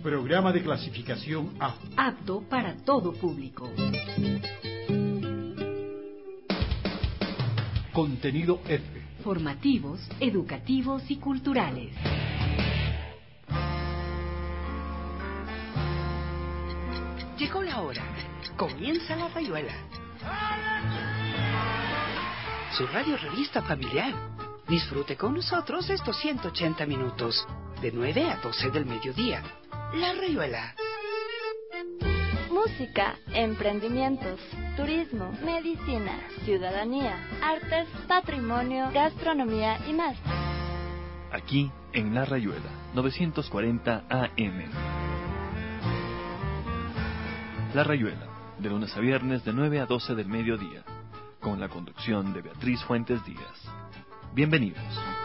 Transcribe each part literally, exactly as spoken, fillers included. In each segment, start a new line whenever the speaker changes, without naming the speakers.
Programa de clasificación A.
Apto para todo público.
Contenido F.
Formativos, educativos y culturales.
Llegó la hora. Comienza La Rayuela. Su radio revista familiar. Disfrute con nosotros estos ciento ochenta minutos, de nueve a doce del mediodía. La Rayuela.
Música, emprendimientos, turismo, medicina, ciudadanía, artes, patrimonio, gastronomía y más.
Aquí en La Rayuela, novecientos cuarenta A M. La Rayuela, de lunes a viernes de nueve a doce del mediodía, con la conducción de Beatriz Fuentes Díaz. Bienvenidos.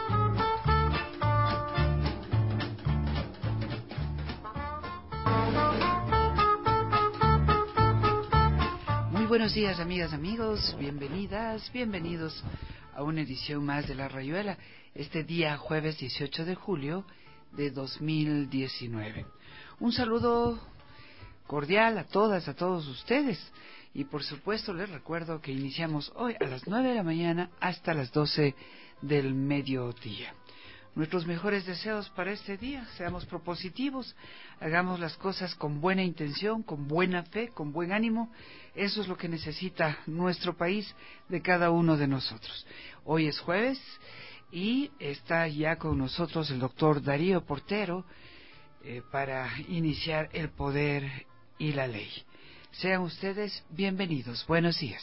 Muy buenos días, amigas, amigos, bienvenidas, bienvenidos a una edición más de La Rayuela, este día jueves dieciocho de julio de dos mil diecinueve. Un saludo cordial a todas, a todos ustedes, y por supuesto les recuerdo que iniciamos hoy a las nueve de la mañana hasta las doce del mediodía. Nuestros mejores deseos para este día: seamos propositivos, hagamos las cosas con buena intención, con buena fe, con buen ánimo. Eso es lo que necesita nuestro país de cada uno de nosotros. Hoy es jueves y está ya con nosotros el doctor Darío Portero eh, para iniciar El Poder y la Ley. Sean ustedes bienvenidos. Buenos días.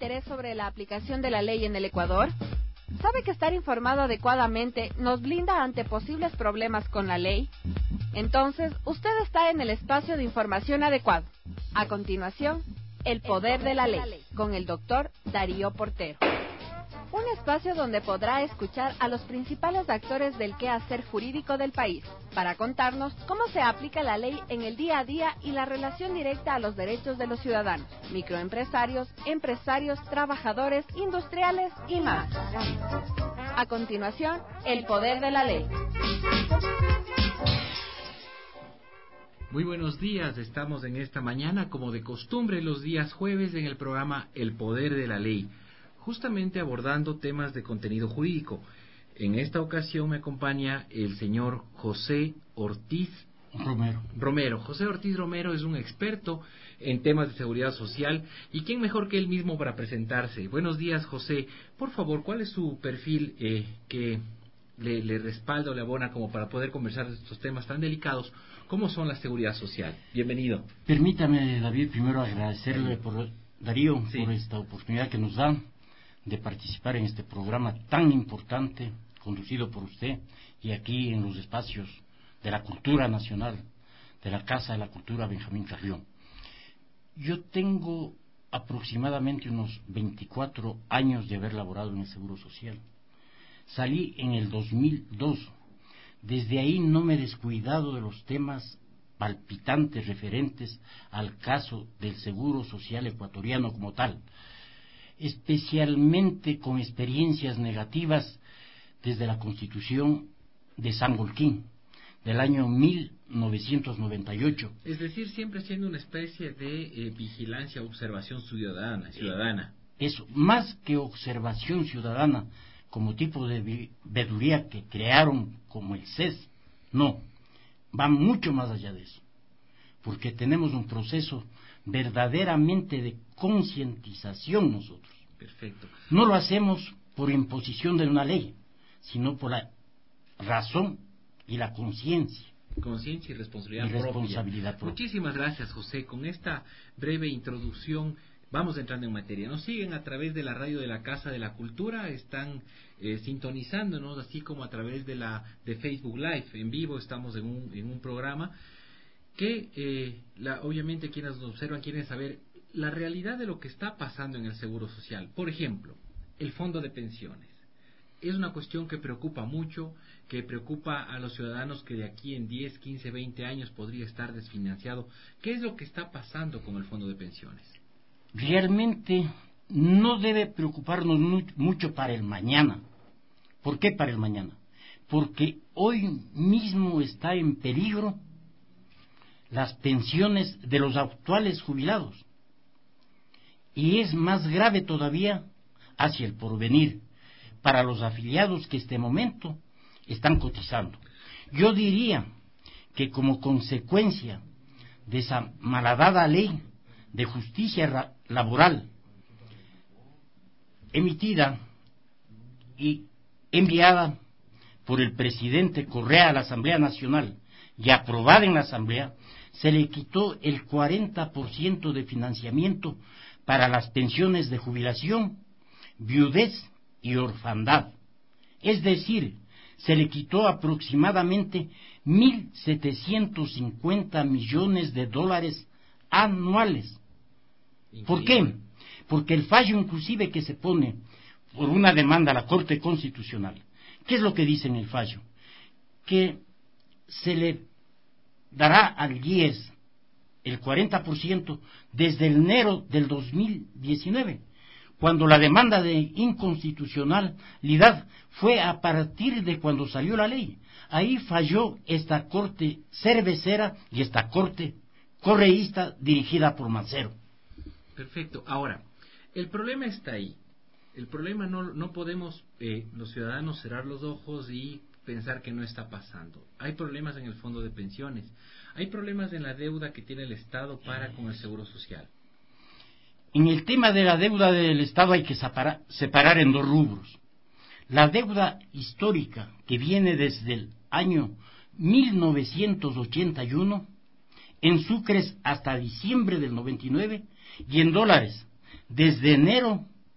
interés sobre la aplicación de la ley en el Ecuador? ¿Sabe que estar informado adecuadamente nos blinda ante posibles problemas con la ley? Entonces, usted está en el espacio de información adecuado. A continuación, El Poder de la Ley, con el doctor Darío Portero. Un espacio donde podrá escuchar a los principales actores del quehacer jurídico del país, para contarnos cómo se aplica la ley en el día a día y la relación directa a los derechos de los ciudadanos, microempresarios, empresarios, trabajadores, industriales y más. A continuación, El Poder de la Ley.
Muy buenos días, estamos en esta mañana, como de costumbre, los días jueves en el programa El Poder de la Ley, justamente abordando temas de contenido jurídico. En esta ocasión me acompaña el señor José Ortiz
Romero.
Romero. José Ortiz Romero es un experto en temas de seguridad social, y quién mejor que él mismo para presentarse. Buenos días, José. Por favor, ¿cuál es su perfil eh, que le, le respalda o le abona como para poder conversar de estos temas tan delicados como son la seguridad social? Bienvenido.
Permítame, David, primero agradecerle por Darío
Sí.
por esta oportunidad que nos da de participar en este programa tan importante conducido por usted y aquí en los espacios de la cultura nacional, de la Casa de la Cultura Benjamín Carrión. Yo tengo aproximadamente unos veinticuatro años de haber laborado en el Seguro Social. Salí en el dos mil dos. Desde ahí no me he descuidado de los temas palpitantes referentes al caso del Seguro Social ecuatoriano como tal, especialmente con experiencias negativas desde la Constitución de San Golquín, del año mil novecientos noventa y ocho.
Es decir, siempre siendo una especie de eh, vigilancia, observación ciudadana, ciudadana.
Eso, más que observación ciudadana, como tipo de veeduría que crearon como el C E S, no, va mucho más allá de eso, porque tenemos un proceso verdaderamente de concientización nosotros.
Perfecto.
No lo hacemos por imposición de una ley, sino por la razón y la conciencia.
Conciencia y responsabilidad,
y responsabilidad
propia.
propia.
Muchísimas gracias, José. Con esta breve introducción vamos entrando en materia. Nos siguen a través de la radio de la Casa de la Cultura, están eh, sintonizándonos, así como a través de la de Facebook Live. En vivo estamos en un, en un programa que, eh, la, obviamente, quienes nos observan quieren saber la realidad de lo que está pasando en el Seguro Social. Por ejemplo, el fondo de pensiones. Es una cuestión que preocupa mucho, que preocupa a los ciudadanos, que de aquí en diez, quince, veinte años podría estar desfinanciado. ¿Qué es lo que está pasando con el fondo de pensiones?
Realmente no debe preocuparnos mucho para el mañana. ¿Por qué para el mañana? Porque hoy mismo está en peligro las pensiones de los actuales jubilados. Y es más grave todavía hacia el porvenir para los afiliados que este momento están cotizando. Yo diría que como consecuencia de esa malhadada ley de justicia laboral emitida y enviada por el presidente Correa a la Asamblea Nacional y aprobada en la Asamblea, se le quitó el cuarenta por ciento de financiamiento para las pensiones de jubilación, viudez y orfandad. Es decir, se le quitó aproximadamente mil setecientos cincuenta millones de dólares anuales. ¿Por qué? Porque el fallo inclusive que se pone por una demanda a la Corte Constitucional, ¿qué es lo que dice en el fallo? Que se le dará al I E S el cuarenta por ciento desde enero del dos mil diecinueve, cuando la demanda de inconstitucionalidad fue a partir de cuando salió la ley. Ahí falló esta corte cervecera y esta corte correísta dirigida por Mancero.
Perfecto. Ahora, el problema está ahí. El problema no, no podemos, eh, los ciudadanos, cerrar los ojos y pensar que no está pasando. Hay problemas en el fondo de pensiones. Hay problemas en la deuda que tiene el Estado para con el Seguro Social.
En el tema de la deuda del Estado hay que separar, separar en dos rubros. La deuda histórica, que viene desde el año mil novecientos ochenta y uno, en sucres hasta diciembre del noventa y nueve, y en dólares, desde enero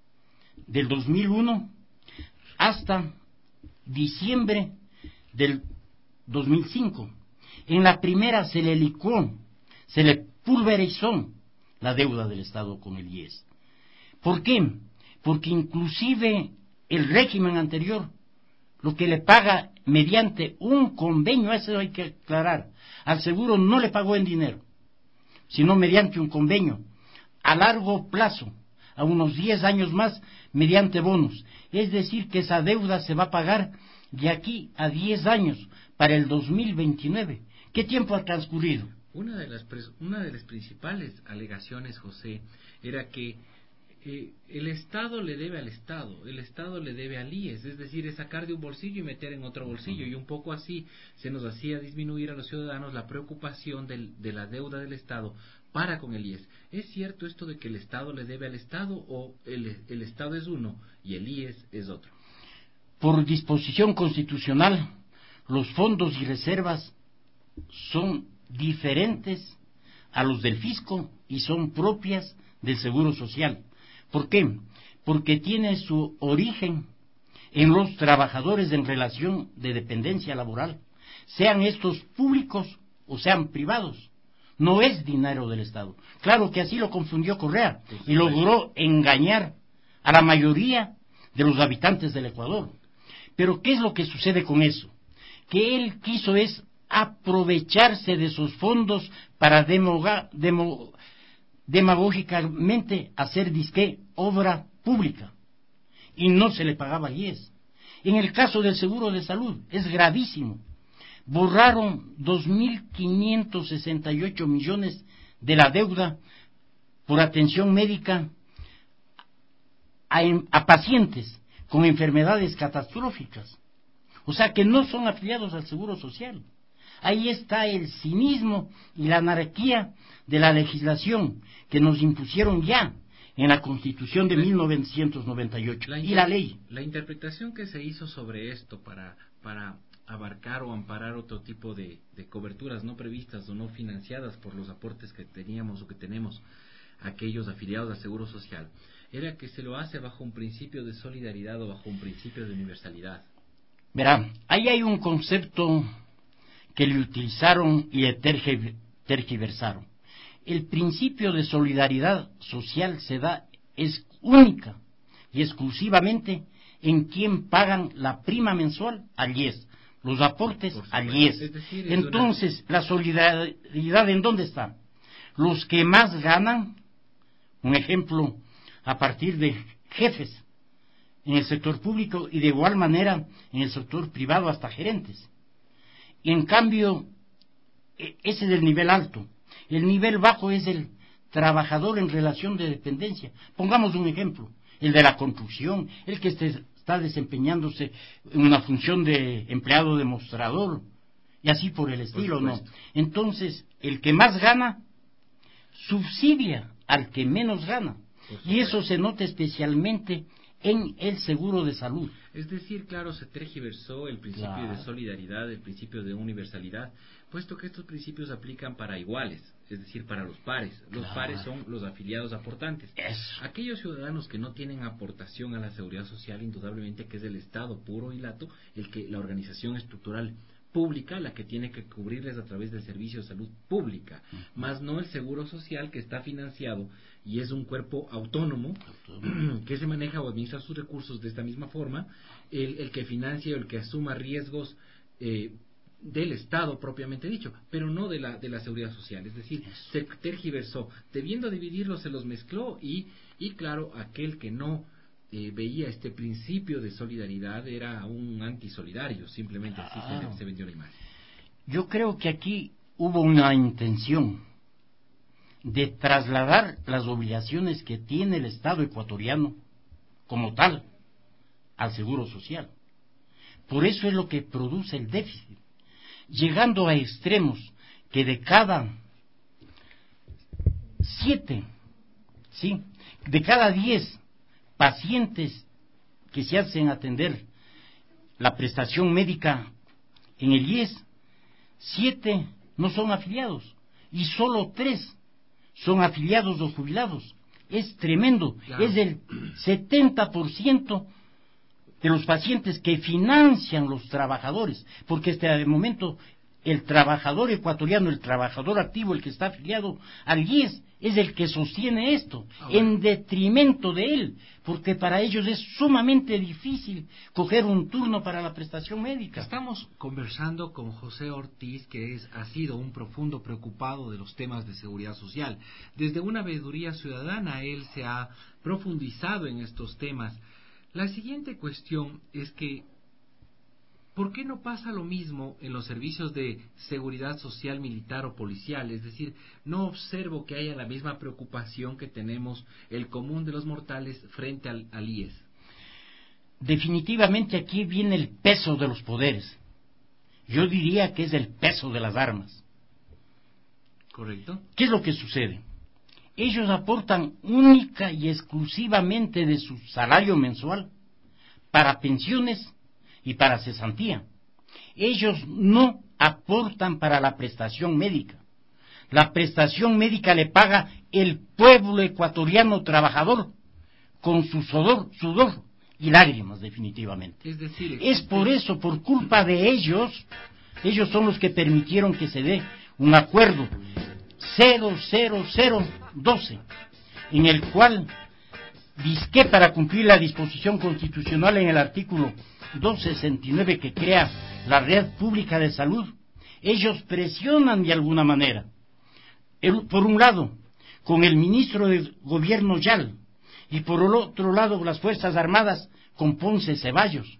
del dos mil uno hasta diciembre del dos mil cinco. En la primera se le licuó, se le pulverizó la deuda del Estado con el I E S. ¿Por qué? Porque inclusive el régimen anterior, lo que le paga mediante un convenio, eso hay que aclarar, al seguro no le pagó en dinero, sino mediante un convenio a largo plazo, a unos diez años más, mediante bonos. Es decir, que esa deuda se va a pagar de aquí a diez años, para el dos mil veintinueve. ¿Qué tiempo ha transcurrido?
Una de las, una de las principales alegaciones, José, era que eh, el Estado le debe al Estado, el Estado le debe al I E S, es decir, es sacar de un bolsillo y meter en otro bolsillo, y un poco así se nos hacía disminuir a los ciudadanos la preocupación del, de la deuda del Estado para con el I E S. ¿Es cierto esto de que el Estado le debe al Estado, o el, el Estado es uno y el I E S es otro?
Por disposición constitucional, los fondos y reservas son diferentes a los del fisco y son propias del Seguro Social. ¿Por qué? Porque tiene su origen en los trabajadores en relación de dependencia laboral, sean estos públicos o sean privados. No es dinero del Estado. Claro que así lo confundió Correa y logró engañar a la mayoría de los habitantes del Ecuador. Pero ¿qué es lo que sucede con eso? Que él quiso es aprovecharse de esos fondos para demoga, demo, demagógicamente hacer disque obra pública, y no se le pagaba al I E S. En el caso del seguro de salud es gravísimo. Borraron dos mil quinientos sesenta y ocho millones de la deuda por atención médica a, a pacientes con enfermedades catastróficas, o sea que no son afiliados al Seguro Social. Ahí está el cinismo y la anarquía de la legislación que nos impusieron ya en la Constitución de mil novecientos noventa y ocho, la y la ley.
La interpretación que se hizo sobre esto para, para abarcar o amparar otro tipo de, de coberturas no previstas o no financiadas por los aportes que teníamos o que tenemos aquellos afiliados al Seguro Social, era que se lo hace bajo un principio de solidaridad o bajo un principio de universalidad.
Verá, ahí hay un concepto que le utilizaron y le tergiversaron. El principio de solidaridad social se da, es única y exclusivamente en quien pagan la prima mensual al I E S, los aportes al I E S. Es decir, entonces, una... la solidaridad, ¿en dónde está? Los que más ganan, un ejemplo, a partir de jefes en el sector público y de igual manera en el sector privado hasta gerentes. Y en cambio, ese es el nivel alto. El nivel bajo es el trabajador en relación de dependencia. Pongamos un ejemplo, el de la construcción, el que está desempeñándose en una función de empleado demostrador, y así por el estilo, por ¿no? Entonces, el que más gana, subsidia al que menos gana. Y eso se nota especialmente en el seguro de salud.
Es decir, claro, se tergiversó el principio claro. de solidaridad, el principio de universalidad, puesto que estos principios aplican para iguales, es decir, para los pares. Los claro. pares son los afiliados aportantes.
Eso.
Aquellos ciudadanos que no tienen aportación a la seguridad social, indudablemente que es el Estado puro y lato, el que la organización estructural pública, la que tiene que cubrirles a través del servicio de salud pública, uh-huh. más no el seguro social, que está financiado y es un cuerpo autónomo, autónomo. que se maneja o administra sus recursos de esta misma forma, el, el que financia o el que asuma riesgos eh, del Estado propiamente dicho, pero no de la de la seguridad social. Es decir, Eso. se tergiversó, debiendo dividirlos se los mezcló y, y claro, aquel que no Eh, veía este principio de solidaridad era un antisolidario, simplemente así ah. se, se vendió la imagen.
Yo creo que aquí hubo una intención de trasladar las obligaciones que tiene el Estado ecuatoriano como tal al Seguro Social. Por eso es lo que produce el déficit, llegando a extremos que de cada siete, sí, de cada diez pacientes que se hacen atender la prestación médica en el I E S, siete no son afiliados y solo tres son afiliados o jubilados. es tremendo. Claro. Es el setenta por ciento de los pacientes que financian los trabajadores, porque hasta el momento el trabajador ecuatoriano, el trabajador activo, el que está afiliado al I E S, es el que sostiene esto, ah, bueno. en detrimento de él, porque para ellos es sumamente difícil coger un turno para la prestación médica.
Estamos conversando con José Ortiz, que es, ha sido un profundo preocupado de los temas de seguridad social. Desde una veeduría ciudadana, él se ha profundizado en estos temas. La siguiente cuestión es que, ¿por qué no pasa lo mismo en los servicios de seguridad social militar o policial? Es decir, no observo que haya la misma preocupación que tenemos el común de los mortales frente al, al I E S.
Definitivamente aquí viene el peso de los poderes. Yo diría que es el peso de las armas.
¿Correcto?
¿Qué es lo que sucede? Ellos aportan única y exclusivamente de su salario mensual para pensiones y para cesantía. Ellos no aportan para la prestación médica. La prestación médica le paga el pueblo ecuatoriano trabajador con su sudor, sudor y lágrimas, definitivamente.
Es decir,
es por eso, por culpa de ellos, ellos son los que permitieron que se dé un acuerdo cero cero cero doce, en el cual disque para cumplir la disposición constitucional en el artículo doscientos sesenta y nueve que crea la red pública de salud, ellos presionan de alguna manera. El, por un lado, con el ministro de Gobierno Yal, y por el otro lado, las Fuerzas Armadas con Ponce Ceballos.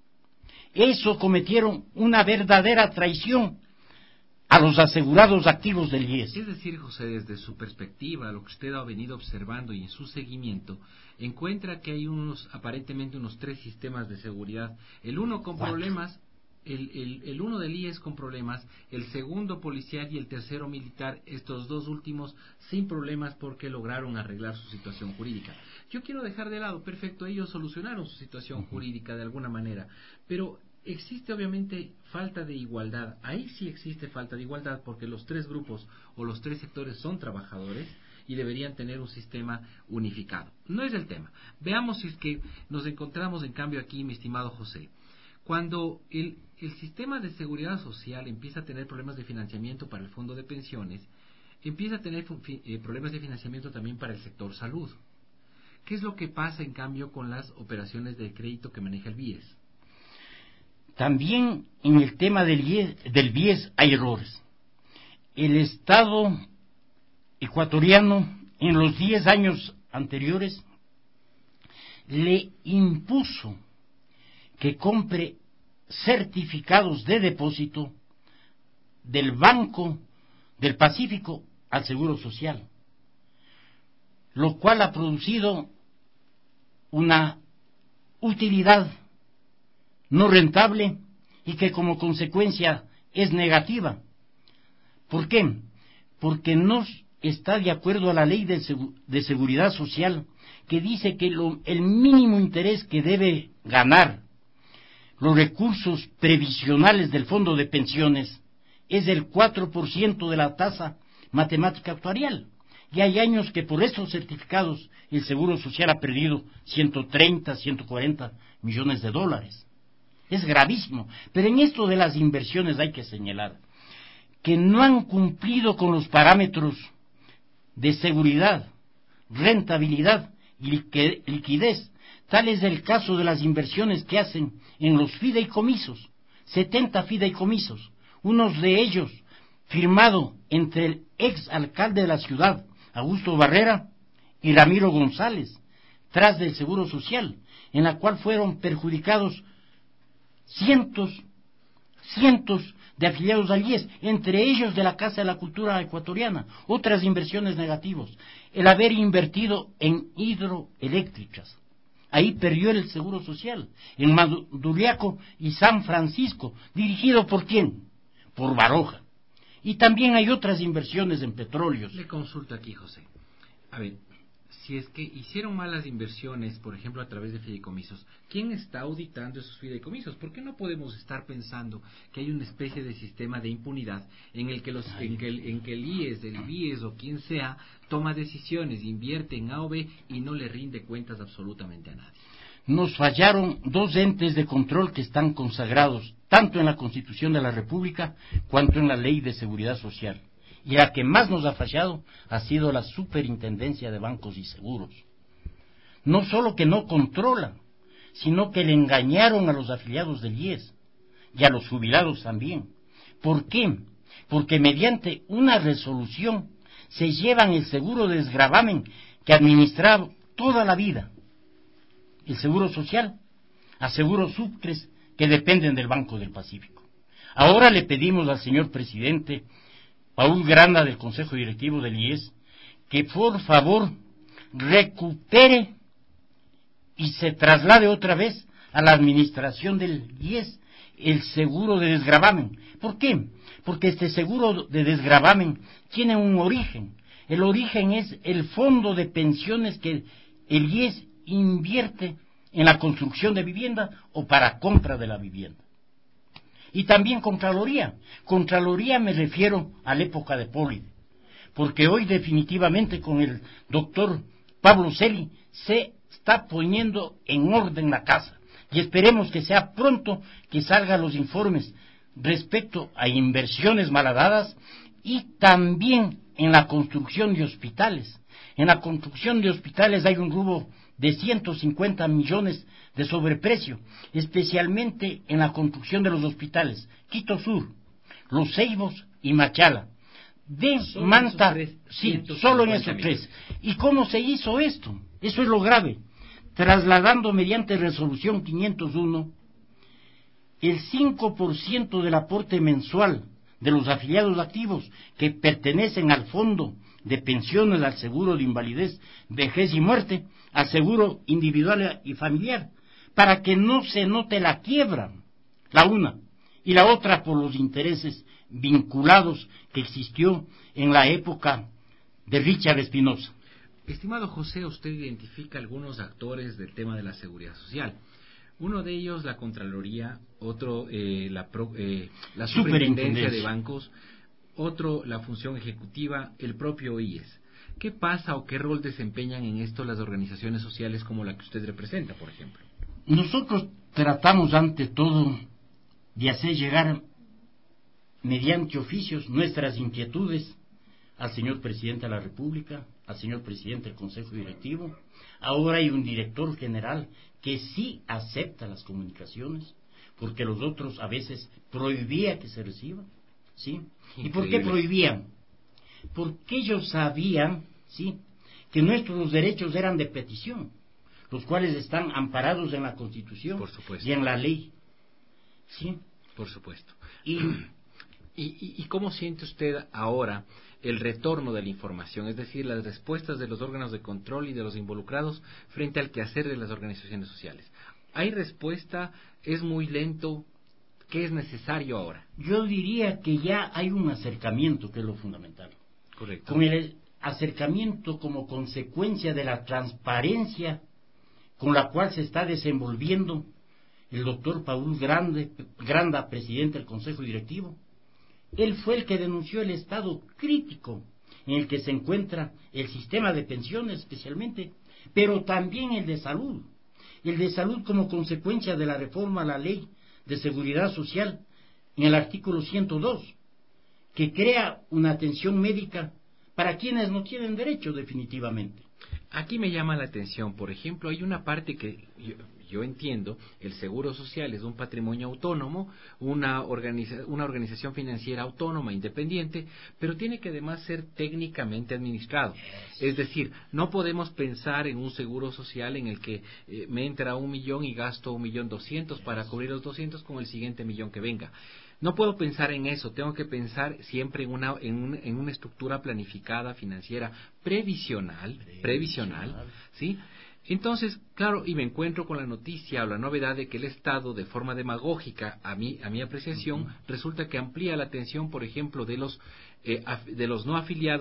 Eso cometieron una verdadera traición a los asegurados activos del I E S.
Es decir, José, desde su perspectiva, lo que usted ha venido observando y en su seguimiento, encuentra que hay unos, aparentemente unos tres sistemas de seguridad, el uno con
¿Cuánto?
problemas, el, el, el uno del I E S con problemas, el segundo policial y el tercero militar, estos dos últimos sin problemas porque lograron arreglar su situación jurídica. Yo quiero dejar de lado, perfecto, ellos solucionaron su situación uh-huh. jurídica de alguna manera, pero existe obviamente falta de igualdad. Ahí sí existe falta de igualdad porque los tres grupos o los tres sectores son trabajadores y deberían tener un sistema unificado. No es el tema. Veamos si es que nos encontramos en cambio aquí, mi estimado José. Cuando el, el sistema de seguridad social empieza a tener problemas de financiamiento para el fondo de pensiones, empieza a tener eh, problemas de financiamiento también para el sector salud. ¿Qué es lo que pasa en cambio con las operaciones de crédito que maneja el B I E S?
También en el tema del I E S, del B I E S hay errores. El Estado ecuatoriano en los diez años anteriores le impuso que compre certificados de depósito del Banco del Pacífico al Seguro Social, lo cual ha producido una utilidad no rentable y que como consecuencia es negativa. ¿Por qué? Porque no está de acuerdo a la ley de, segu- de seguridad social que dice que lo, el mínimo interés que debe ganar los recursos previsionales del fondo de pensiones es el cuatro por ciento de la tasa matemática actuarial. Y hay años que por estos certificados el Seguro Social ha perdido ciento treinta, ciento cuarenta millones de dólares. Es gravísimo. Pero en esto de las inversiones hay que señalar que no han cumplido con los parámetros de seguridad, rentabilidad y liquidez. Tal es el caso de las inversiones que hacen en los fideicomisos, setenta fideicomisos, unos de ellos firmado entre el ex alcalde de la ciudad, Augusto Barrera, y Ramiro González, tras del Seguro Social, en la cual fueron perjudicados cientos, cientos de afiliados al I E S, entre ellos de la Casa de la Cultura Ecuatoriana. Otras inversiones negativas, el haber invertido en hidroeléctricas. Ahí perdió el Seguro Social, en Maduriaco y San Francisco, dirigido por quién, por Baroja. Y también hay otras inversiones en petróleos.
Le consulto aquí, José. A ver, Si es que hicieron malas inversiones, por ejemplo, a través de fideicomisos, ¿quién está auditando esos fideicomisos? ¿Por qué no podemos estar pensando que hay una especie de sistema de impunidad en el que los, en que el, en que el I E S, el B I E S o quien sea toma decisiones, invierte en A o B y no le rinde cuentas absolutamente a nadie?
Nos fallaron dos entes de control que están consagrados tanto en la Constitución de la República cuanto en la Ley de Seguridad Social. Y la que más nos ha fallado ha sido la Superintendencia de Bancos y Seguros. No solo que no controla, sino que le engañaron a los afiliados del I E S y a los jubilados también. ¿Por qué? Porque mediante una resolución se llevan el seguro de desgravamen que administraba toda la vida, el Seguro Social, a Seguros Sucres que dependen del Banco del Pacífico. Ahora le pedimos al señor presidente Paul Granda del Consejo Directivo del I E S que por favor recupere y se traslade otra vez a la administración del I E S el seguro de desgravamen. ¿Por qué? Porque este seguro de desgravamen tiene un origen. El origen es el fondo de pensiones que el I E S invierte en la construcción de vivienda o para compra de la vivienda. Y también Contraloría. Contraloría me refiero a la época de Polide, porque hoy definitivamente con el doctor Pablo Celi se está poniendo en orden la casa. Y esperemos que sea pronto que salgan los informes respecto a inversiones malhadadas y también en la construcción de hospitales. En la construcción de hospitales hay un robo de ciento cincuenta millones de sobreprecio, especialmente en la construcción de los hospitales Quito Sur, Los Ceibos y Machala. De
solo
Manta,
tres,
sí, solo en esos tres. ¿Y cómo se hizo esto? Eso es lo grave. Trasladando mediante resolución quinientos uno el cinco por ciento del aporte mensual de los afiliados activos que pertenecen al fondo de pensiones, al seguro de invalidez, vejez y muerte, al seguro individual y familiar, para que no se note la quiebra, la una, y la otra por los intereses vinculados que existió en la época de Richard Espinosa.
Estimado José, usted identifica algunos actores del tema de la seguridad social. Uno de ellos, la Contraloría, otro, eh, la, pro, eh, la Superintendencia de Bancos, otro, la función ejecutiva, el propio I E S. ¿Qué pasa o qué rol desempeñan en esto las organizaciones sociales como la que usted representa, por ejemplo?
Nosotros tratamos ante todo de hacer llegar mediante oficios nuestras inquietudes al señor presidente de la República, al señor presidente del Consejo Directivo. Ahora hay un director general que sí acepta las comunicaciones, porque los otros a veces prohibía que se reciban, ¿sí? ¿Y por qué prohibían? Porque ellos sabían, ¿sí?, que nuestros derechos eran de petición, los cuales están amparados en la Constitución
Por supuesto.
y en la ley, ¿sí?
Por supuesto.
Y,
¿Y, y, y cómo siente usted ahora el retorno de la información, es decir, las respuestas de los órganos de control y de los involucrados frente al quehacer de las organizaciones sociales? ¿Hay respuesta? ¿Es muy lento? ¿Qué es necesario ahora?
Yo diría que ya hay un acercamiento, que es lo fundamental.
Correcto.
Con el acercamiento como consecuencia de la transparencia con la cual se está desenvolviendo el doctor Paul Grande, Granda, presidente del Consejo Directivo. Él fue el que denunció el estado crítico en el que se encuentra el sistema de pensiones especialmente, pero también el de salud. El de salud como consecuencia de la reforma a la Ley de Seguridad Social en el artículo ciento dos, que crea una atención médica para quienes no tienen derecho definitivamente.
Aquí me llama la atención, por ejemplo, hay una parte que yo, yo entiendo, el Seguro Social es un patrimonio autónomo, una, organiza, una organización financiera autónoma, independiente, pero tiene que además ser técnicamente administrado. Es decir, no podemos pensar en un Seguro Social en el que eh, me entra un millón y gasto un millón doscientos para cubrir los doscientos con el siguiente millón que venga. No puedo pensar en eso, tengo que pensar siempre en una, en, un, en una estructura planificada, financiera, previsional, previsional, previsional, ¿sí? Entonces, claro, y me encuentro con la noticia o la novedad de que el Estado, de forma demagógica, a mi, a mi apreciación, uh-huh. resulta que amplía la atención, por ejemplo, de los, eh, af, de los no afiliados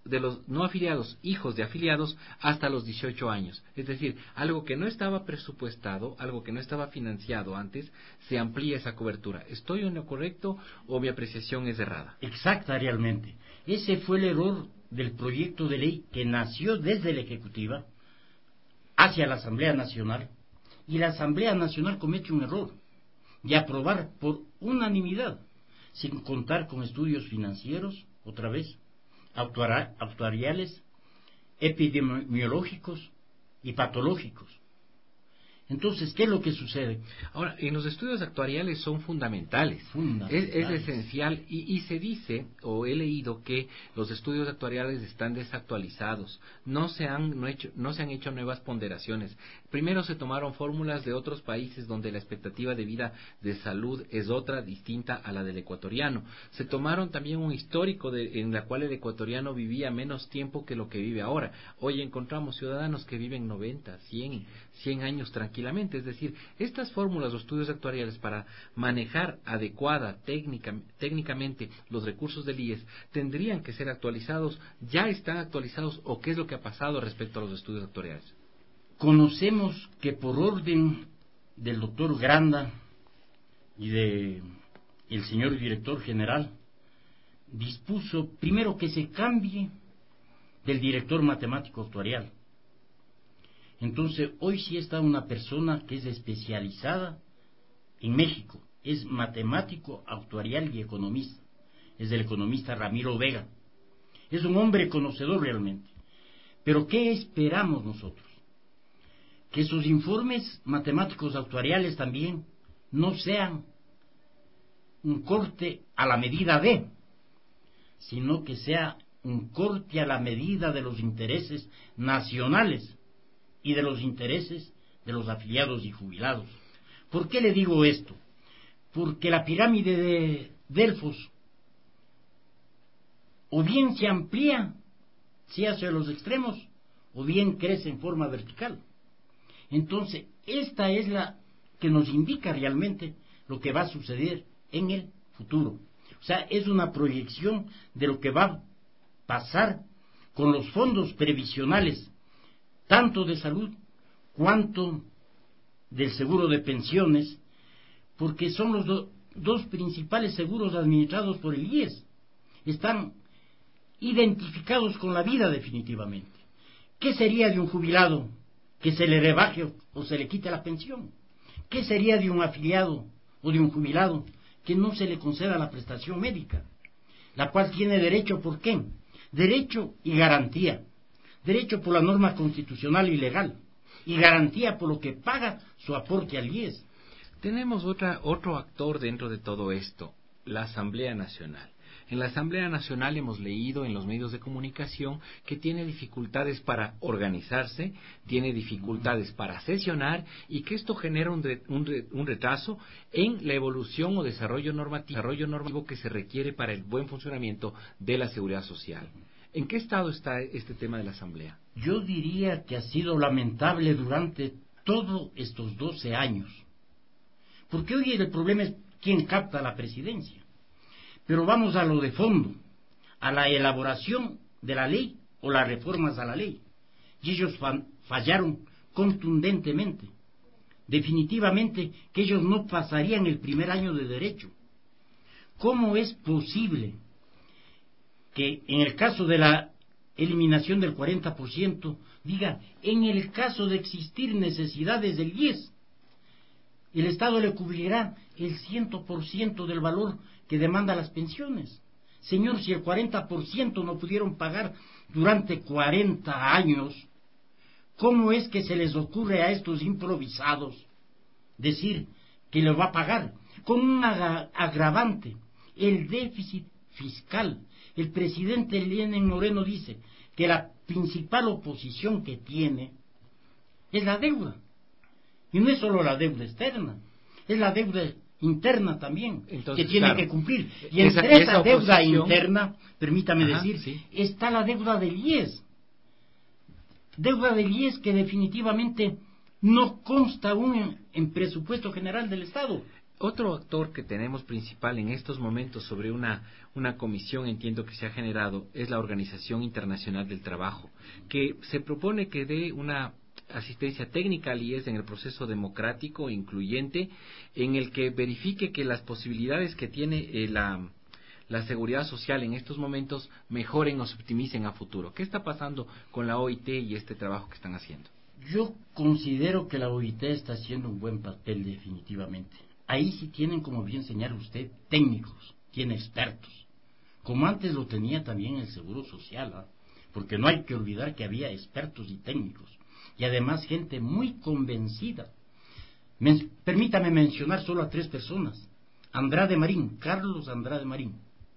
de los no afiliados, hijos de afiliados, hasta los dieciocho años. Es decir, algo que no estaba presupuestado, algo que no estaba financiado antes, se amplía esa cobertura. ¿Estoy en lo correcto o mi apreciación es errada?
Exacta, realmente. Ese fue el error del proyecto de ley que nació desde la Ejecutiva hacia la Asamblea Nacional, y la Asamblea Nacional comete un error de aprobar por unanimidad, sin contar con estudios financieros, otra vez, actuariales, epidemiológicos y patológicos. Entonces, ¿qué es lo que sucede?
Ahora, en los estudios actuariales son fundamentales, fundamentales. Es, es esencial, y, y se dice, o he leído, que los estudios actuariales están desactualizados, no se han no hecho, no se han hecho nuevas ponderaciones. Primero se tomaron fórmulas de otros países donde la expectativa de vida de salud es otra, distinta a la del ecuatoriano. Se tomaron también un histórico de, en la cual el ecuatoriano vivía menos tiempo que lo que vive ahora. Hoy encontramos ciudadanos que viven noventa, cien, cien años tranquilos. Es decir, estas fórmulas o estudios actuariales para manejar adecuada técnica, técnicamente los recursos del I E S tendrían que ser actualizados. ¿Ya están actualizados o qué es lo que ha pasado respecto a los estudios actuariales?
Conocemos que por orden del doctor Granda y de el señor director general dispuso primero que se cambie del director matemático actuarial. Entonces, hoy sí está una persona que es especializada en México, es matemático, actuarial y economista, es el economista Ramiro Vega, es un hombre conocedor realmente. Pero ¿qué esperamos nosotros? Que sus informes matemáticos actuariales también no sean un corte a la medida de, sino que sea un corte a la medida de los intereses nacionales y de los intereses de los afiliados y jubilados. ¿Por qué le digo esto? Porque la pirámide de Delfos o bien se amplía, si hacia los extremos, o bien crece en forma vertical. Entonces, esta es la que nos indica realmente lo que va a suceder en el futuro. O sea, es una proyección de lo que va a pasar con los fondos previsionales, tanto de salud cuanto del seguro de pensiones, porque son los do, dos principales seguros administrados por el I E S. Están identificados con la vida definitivamente. ¿Qué sería de un jubilado que se le rebaje o se le quite la pensión? ¿Qué sería de un afiliado o de un jubilado que no se le conceda la prestación médica, la cual tiene derecho? ¿Por qué? Derecho y garantía. Derecho por la norma constitucional y legal, y garantía por lo que paga su aporte al I E S.
Tenemos otra, otro actor dentro de todo esto, la Asamblea Nacional. En la Asamblea Nacional hemos leído en los medios de comunicación que tiene dificultades para organizarse, tiene dificultades para sesionar, y que esto genera un, re, un, re, un retraso en la evolución o desarrollo normativo, desarrollo normativo que se requiere para el buen funcionamiento de la seguridad social. ¿En qué estado está este tema de la Asamblea?
Yo diría que ha sido lamentable durante todos estos doce años. Porque hoy el problema es quién capta la presidencia. Pero vamos a lo de fondo, a la elaboración de la ley o las reformas a la ley. Y ellos fallaron contundentemente. Definitivamente que ellos no pasarían el primer año de derecho. ¿Cómo es posible que en el caso de la eliminación del cuarenta por ciento, diga, en el caso de existir necesidades del I E S, el Estado le cubrirá el cien por ciento del valor que demanda las pensiones? Señor, si el cuarenta por ciento no pudieron pagar durante cuarenta años, ¿cómo es que se les ocurre a estos improvisados decir que lo va a pagar? Con un agravante, el déficit fiscal. El presidente Lenín Moreno dice que la principal oposición que tiene es la deuda. Y no es solo la deuda externa, es la deuda interna también. Entonces, que tiene claro, que cumplir. Y esa, entre esa, esa deuda interna, permítame Ajá, decir, sí. está la deuda del I E S. Deuda del I E S que definitivamente no consta aún en, en presupuesto general del Estado.
Otro actor que tenemos principal en estos momentos sobre una, una comisión, entiendo que se ha generado, es la Organización Internacional del Trabajo, que se propone que dé una asistencia técnica al I E S en el proceso democrático incluyente, en el que verifique que las posibilidades que tiene eh, la, la seguridad social en estos momentos mejoren o se optimicen a futuro. ¿Qué está pasando con la O I T y este trabajo que están haciendo?
Yo considero que la O I T está haciendo un buen papel definitivamente. Ahí sí tienen, como bien señala usted, técnicos, tiene expertos, como antes lo tenía también el Seguro Social, ¿eh? Porque no hay que olvidar que había expertos y técnicos, y además gente muy convencida. Men- permítame mencionar solo a tres personas: Andrade Marín, Carlos Andrade Marín,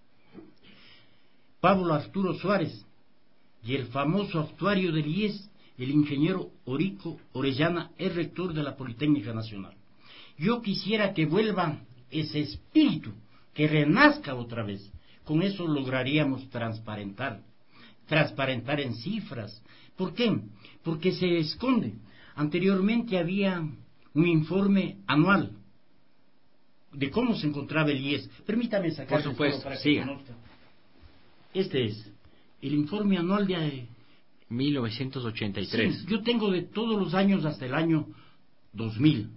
Pablo Arturo Suárez y el famoso actuario del I E S, el ingeniero Orico Orellana, es rector de la Politécnica Nacional. Yo quisiera que vuelva ese espíritu, que renazca otra vez. Con eso lograríamos transparentar, transparentar en cifras. ¿Por qué? Porque se esconde. Anteriormente había un informe anual de cómo se encontraba el I E S. Permítame sacar.
Por supuesto,
para que
siga.
conozca. Este es el informe anual de
mil novecientos ochenta y tres.
Sí, yo tengo de todos los años hasta el año dos mil.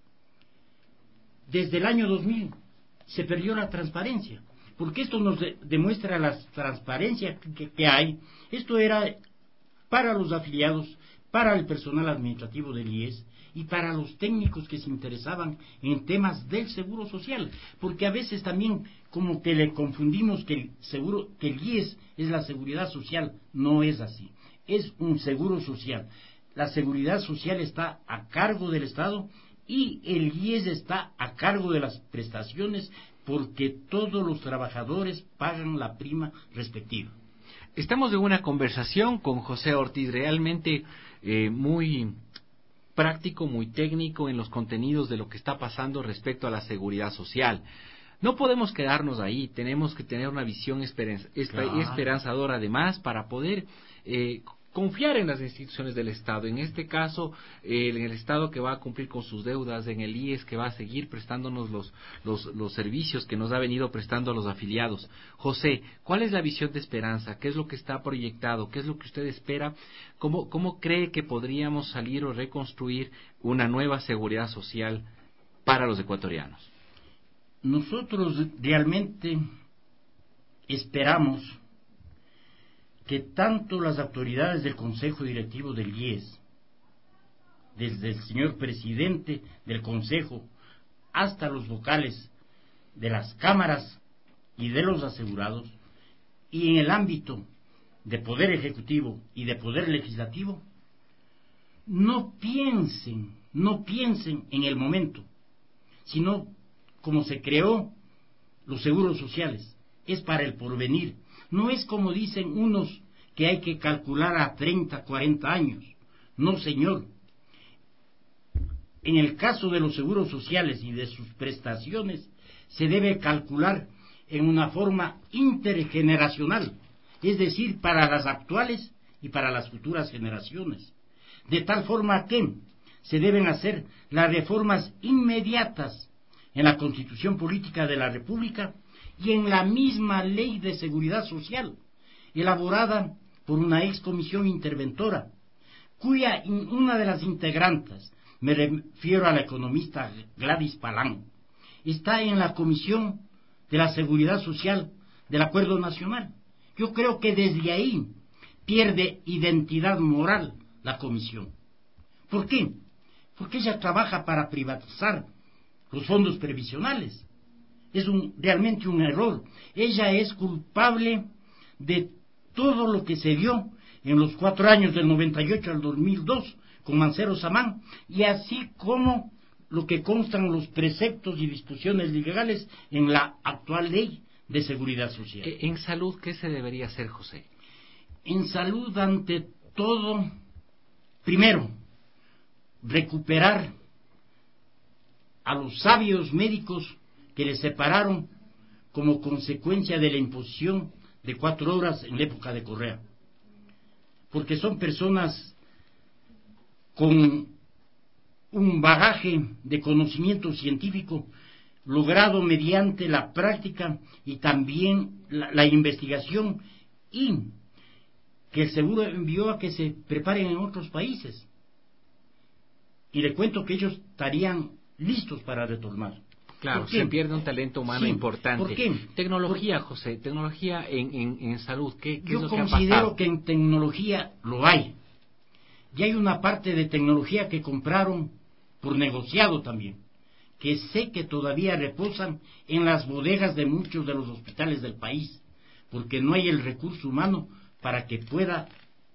Desde el año dos mil se perdió la transparencia, porque esto nos de, demuestra la transparencia que, que hay. Esto era para los afiliados, para el personal administrativo del I E S y para los técnicos que se interesaban en temas del seguro social, porque a veces también como que le confundimos que el seguro, que el I E S es la seguridad social. No es así, es un seguro social. La seguridad social está a cargo del Estado y el I E S está a cargo de las prestaciones, porque todos los trabajadores pagan la prima respectiva.
Estamos en una conversación con José Ortiz, realmente eh, muy práctico, muy técnico en los contenidos de lo que está pasando respecto a la seguridad social. No podemos quedarnos ahí, tenemos que tener una visión esperanz-
Claro.
esperanzadora además para poder eh, confiar en las instituciones del Estado, en este caso eh, en el Estado que va a cumplir con sus deudas, en el I E S que va a seguir prestándonos los, los, los servicios que nos ha venido prestando a los afiliados. José, ¿cuál es la visión de esperanza? ¿Qué es lo que está proyectado? ¿Qué es lo que usted espera? ¿Cómo, cómo cree que podríamos salir o reconstruir una nueva seguridad social para los ecuatorianos?
Nosotros realmente esperamos que tanto las autoridades del Consejo Directivo del I E S, desde el señor presidente del Consejo hasta los vocales de las cámaras y de los asegurados, y en el ámbito de poder ejecutivo y de poder legislativo, no piensen, no piensen en el momento, sino como se creó los seguros sociales, es para el porvenir. No es como dicen unos que hay que calcular a treinta, cuarenta años. No, señor. En el caso de los seguros sociales y de sus prestaciones, se debe calcular en una forma intergeneracional, es decir, para las actuales y para las futuras generaciones. De tal forma que se deben hacer las reformas inmediatas en la Constitución Política de la República y en la misma Ley de Seguridad Social, elaborada por una ex comisión interventora, cuya in, una de las integrantes, me refiero a la economista Gladys Palán, está en la Comisión de la Seguridad Social del Acuerdo Nacional. Yo creo que desde ahí pierde identidad moral la comisión. ¿Por qué? Porque ella trabaja para privatizar los fondos previsionales. Es un, realmente un error. Ella es culpable de todo lo que se dio en los cuatro años del noventa y ocho al dos mil dos con Mancero Samán, y así como lo que constan los preceptos y disposiciones legales en la actual ley de seguridad social.
En salud, ¿qué se debería hacer, José?
En salud, ante todo, primero, recuperar a los sabios médicos que les separaron como consecuencia de la imposición de cuatro horas en la época de Correa, porque son personas con un bagaje de conocimiento científico logrado mediante la práctica y también la, la investigación, y que el seguro envió a que se preparen en otros países. Y le cuento que ellos estarían listos para retornar.
Claro, se pierde un talento humano
sí.
importante.
¿Por qué?
Tecnología,
Por...
José, tecnología en, en, en salud. ¿Qué, qué
Yo
es lo que ha
considero
pasado?
que en tecnología lo hay. Y hay una parte de tecnología que compraron por negociado también, que sé que todavía reposan en las bodegas de muchos de los hospitales del país, porque no hay el recurso humano para que pueda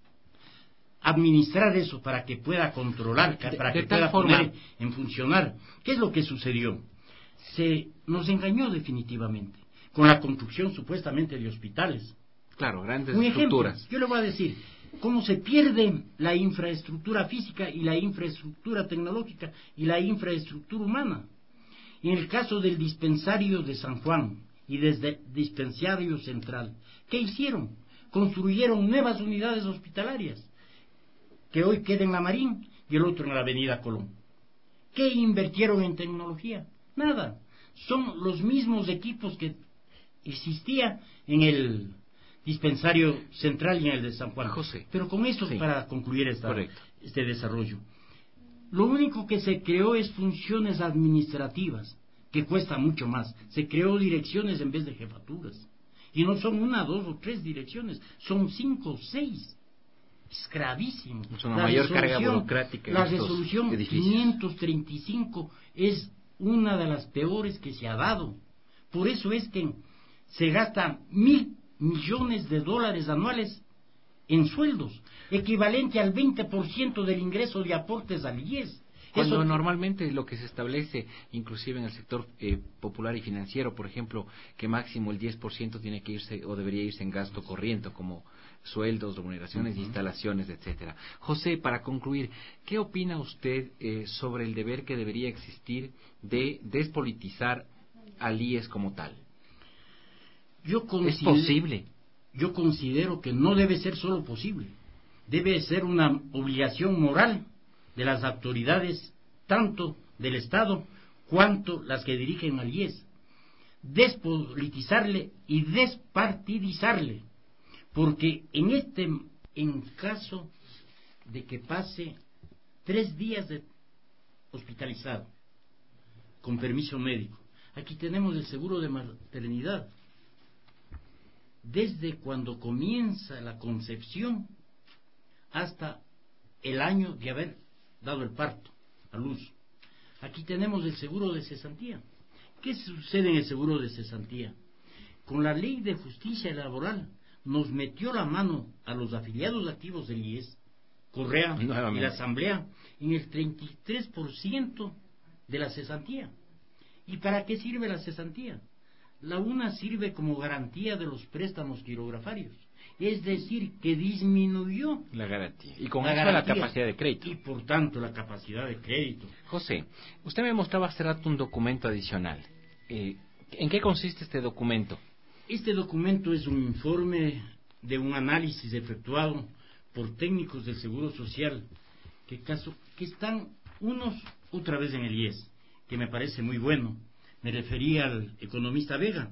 administrar eso, para que pueda controlar, para
de,
que
de
pueda
forma...
poner en funcionar. ¿Qué es lo que sucedió? Se nos engañó definitivamente con la construcción supuestamente de hospitales.
Claro, grandes
Un
estructuras.
ejemplo, yo le voy a decir cómo se pierde la infraestructura física y la infraestructura tecnológica y la infraestructura humana. En el caso del dispensario de San Juan y desde dispensario central, ¿qué hicieron? Construyeron nuevas unidades hospitalarias, que hoy queda en la Marín y el otro en la Avenida Colón. ¿Qué invirtieron en tecnología? Nada. Son los mismos equipos que existía en el dispensario central y en el de San Juan.
José.
Pero con esto,
Sí.
para concluir esta, este desarrollo, lo único que se creó es funciones administrativas, que cuesta mucho más. Se creó direcciones en vez de jefaturas. Y no son una, dos o tres direcciones, son cinco o seis. Es gravísimo.
Es una la mayor carga burocrática.
La resolución edificios. quinientos treinta y cinco es una de las peores que se ha dado. Por eso es que se gastan mil millones de dólares anuales en sueldos, equivalente al veinte por ciento del ingreso de aportes al I E S.
Cuando
Eso...
normalmente lo que se establece, inclusive en el sector eh, popular y financiero, por ejemplo, que máximo el diez por ciento tiene que irse o debería irse en gasto corriente, como sueldos, remuneraciones, uh-huh. instalaciones, etcétera. José, para concluir, ¿qué opina usted eh, sobre el deber que debería existir de despolitizar al I E S como tal?
Yo considero,
¿Es posible?
Yo considero que no debe ser solo posible, debe ser una obligación moral de las autoridades, tanto del Estado cuanto las que dirigen al I E S, despolitizarle y despartidizarle, porque en este, en caso de que pase tres días de hospitalizado, con permiso médico, aquí tenemos el seguro de maternidad, desde cuando comienza la concepción hasta el año de haber dado el parto a luz. Aquí tenemos el seguro de cesantía. ¿Qué sucede en el seguro de cesantía? Con la ley de justicia laboral nos metió la mano a los afiliados activos del I E S, Correa Nuevamente. y la Asamblea, en el treinta y tres por ciento de la cesantía. ¿Y para qué sirve la cesantía? La una sirve como garantía de los préstamos quirografarios, es decir, que disminuyó
la garantía y con
la
eso
garantía,
la capacidad de crédito
y por tanto la capacidad de crédito.
José, usted me mostraba hace rato un documento adicional. Eh, ¿En qué consiste este documento?
Este documento es un informe de un análisis efectuado por técnicos del Seguro Social que, caso, que están unos otra vez en el I E S, que me parece muy bueno. Me refería al economista Vega.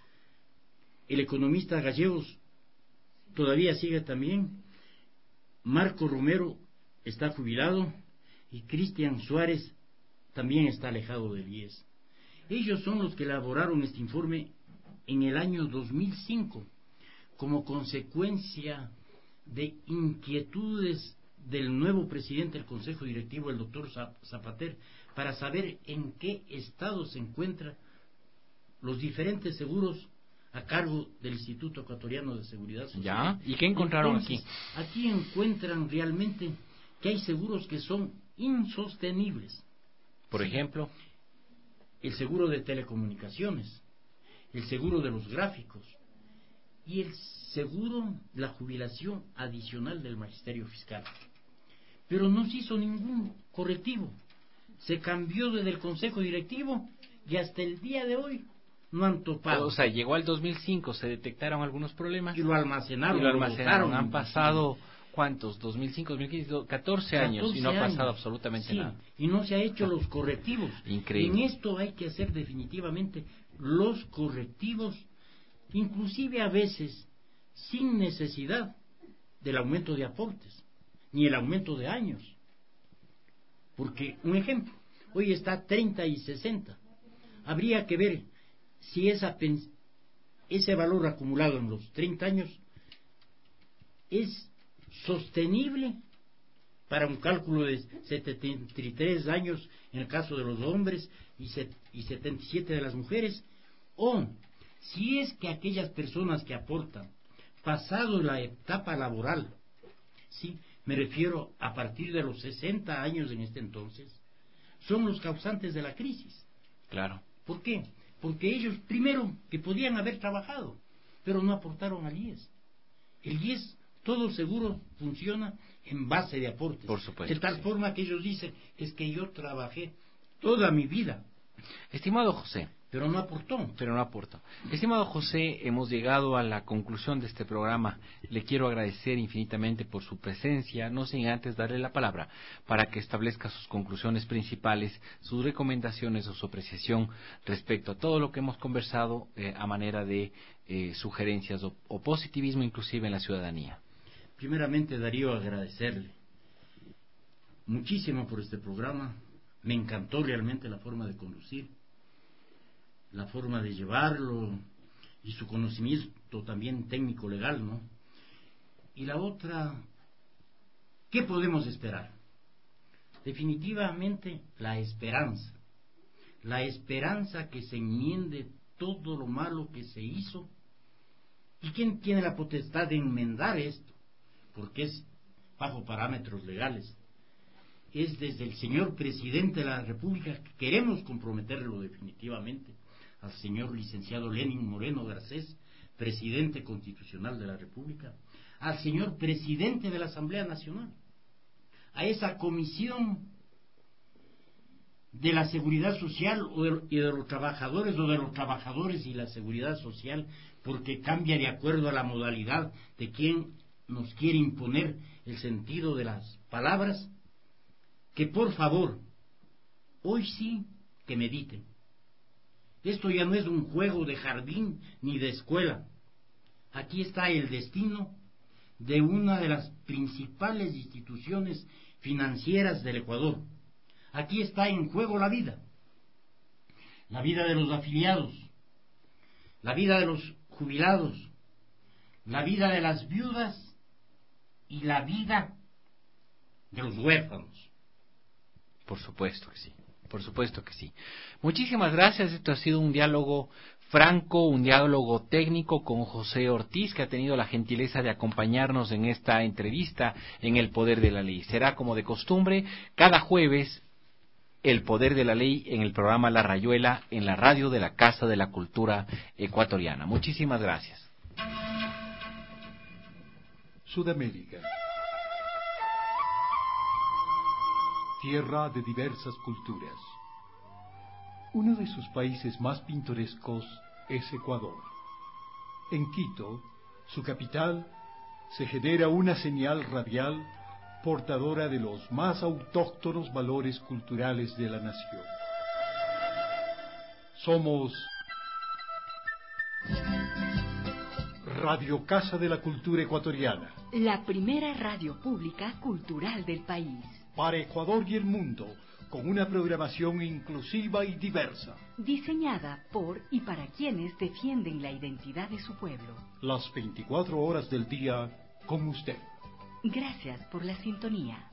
El economista Gallegos todavía sigue también. Marco Romero está jubilado y Cristian Suárez también está alejado del I E S. Ellos son los que elaboraron este informe en el año dos mil cinco como consecuencia de inquietudes del nuevo presidente del Consejo Directivo, el doctor Zapater, para saber en qué estado se encuentran los diferentes seguros a cargo del Instituto Ecuatoriano de Seguridad Social.
¿Ya? ¿Y qué encontraron
Entonces, aquí? Aquí encuentran realmente que hay seguros que son insostenibles.
Por
sí.
ejemplo,
el seguro de telecomunicaciones, el seguro de los gráficos y el seguro de la jubilación adicional del magisterio fiscal. Pero no se hizo ningún correctivo. Se cambió desde el Consejo Directivo y hasta el día de hoy no han topado.
O sea, llegó al dos mil cinco, se detectaron algunos problemas
y lo almacenaron.
Y lo almacenaron.
Lo
han pasado ¿cuántos? dos mil cinco, dos mil quince, catorce años y no ha pasado
años.
absolutamente
Sí,
nada.
Y no se ha hecho los correctivos.
Increíble.
En esto hay que hacer definitivamente los correctivos, inclusive a veces sin necesidad del aumento de aportes, ni el aumento de años. Porque, un ejemplo, hoy está treinta y sesenta. Habría que ver si esa ese valor acumulado en los treinta años es sostenible para un cálculo de setenta y tres años en el caso de los hombres y setenta y siete de las mujeres, o si es que aquellas personas que aportan pasado la etapa laboral, sí, me refiero a partir de los sesenta años en este entonces, son los causantes de la crisis.
Claro.
¿Por qué? Porque ellos, primero, que podían haber trabajado, pero no aportaron al I E S. El I E S, todo seguro, funciona en base de aportes.
Por supuesto.
De tal
sí.
forma que ellos dicen, es que yo trabajé toda mi vida.
Estimado José.
Pero no aportó.
Pero no aportó. Estimado José, hemos llegado a la conclusión de este programa. Le quiero agradecer infinitamente por su presencia, no sin antes darle la palabra para que establezca sus conclusiones principales, sus recomendaciones o su apreciación respecto a todo lo que hemos conversado eh, a manera de eh, sugerencias o, o positivismo inclusive en la ciudadanía.
Primeramente, Darío, agradecerle muchísimo por este programa. Me encantó realmente la forma de conducir, la forma de llevarlo y su conocimiento también técnico legal, ¿no? Y la otra, ¿qué podemos esperar? Definitivamente la esperanza, la esperanza que se enmiende todo lo malo que se hizo. ¿Y quién tiene la potestad de enmendar esto? Porque es bajo parámetros legales. Es desde el señor presidente de la República que queremos comprometerlo definitivamente, al señor licenciado Lenin Moreno Garcés, presidente constitucional de la República, al señor presidente de la Asamblea Nacional, a esa comisión de la seguridad social o de, y de los trabajadores o de los trabajadores y la seguridad social, porque cambia de acuerdo a la modalidad de quien nos quiere imponer el sentido de las palabras, que por favor, hoy sí que mediten. Esto ya no es un juego de jardín ni de escuela. Aquí está el destino de una de las principales instituciones financieras del Ecuador. Aquí está en juego la vida. La vida de los afiliados, la vida de los jubilados, la vida de las viudas y la vida de los huérfanos.
Por supuesto que sí. Por supuesto que sí. Muchísimas gracias. Esto ha sido un diálogo franco, un diálogo técnico con José Ortiz, que ha tenido la gentileza de acompañarnos en esta entrevista en El Poder de la Ley. Será como de costumbre, cada jueves, El Poder de la Ley en el programa La Rayuela, en la radio de la Casa de la Cultura Ecuatoriana. Muchísimas gracias.
Sudamérica. Tierra de diversas culturas. Uno de sus países más pintorescos es Ecuador. En Quito, su capital, se genera una señal radial portadora de los más autóctonos valores culturales de la nación. Somos Radio Casa de la Cultura Ecuatoriana.
La primera radio pública cultural del país.
Para Ecuador y el mundo, con una programación inclusiva y diversa.
Diseñada por y para quienes defienden la identidad de su pueblo.
Las veinticuatro horas del día con usted.
Gracias por la sintonía.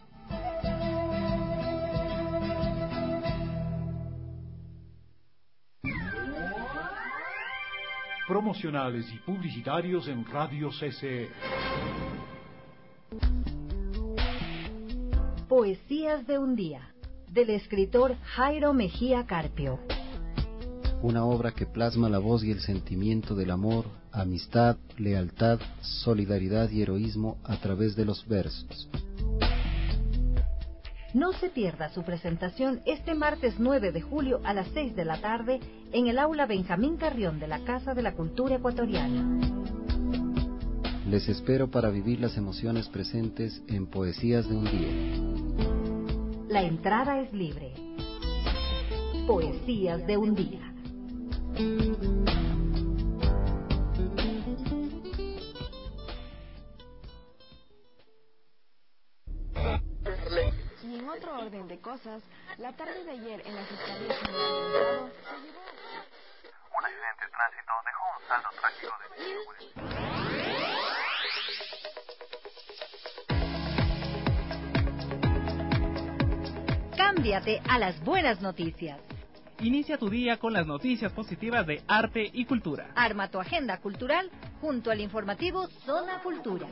Promocionales y publicitarios en Radio C C E.
Poesías de un día, del escritor Jairo Mejía Carpio.
Una obra que plasma la voz y el sentimiento del amor, amistad, lealtad, solidaridad y heroísmo a través de los versos.
No se pierda su presentación este martes nueve de julio a las seis de la tarde en el aula Benjamín Carrión de la Casa de la Cultura Ecuatoriana.
Les espero para vivir las emociones presentes en Poesías de un Día.
La entrada es libre. Poesías de un Día.
Y en otro orden de cosas, la tarde de ayer en la Fiscalía General del Estado se llevó
un accidente de tránsito dejó un saldo trágico de cinco muertes.
Cámbiate a las buenas noticias.
Inicia tu día con las noticias positivas de arte y cultura.
Arma tu agenda cultural junto al informativo Zona Cultura.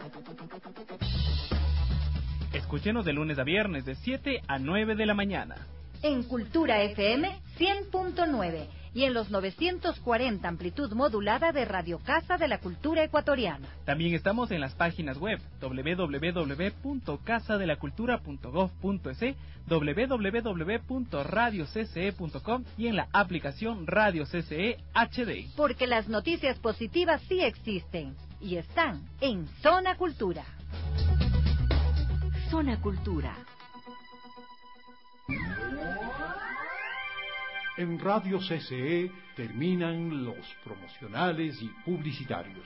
Escúchenos de lunes a viernes de siete a nueve de la mañana.
En Cultura F M cien punto nueve y en los novecientos cuarenta amplitud modulada de Radio Casa de la Cultura Ecuatoriana.
También estamos en las páginas web doble u doble u doble u punto casa de la cultura punto gob punto es, doble u doble u doble u punto radio c c e punto com y en la aplicación Radio C C E H D.
Porque las noticias positivas sí existen y están en Zona Cultura. Zona Cultura.
En Radio C C E terminan los promocionales y publicitarios.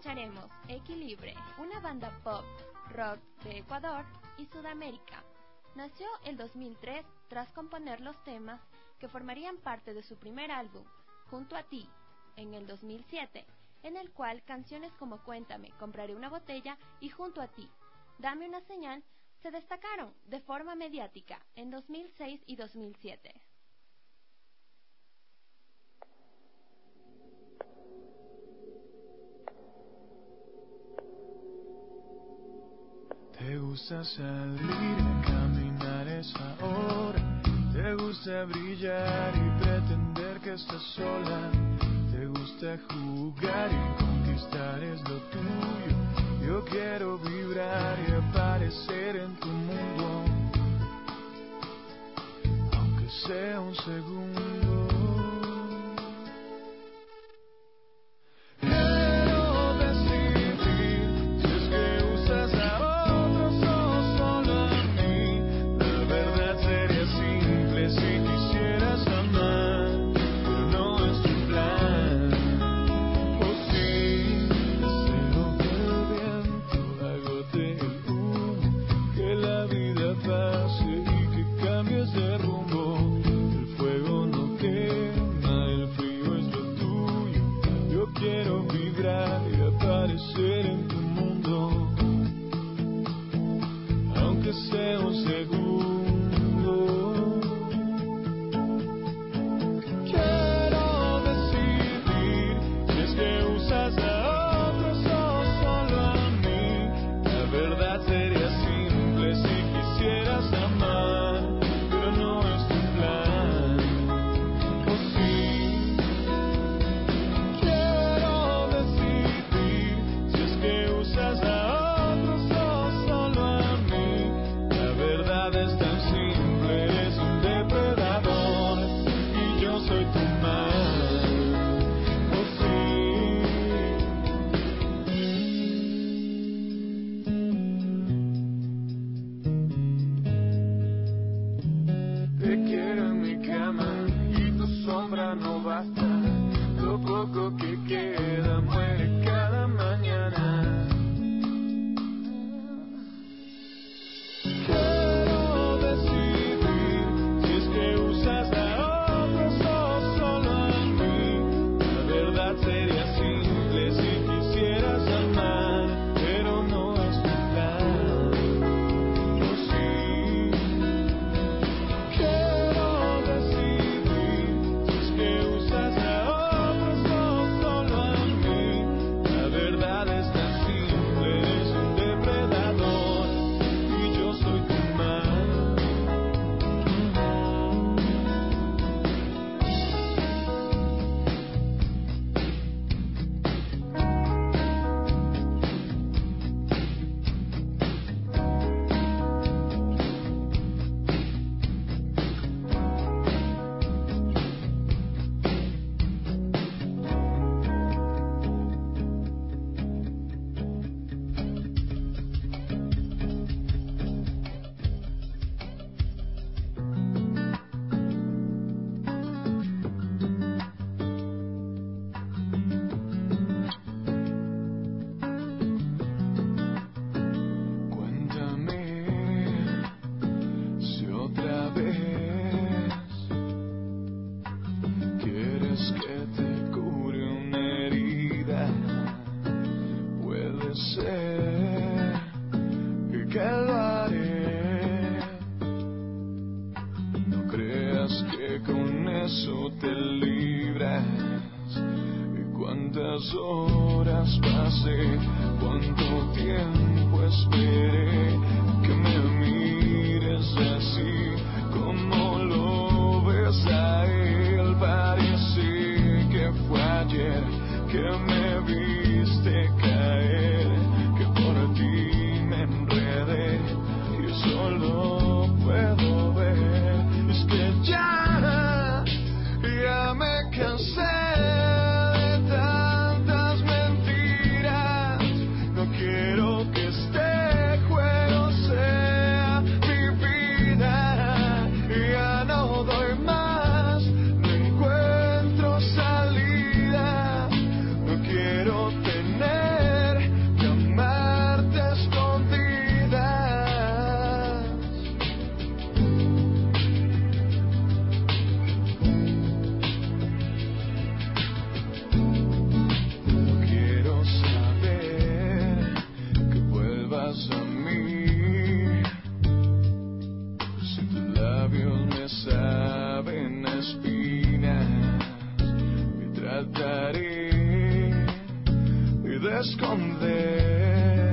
escucharemos Equilibre, una banda pop rock de Ecuador y Sudamérica. Nació el dos mil tres tras componer los temas que formarían parte de su primer álbum, Junto a ti, en el dos mil siete, en el cual canciones como Cuéntame, Compraré una botella y Junto a ti, Dame una señal, se destacaron de forma mediática en dos mil seis y dos mil siete.
Te gusta salir a caminar esa hora, te gusta brillar y pretender que estás sola, te gusta jugar y conquistar es lo tuyo. Yo quiero vibrar y aparecer en tu mundo, aunque sea un segundo. Horas pasé, cuánto tiempo esperé que me mires así como lo ves a él. Parece que fue ayer que me viste caer, que por ti me enredé y solo puedo ver. Es que ya, ya me cansé. esconder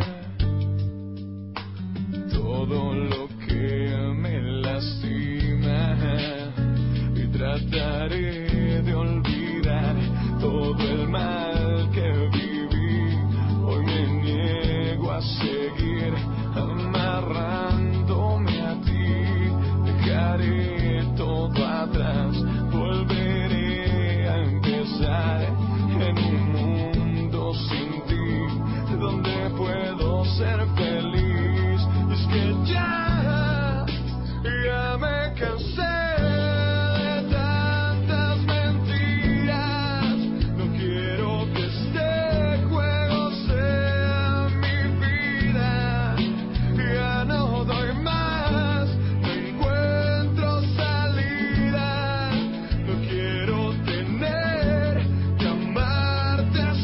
todo lo que me lastima y trataré de olvidar todo el mal que viví. Hoy me niego a seguir amarrándome a ti, dejaré todo atrás, volveré a empezar en un mundo sin ti, donde puedo ser feliz. Y es que ya, ya me cansé de tantas mentiras, no quiero que este juego sea mi vida, ya no doy más, no encuentro salida, no quiero tener que amarte a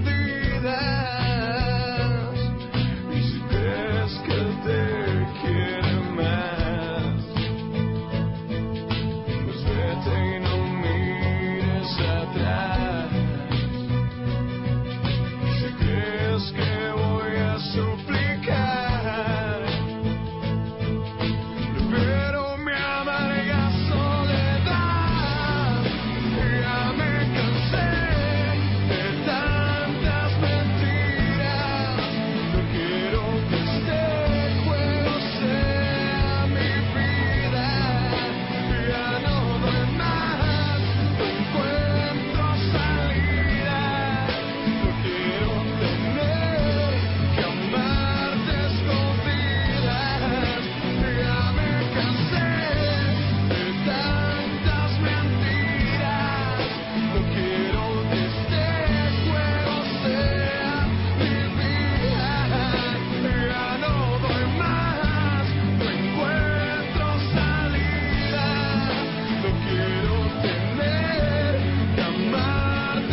escondidas. Y si crees que él te quiere más, pues vete y no mires atrás. Si crees que voy a suplicar, pero mi amarga soledad, ya me cansé de tantas mentiras, no quiero que este juego sea mi vida, ya no doy más, no encuentro salida, no quiero tener que amarte a escondidas, ya me cansé de tantas mentiras, no quiero que este juego sea mi vida, ya no doy más, no encuentro salida, no quiero tener que amarte a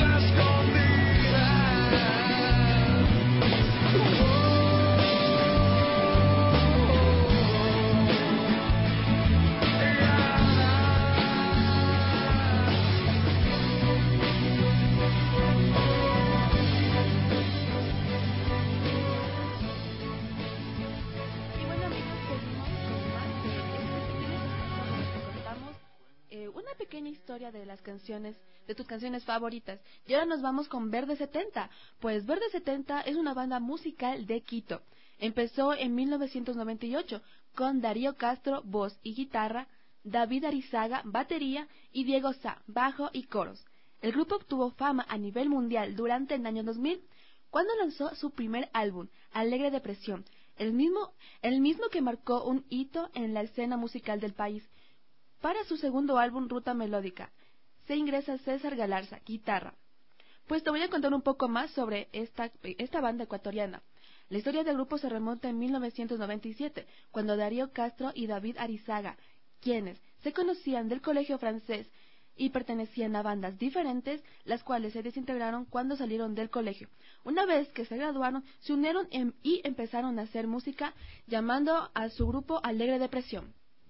Y bueno, amigos, seguimos con más de este pequeño segmento en el que contamos eh, una pequeña historia de las canciones, de tus canciones favoritas. Y ahora nos vamos con Verde setenta. Pues Verde setenta es una banda musical de Quito. Empezó en mil novecientos noventa y ocho con Darío Castro, voz y guitarra, David Arizaga, batería, y Diego Sá, bajo y coros. El grupo obtuvo fama a nivel mundial durante el año dos mil, cuando lanzó su primer álbum, Alegre Depresión, el mismo, el mismo que marcó un hito en la escena musical del país. Para su segundo álbum, Ruta Melódica, se ingresa César Galarza, guitarra. Pues te voy a contar un poco más sobre esta, esta banda ecuatoriana. La historia del grupo se remonta en mil novecientos noventa y siete, cuando Darío Castro y David Arizaga, quienes se conocían del colegio francés y pertenecían a bandas diferentes, las cuales se desintegraron cuando salieron del colegio. Una vez que se graduaron, se unieron en, y empezaron a hacer música, llamando a su grupo Alegre Depresión.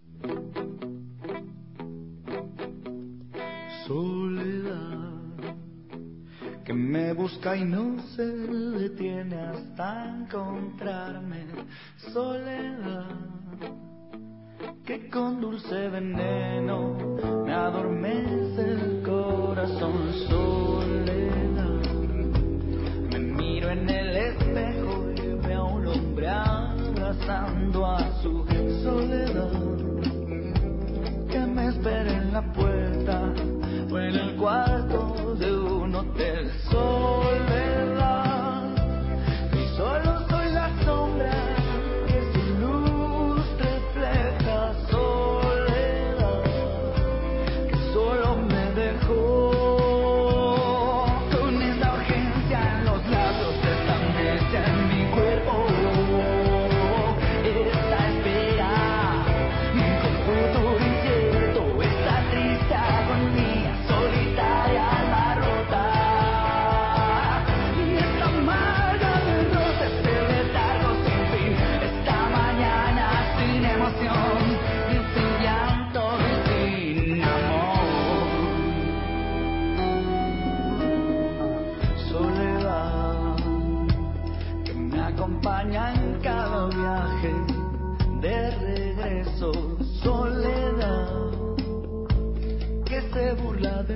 Soledad que me busca y no se detiene hasta encontrarme. Soledad que con dulce veneno me adormece el corazón. Soledad, me miro en el espejo y veo a un hombre abrazando a su soledad, que me espera en la puerta o en el cuarto de un hotel. Soledad, y solo soy la sombra que su luz refleja. Soledad, que solo me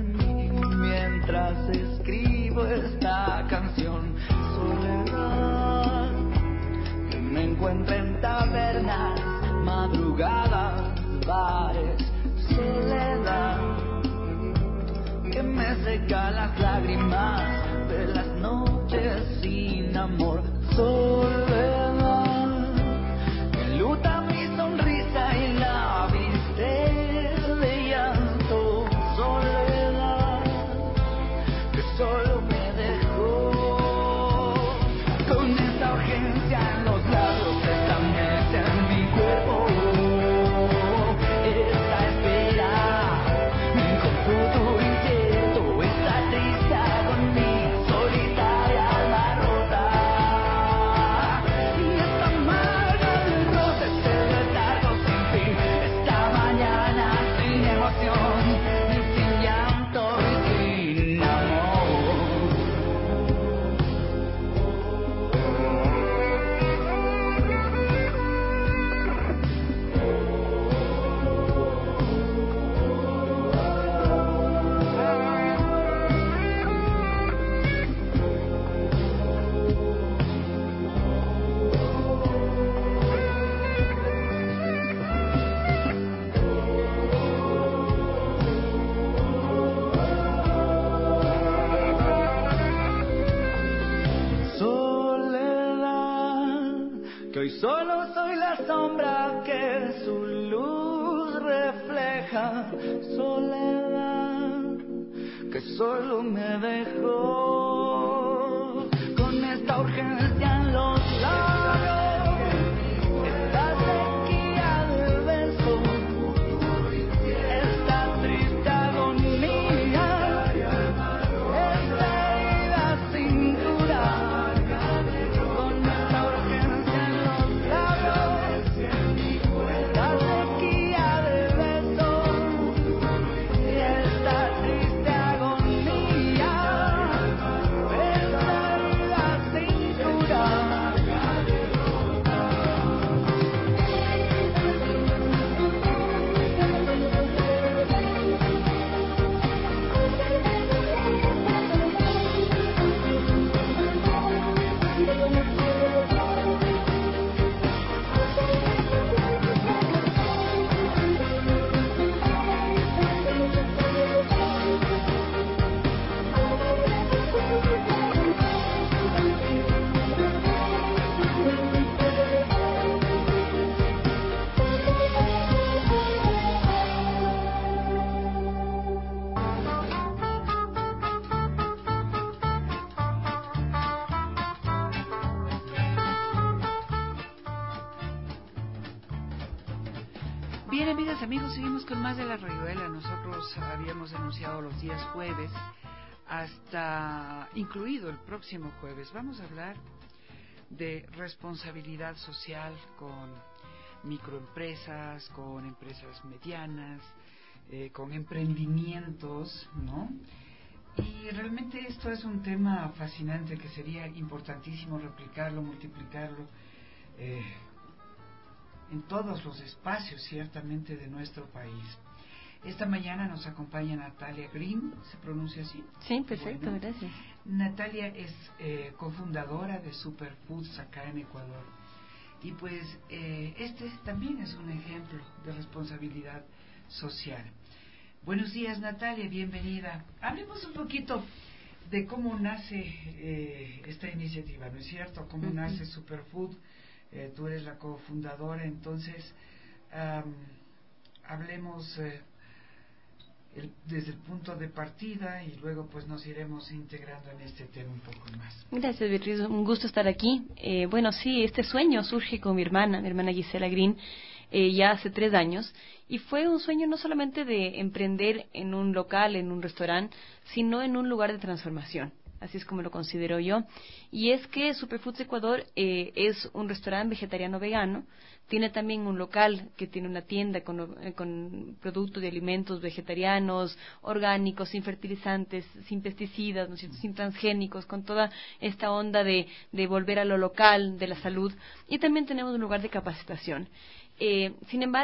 de mí mientras escribo esta canción. Soledad que me encuentra en tabernas, madrugadas, bares. Soledad que me seca las lágrimas de las noches sin amor. Soledad que luta mi sonrisa y la viste de llanto. Soledad que solo me dejó con esta urgencia en los labios, esta mesa en mi cuerpo, esta espera con futuro incierto, esta triste agonía, solitaria alma rota, y esta amarga derrota, este letargo sin fin, esta mañana sin emoción, y sin llanto y sin amor. Soledad, que hoy solo soy la sombra que su luz refleja. Soledad, que solo me dejó con esta urgencia en los labios, esta sequía de besos, esta triste agonía, esta herida sin curar, con esta urgencia en los labios, esta sequía de besos, y esta triste agonía, esta herida sin curar.
Bien, amigas, amigos, seguimos con más de La Rayuela. Nosotros habíamos anunciado los días jueves, hasta incluido el próximo jueves. Vamos a hablar de responsabilidad social con microempresas, con empresas medianas, eh, con emprendimientos, ¿no? Y realmente esto es un tema fascinante que sería importantísimo replicarlo, multiplicarlo, eh, en todos los espacios, ciertamente, de nuestro país. Esta mañana nos acompaña Natalia Green, ¿se pronuncia así?
Sí, perfecto,
Bueno,
gracias.
Natalia es eh, cofundadora de Superfoods acá en Ecuador. Y pues eh, este también es un ejemplo de responsabilidad social. Buenos días, Natalia, bienvenida. Hablemos un poquito de cómo nace eh, esta iniciativa, ¿no es cierto? Cómo uh-huh. nace Superfood. Eh, tú eres la cofundadora, entonces um, hablemos eh, el, desde el punto de partida y luego pues nos iremos integrando en este tema un poco más.
Gracias, Beatriz, un gusto estar aquí. Eh, bueno, sí, este sueño surge con mi hermana, mi hermana Gisela Green, eh, ya hace tres años, y fue un sueño no solamente de emprender en un local, en un restaurante, sino en un lugar de transformación. Así es como lo considero yo. Y es que Superfoods Ecuador eh, es un restaurante vegetariano vegano. Tiene también un local que tiene una tienda con, eh, con productos de alimentos vegetarianos, orgánicos, sin fertilizantes, sin pesticidas, ¿no es cierto?, sin transgénicos, con toda esta onda de, de volver a lo local, de la salud. Y también tenemos un lugar de capacitación. Eh, sin embargo,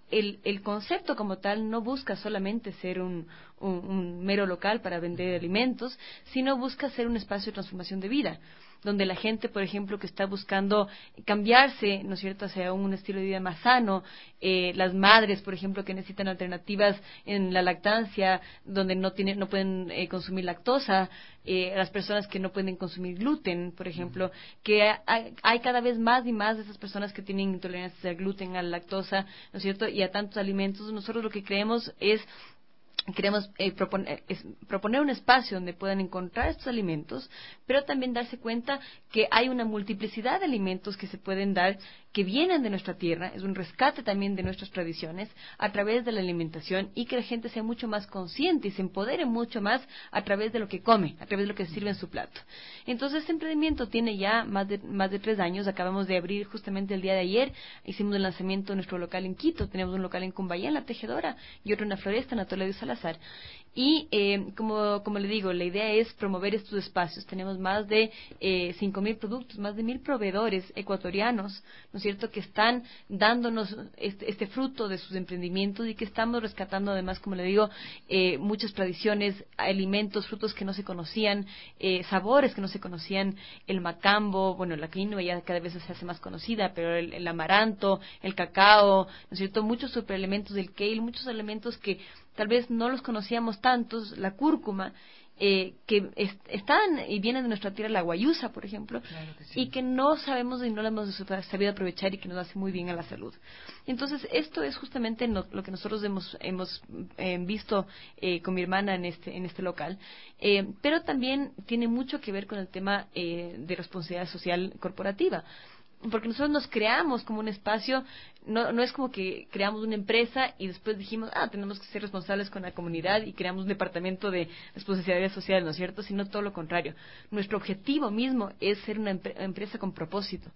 el, el concepto como tal no busca solamente ser un, un, un mero local para vender alimentos, sino busca ser un espacio de transformación de vida, donde la gente, por ejemplo, que está buscando cambiarse, ¿no es cierto?, hacia un estilo de vida más sano, eh, las madres, por ejemplo, que necesitan alternativas en la lactancia, donde no tienen, no pueden eh, consumir lactosa, eh, las personas que no pueden consumir gluten, por ejemplo, que hay, hay cada vez más y más de esas personas que tienen intolerancia al gluten, a la lactosa, ¿no es cierto?, y a tantos alimentos. Nosotros lo que creemos es Queremos eh, proponer, es, proponer un espacio donde puedan encontrar estos alimentos, pero también darse cuenta que hay una multiplicidad de alimentos que se pueden dar, que vienen de nuestra tierra, es un rescate también de nuestras tradiciones a través de la alimentación, y que la gente sea mucho más consciente y se empodere mucho más a través de lo que come, a través de lo que sirve en su plato. Entonces, este emprendimiento tiene ya más de, más de tres años, acabamos de abrir justamente el día de ayer, hicimos el lanzamiento de nuestro local en Quito, tenemos un local en Cumbayá, en La Tejedora, y otro en La Floresta, en Toledo y Salazar. Y eh, como, como le digo, la idea es promover estos espacios. Tenemos más de eh, cinco mil productos, más de mil proveedores ecuatorianos, ¿no es cierto?, que están dándonos este, este fruto de sus emprendimientos, y que estamos rescatando además, como le digo, eh, muchas tradiciones, alimentos, frutos que no se conocían, eh, sabores que no se conocían, el macambo, bueno, la quinoa ya cada vez se hace más conocida, pero el, el amaranto, el cacao, ¿no es cierto?, muchos superelementos del kale, muchos elementos que tal vez no los conocíamos tantos, la cúrcuma, eh, que es, están y vienen de nuestra tierra, la guayusa, por ejemplo, claro que sí, y que no sabemos y no la hemos sabido aprovechar, y que nos hace muy bien a la salud. Entonces, esto es justamente no, lo que nosotros hemos, hemos eh, visto eh, con mi hermana en este, en este local, eh, pero también tiene mucho que ver con el tema eh, de responsabilidad social corporativa, porque nosotros nos creamos como un espacio, no, no es como que creamos una empresa y después dijimos, ah, tenemos que ser responsables con la comunidad y creamos un departamento de responsabilidad social, ¿no es cierto?, sino todo lo contrario. Nuestro objetivo mismo es ser una empre- empresa con propósito.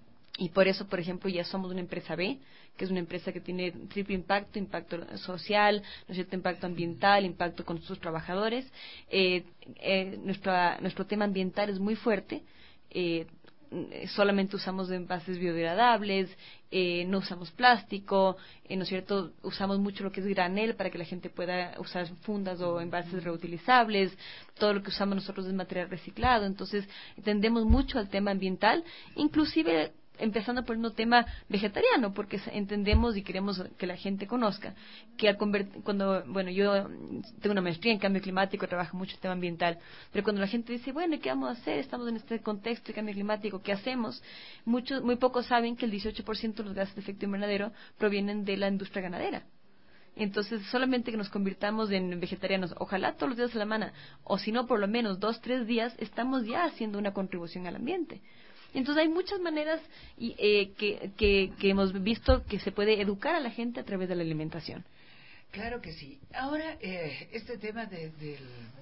Y por eso, por ejemplo, ya somos una empresa B, que es una empresa que tiene triple impacto, impacto social, ¿no es cierto?, impacto ambiental, impacto con sus trabajadores. Eh, eh, nuestra, nuestro tema ambiental es muy fuerte, eh, solamente usamos envases biodegradables, eh, no usamos plástico, eh, ¿no es cierto?, usamos mucho lo que es granel para que la gente pueda usar fundas o envases reutilizables, todo lo que usamos nosotros es material reciclado. Entonces, tendemos mucho al tema ambiental, inclusive empezando por un tema vegetariano, porque entendemos y queremos que la gente conozca que al convert- cuando, bueno, yo tengo una maestría en cambio climático, trabajo mucho el tema ambiental, pero cuando la gente dice, bueno, ¿qué vamos a hacer? Estamos en este contexto de cambio climático, ¿qué hacemos? Muchos, muy pocos saben que el dieciocho por ciento de los gases de efecto invernadero provienen de la industria ganadera. Entonces, solamente que nos convirtamos en vegetarianos, ojalá todos los días de la semana, o si no, por lo menos dos, tres días, estamos ya haciendo una contribución al ambiente. Entonces hay muchas maneras y, eh, que, que, que hemos visto que se puede educar a la gente a través de la alimentación.
Claro que sí. Ahora, eh, este tema de, de,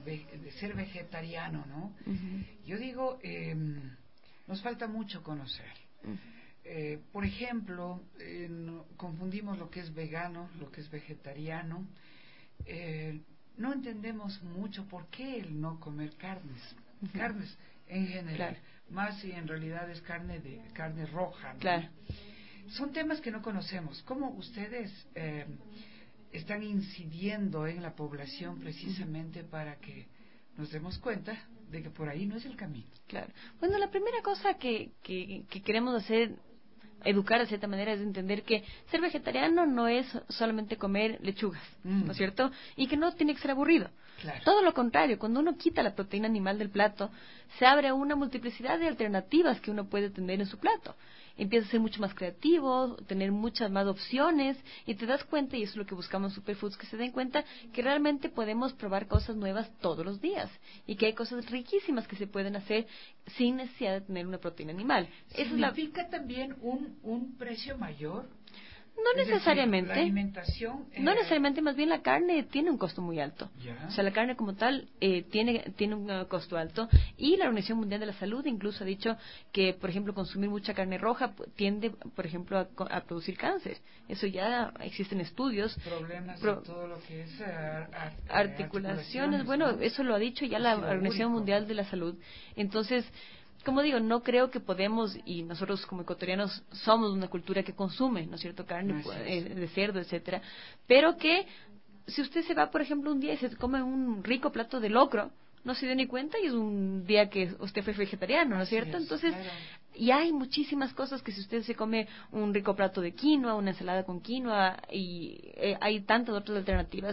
de ser vegetariano, ¿no? Uh-huh. Yo digo, eh, nos falta mucho conocer. Uh-huh. Eh, por ejemplo, eh, no, confundimos lo que es vegano, lo que es vegetariano. Eh, no entendemos mucho por qué el no comer carnes, uh-huh. carnes en general. Claro. Más si en realidad es carne de carne roja, ¿no?
Claro.
Son temas que no conocemos. ¿Cómo ustedes eh, están incidiendo en la población precisamente para que nos demos cuenta de que por ahí no es el camino?
Claro. Bueno, la primera cosa que, que, que queremos hacer, educar de cierta manera, es entender que ser vegetariano no es solamente comer lechugas, mm. ¿no es cierto? Y que no tiene que ser aburrido. Claro. Todo lo contrario, cuando uno quita la proteína animal del plato, se abre una multiplicidad de alternativas que uno puede tener en su plato. Empieza a ser mucho más creativo, tener muchas más opciones, y te das cuenta, y eso es lo que buscamos en Superfoods, que se den cuenta que realmente podemos probar cosas nuevas todos los días, y que hay cosas riquísimas que se pueden hacer sin necesidad de tener una proteína animal.
¿Significa es la... también un, un precio mayor?
No necesariamente.
Decir, la alimentación, eh...
no necesariamente, más bien la carne tiene un costo muy alto.
¿Ya?
O sea, la carne como tal eh, tiene tiene un uh, costo alto, y la Organización Mundial de la Salud incluso ha dicho que, por ejemplo, consumir mucha carne roja tiende, por ejemplo, a, a producir cáncer. Eso ya existen estudios.
Problemas
pro,
de todo lo que es uh, art,
articulaciones. articulaciones bueno, ¿no? Eso lo ha dicho ya la Organización Mundial de la Salud. Entonces, como digo, no creo que podemos, y nosotros como ecuatorianos somos una cultura que consume, ¿no es cierto?, carne eh, de cerdo, etcétera, pero que si usted se va, por ejemplo, un día y se come un rico plato de locro, no se dio ni cuenta y es un día que usted fue vegetariano, ¿no es cierto?
Es,
Entonces,
claro.
y hay muchísimas cosas que si usted se come un rico plato de quinoa, una ensalada con quinoa, y eh, hay tantas otras alternativas,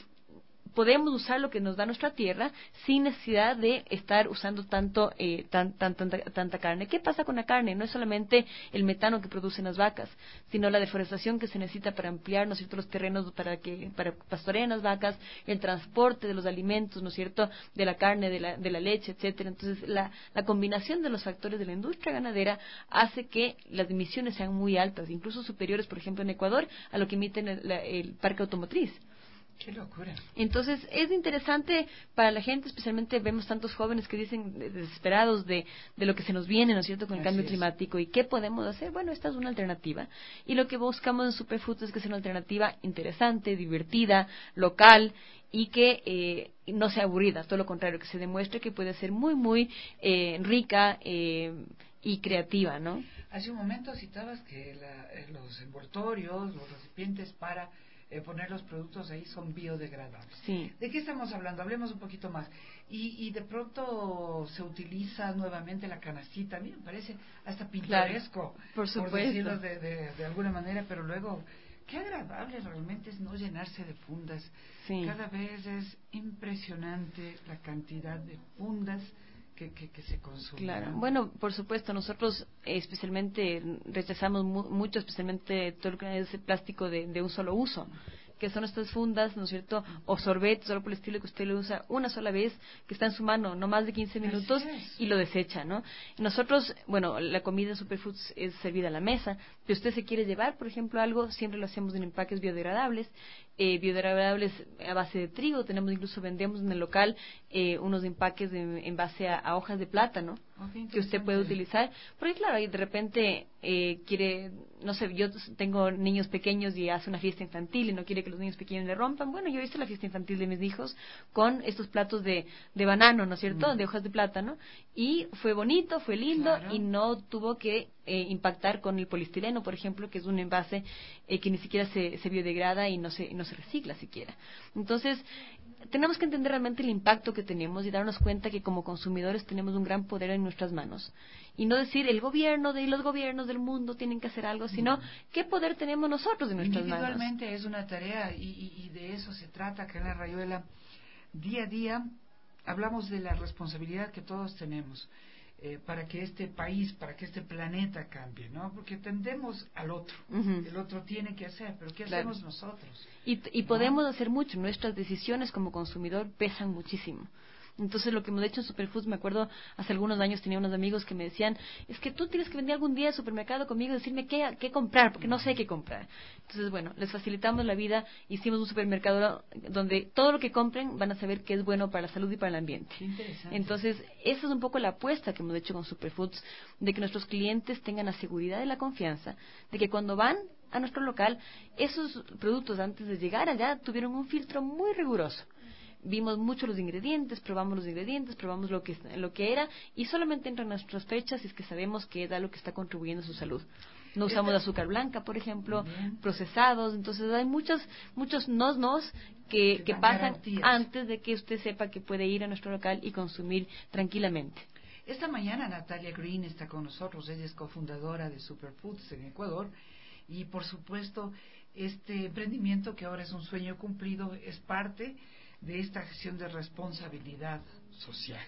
podemos usar lo que nos da nuestra tierra sin necesidad de estar usando tanto eh, tan, tan, tanta, tanta carne. ¿Qué pasa con la carne? No es solamente el metano que producen las vacas, sino la deforestación que se necesita para ampliar, ¿no es cierto?, los terrenos para que para pastoreen las vacas, el transporte de los alimentos, ¿no es cierto?, de la carne, de la, de la leche, etcétera. Entonces, la, la combinación de los factores de la industria ganadera hace que las emisiones sean muy altas, incluso superiores, por ejemplo, en Ecuador, a lo que emite el, el parque automotriz.
¡Qué locura!
Entonces, es interesante para la gente, especialmente vemos tantos jóvenes que dicen desesperados de, de lo que se nos viene, ¿no es cierto?, con el
Así
cambio
es.
climático. ¿Y qué podemos hacer? Bueno, esta es una alternativa. Y lo que buscamos en Superfoods es que sea una alternativa interesante, divertida, local, y que eh, no sea aburrida, todo lo contrario, que se demuestre que puede ser muy, muy eh, rica eh, y creativa, ¿no?
Hace un momento citabas que la, eh, los envoltorios, los recipientes para eh, poner los productos ahí son biodegradables.
Sí.
¿De qué estamos hablando? Hablemos un poquito más. Y, y de pronto se utiliza nuevamente la canastita. A mí me parece hasta pintoresco,
Claro, por supuesto.
por decirlo de, de, de alguna manera, pero luego, qué agradable realmente es no llenarse de fundas.
Sí.
Cada vez es impresionante la cantidad de fundas que, que, que se consumen.
Claro,
¿no?
bueno, por supuesto, nosotros eh, especialmente rechazamos mu mucho, especialmente todo lo que es el plástico de, de un solo uso, que son estas fundas, ¿no es cierto?, o sorbetes, o algo por el estilo, que usted lo usa una sola vez, que está en su mano, no más de quince minutos, y lo desecha, ¿no? Y nosotros, bueno, la comida en Superfoods es servida a la mesa, si usted se quiere llevar, por ejemplo, algo, siempre lo hacemos en empaques biodegradables, eh, biodegradables a base de trigo, tenemos incluso, vendemos en el local eh, unos empaques de, en base a, a hojas de plátano,
Okay,
que usted puede utilizar, porque claro, y de repente eh, quiere, no sé, yo tengo niños pequeños y hace una fiesta infantil y no quiere que los niños pequeños le rompan. Bueno, yo hice la fiesta infantil de mis hijos con estos platos de, de banano, ¿no es cierto?, mm. de hojas de plátano, y fue bonito, fue lindo, claro. Y no tuvo que eh, impactar con el poliestireno, por ejemplo, que es un envase eh, que ni siquiera se, se biodegrada y no se, no se recicla siquiera. Entonces, tenemos que entender realmente el impacto que tenemos y darnos cuenta que como consumidores tenemos un gran poder en nuestras manos. Y no decir el gobierno de, y los gobiernos del mundo tienen que hacer algo, sino qué poder tenemos nosotros en nuestras manos.
Individualmente es una tarea y, y, y de eso se trata acá en La Rayuela. Día a día hablamos de la responsabilidad que todos tenemos eh, para que este país, para que este planeta cambie, ¿no? Porque tendemos al otro. Uh-huh. El otro tiene que hacer, pero ¿qué claro. hacemos nosotros?
Y, y ¿no? podemos hacer mucho. Nuestras decisiones como consumidor pesan muchísimo. Entonces, lo que hemos hecho en Superfoods, me acuerdo, hace algunos años tenía unos amigos que me decían, es que tú tienes que venir algún día al supermercado conmigo y decirme qué, qué comprar, porque no sé qué comprar. Entonces, bueno, les facilitamos la vida, hicimos un supermercado donde todo lo que compren van a saber que es bueno para la salud y para el ambiente.
Qué interesante.
Entonces, esa es un poco la apuesta que hemos hecho con Superfoods, de que nuestros clientes tengan la seguridad y la confianza, de que cuando van a nuestro local, esos productos antes de llegar allá tuvieron un filtro muy riguroso. Vimos mucho los ingredientes, probamos los ingredientes, probamos lo que lo que era y solamente entran nuestras fechas si es que sabemos que es algo que está contribuyendo a su salud. No usamos este... azúcar blanca, por ejemplo, bien. procesados, entonces hay muchos muchos nos nos que, que, que pasan garantías. Antes de que usted sepa que puede ir a nuestro local y consumir tranquilamente.
Esta mañana Natalia Green está con nosotros, ella es cofundadora de Superfoods en Ecuador y por supuesto este emprendimiento que ahora es un sueño cumplido es parte de esta acción de responsabilidad social.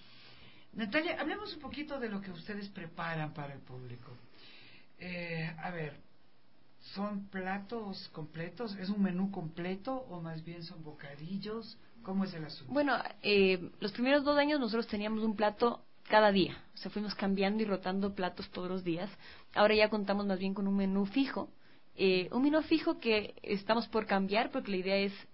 Natalia, hablemos un poquito de lo que ustedes preparan para el público. Eh, a ver, ¿son platos completos? ¿Es un menú completo o más bien son bocadillos? ¿Cómo es el asunto?
Bueno, eh, los primeros dos años nosotros teníamos un plato cada día. O sea, fuimos cambiando y rotando platos todos los días. Ahora ya contamos más bien con un menú fijo. Eh, un menú fijo que estamos por cambiar porque la idea es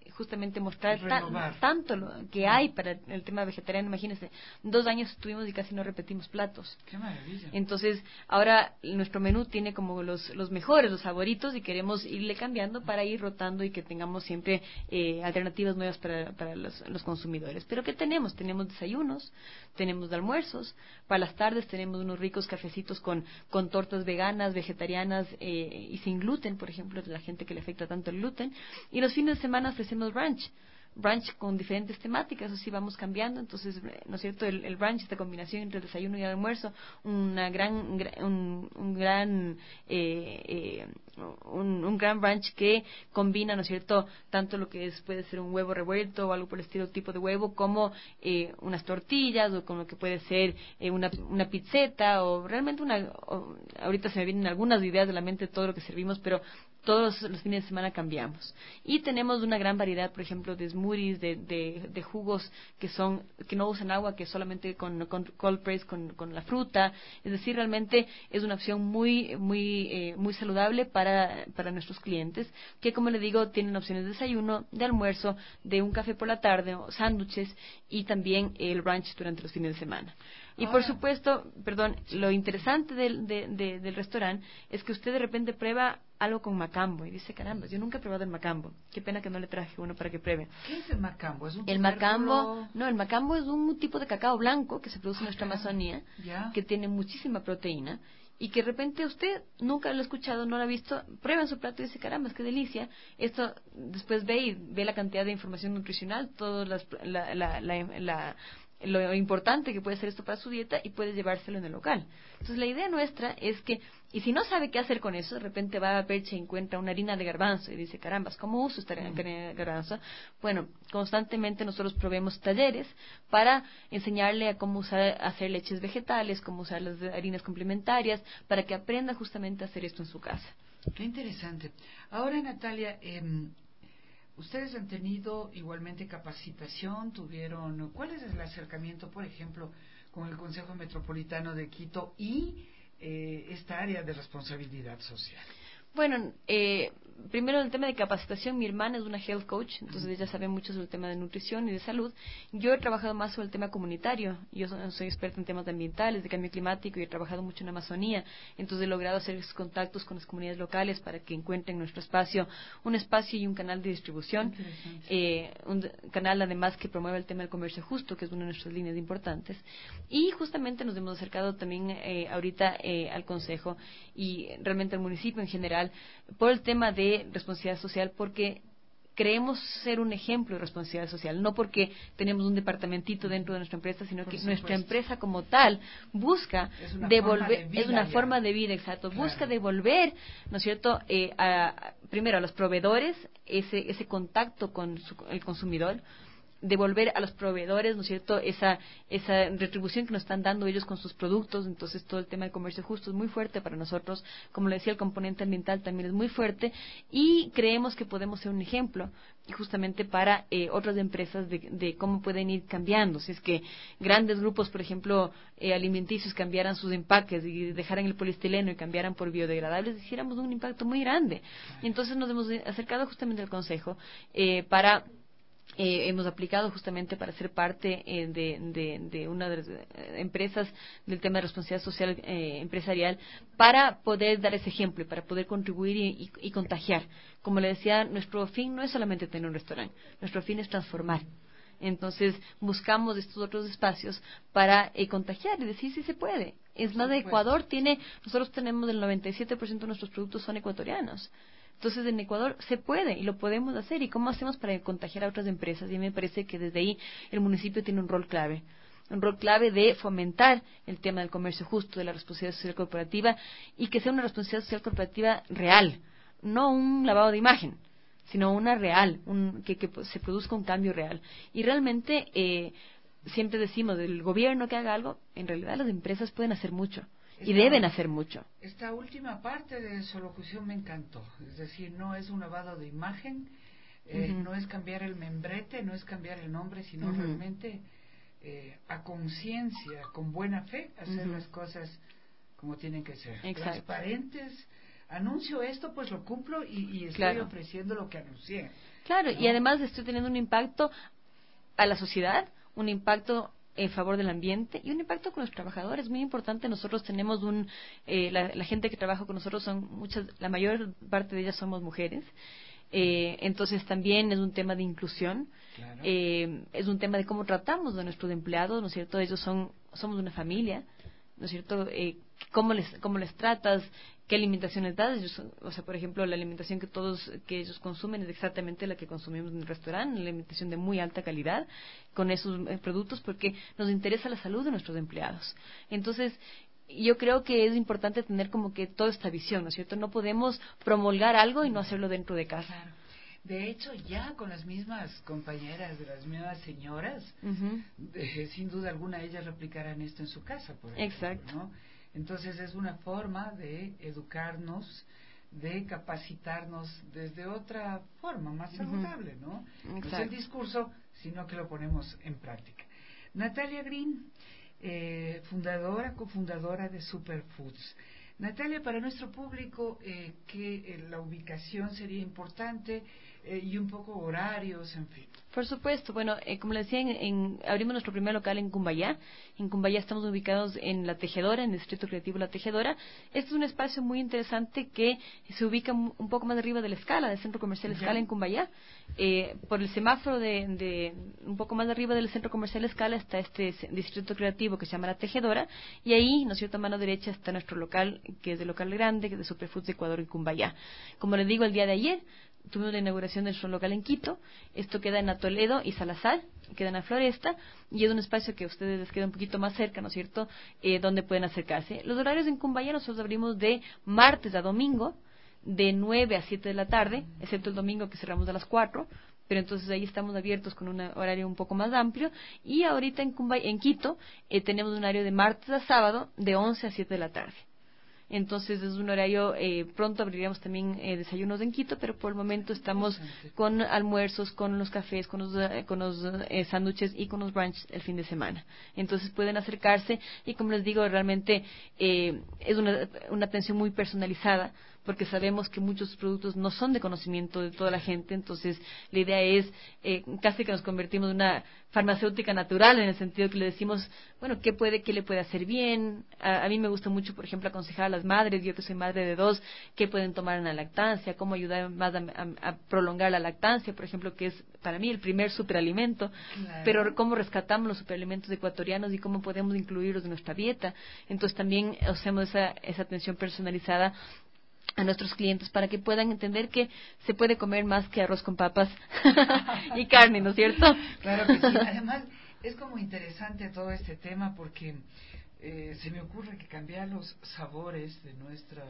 justamente mostrar tan,
Renovar.
tanto lo que hay para el tema vegetariano. Imagínense, dos años estuvimos y casi no repetimos platos.
Qué maravilla.
Entonces, ahora nuestro menú tiene como los, los mejores, los favoritos, y queremos irle cambiando para ir rotando y que tengamos siempre eh, alternativas nuevas para, para los, los consumidores. Pero ¿qué tenemos? Tenemos desayunos, tenemos de almuerzos, para las tardes tenemos unos ricos cafecitos con, con tortas veganas, vegetarianas eh, y sin gluten, por ejemplo, de la gente que le afecta tanto el gluten. Y los fines de semana ofrecemos brunch. Brunch con diferentes temáticas, así vamos cambiando. Entonces, ¿no es cierto? El, el brunch, esta combinación entre el desayuno y el almuerzo, una gran, un, un gran, eh, eh, un, un gran brunch que combina, ¿no es cierto? Tanto lo que es, puede ser un huevo revuelto o algo por el estilo tipo de huevo, como eh, unas tortillas, o con lo que puede ser eh, una, una pizzeta, o realmente una, o, ahorita se me vienen algunas ideas de la mente de todo lo que servimos, pero todos los fines de semana cambiamos. Y tenemos una gran variedad, por ejemplo, de smoothies, de, de, de jugos que son que no usan agua, que solamente con, con cold press, con, con la fruta. Es decir, realmente es una opción muy muy eh, muy saludable para, para nuestros clientes, que, como le digo, tienen opciones de desayuno, de almuerzo, de un café por la tarde, o sándwiches, y también el brunch durante los fines de semana. Y por supuesto, perdón, lo interesante del, de, de, del restaurante es que usted de repente prueba algo con macambo y dice, caramba, yo nunca he probado el macambo. Qué pena que no le traje uno para que pruebe.
¿Qué es el macambo? ¿Es un
El macambo, no, el macambo es un tipo de cacao blanco que se produce en nuestra Amazonía,
¿Ya?
que tiene muchísima proteína y que de repente usted nunca lo ha escuchado, no lo ha visto, prueba en su plato y dice, caramba, qué delicia. Esto después ve y ve la cantidad de información nutricional, toda la, la, la, la, la lo importante que puede ser esto para su dieta, y puede llevárselo en el local. Entonces la idea nuestra es que, y si no sabe qué hacer con eso, de repente va a Perche y encuentra una harina de garbanzo y dice, carambas, ¿cómo uso esta harina de garbanzo? Bueno, constantemente nosotros proveemos talleres para enseñarle a cómo usar, hacer leches vegetales, cómo usar las harinas complementarias, para que aprenda justamente a hacer esto en su casa.
Qué interesante. Ahora, Natalia, eh, ustedes han tenido igualmente capacitación, tuvieron, ¿cuál es el acercamiento, por ejemplo, con el Consejo Metropolitano de Quito y eh, esta área de responsabilidad social?
Bueno, eh, primero el tema de capacitación. Mi hermana es una health coach, entonces ella sabe mucho sobre el tema de nutrición y de salud. Yo he trabajado más sobre el tema comunitario. Yo soy, soy experta en temas ambientales, de cambio climático, y he trabajado mucho en Amazonía. Entonces he logrado hacer esos contactos con las comunidades locales para que encuentren nuestro espacio, un espacio y un canal de distribución. Eh, un canal además que promueve el tema del comercio justo, que es una de nuestras líneas importantes. Y justamente nos hemos acercado también eh, ahorita eh, al Consejo y realmente al municipio en general, por el tema de responsabilidad social, porque creemos ser un ejemplo de responsabilidad social, no porque tenemos un departamentito dentro de nuestra empresa, sino por que supuesto. Nuestra empresa como tal busca es devolver, de es una ya. forma de vida, exacto, claro. Busca devolver, ¿no es cierto?, eh, a, primero a los proveedores ese ese contacto con su, el consumidor, devolver a los proveedores, ¿no es cierto?, esa esa retribución que nos están dando ellos con sus productos. Entonces todo el tema del comercio justo es muy fuerte para nosotros. Como le decía, el componente ambiental también es muy fuerte, y creemos que podemos ser un ejemplo y justamente para eh, otras empresas de, de cómo pueden ir cambiando. Si es que grandes grupos, por ejemplo, eh, alimenticios, cambiaran sus empaques y dejaran el poliestileno y cambiaran por biodegradables, hiciéramos un impacto muy grande. Y entonces nos hemos acercado justamente al Consejo eh, para Eh, hemos aplicado justamente para ser parte eh, de, de, de una de las eh, empresas del tema de responsabilidad social eh, empresarial, para poder dar ese ejemplo y para poder contribuir y, y, y contagiar. Como le decía, nuestro fin no es solamente tener un restaurante, nuestro fin es transformar. Entonces buscamos estos otros espacios para eh, contagiar y decir si se puede. Es más, de Ecuador tiene, nosotros tenemos el noventa y siete por ciento de nuestros productos son ecuatorianos. Entonces, en Ecuador se puede y lo podemos hacer. ¿Y cómo hacemos para contagiar a otras empresas? Y a mí me parece que desde ahí el municipio tiene un rol clave. Un rol clave de fomentar el tema del comercio justo, de la responsabilidad social corporativa, y que sea una responsabilidad social corporativa real. No un lavado de imagen, sino una real, un, que, que se produzca un cambio real. Y realmente, eh, siempre decimos del gobierno que haga algo, en realidad las empresas pueden hacer mucho. Y esta, deben hacer mucho.
Esta última parte de su locución me encantó. Es decir, no es un lavado de imagen, eh, uh-huh. no es cambiar el membrete, no es cambiar el nombre, sino uh-huh. realmente eh, a conciencia, con buena fe, hacer uh-huh. las cosas como tienen que ser. Exacto. Transparentes. Anuncio esto, pues lo cumplo y, y estoy claro. ofreciendo lo que anuncié.
Claro,
¿no?
Y además estoy teniendo un impacto a la sociedad, un impacto en favor del ambiente y un impacto con los trabajadores muy importante. Nosotros tenemos un eh, la, la gente que trabaja con nosotros son muchas, la mayor parte de ellas somos mujeres. Eh, entonces también es un tema de inclusión,
claro.
eh, es un tema de cómo tratamos a nuestros empleados, ¿no es cierto? Ellos son, somos una familia, ¿no es cierto? Eh, ¿cómo les, cómo les tratas? ¿Qué alimentación les das? Ellos, o sea, por ejemplo, la alimentación que todos, que ellos consumen es exactamente la que consumimos en el restaurante, una alimentación de muy alta calidad, con esos eh, productos, porque nos interesa la salud de nuestros empleados. Entonces, yo creo que es importante tener como que toda esta visión, ¿no es cierto? No podemos promulgar algo y no hacerlo dentro de casa.
Claro. De hecho, ya con las mismas compañeras, de las mismas señoras,
uh-huh.
de, sin duda alguna ellas replicarán esto en su casa, por ejemplo,
Exacto.
¿no? Entonces es una forma de educarnos, de capacitarnos desde otra forma, más saludable, ¿no? No es el discurso, sino que lo ponemos en práctica. Natalia Green, eh, fundadora, cofundadora de Superfoods. Natalia, para nuestro público, eh, que eh, la ubicación sería importante eh, y un poco horarios, en fin.
Por supuesto, bueno, eh, como le decía, en, en, abrimos nuestro primer local en Cumbayá. En Cumbayá estamos ubicados en La Tejedora, en el Distrito Creativo La Tejedora. Este es un espacio muy interesante que se ubica un poco más arriba de la Escala, del Centro Comercial Escala en Cumbayá. Eh, por el semáforo de, de un poco más arriba del Centro Comercial Escala está este Distrito Creativo que se llama La Tejedora, y ahí, ¿no es cierto?, a mano derecha está nuestro local, que es el local grande, que es de Superfoods de Ecuador en Cumbayá. Como les digo, el día de ayer tuvimos la inauguración de nuestro local en Quito. Esto queda en Atoledo y Salazar, queda en la Floresta, y es un espacio que a ustedes les queda un poquito más cerca, ¿no es cierto?, eh, donde pueden acercarse. Los horarios en Cumbayá nosotros abrimos de martes a domingo, de nueve a siete de la tarde, excepto el domingo que cerramos a las cuatro, pero entonces ahí estamos abiertos con un horario un poco más amplio. Y ahorita en, Cumbay, en Quito eh, tenemos un horario de martes a sábado de once a siete de la tarde. Entonces es un horario, eh, pronto abriríamos también eh, desayunos en Quito, pero por el momento estamos con almuerzos, con los cafés, con los, eh, con los eh, sándwiches y con los brunch el fin de semana. Entonces pueden acercarse y, como les digo, realmente eh, es una, una atención muy personalizada, porque sabemos que muchos productos no son de conocimiento de toda la gente. Entonces la idea es eh, casi que nos convertimos en una farmacéutica natural, en el sentido que le decimos, bueno, qué puede, qué le puede hacer bien. A, a mí me gusta mucho, por ejemplo, aconsejar a las madres, yo que soy madre de dos, qué pueden tomar en la lactancia, cómo ayudar más a, a, a prolongar la lactancia, por ejemplo, que es para mí el primer superalimento. Claro. Pero cómo rescatamos los superalimentos ecuatorianos y cómo podemos incluirlos en nuestra dieta. Entonces también hacemos esa, esa atención personalizada a nuestros clientes para que puedan entender que se puede comer más que arroz con papas y carne, ¿no es cierto?
Claro que sí. Además, es como interesante todo este tema porque eh, se me ocurre que cambiar los sabores de nuestra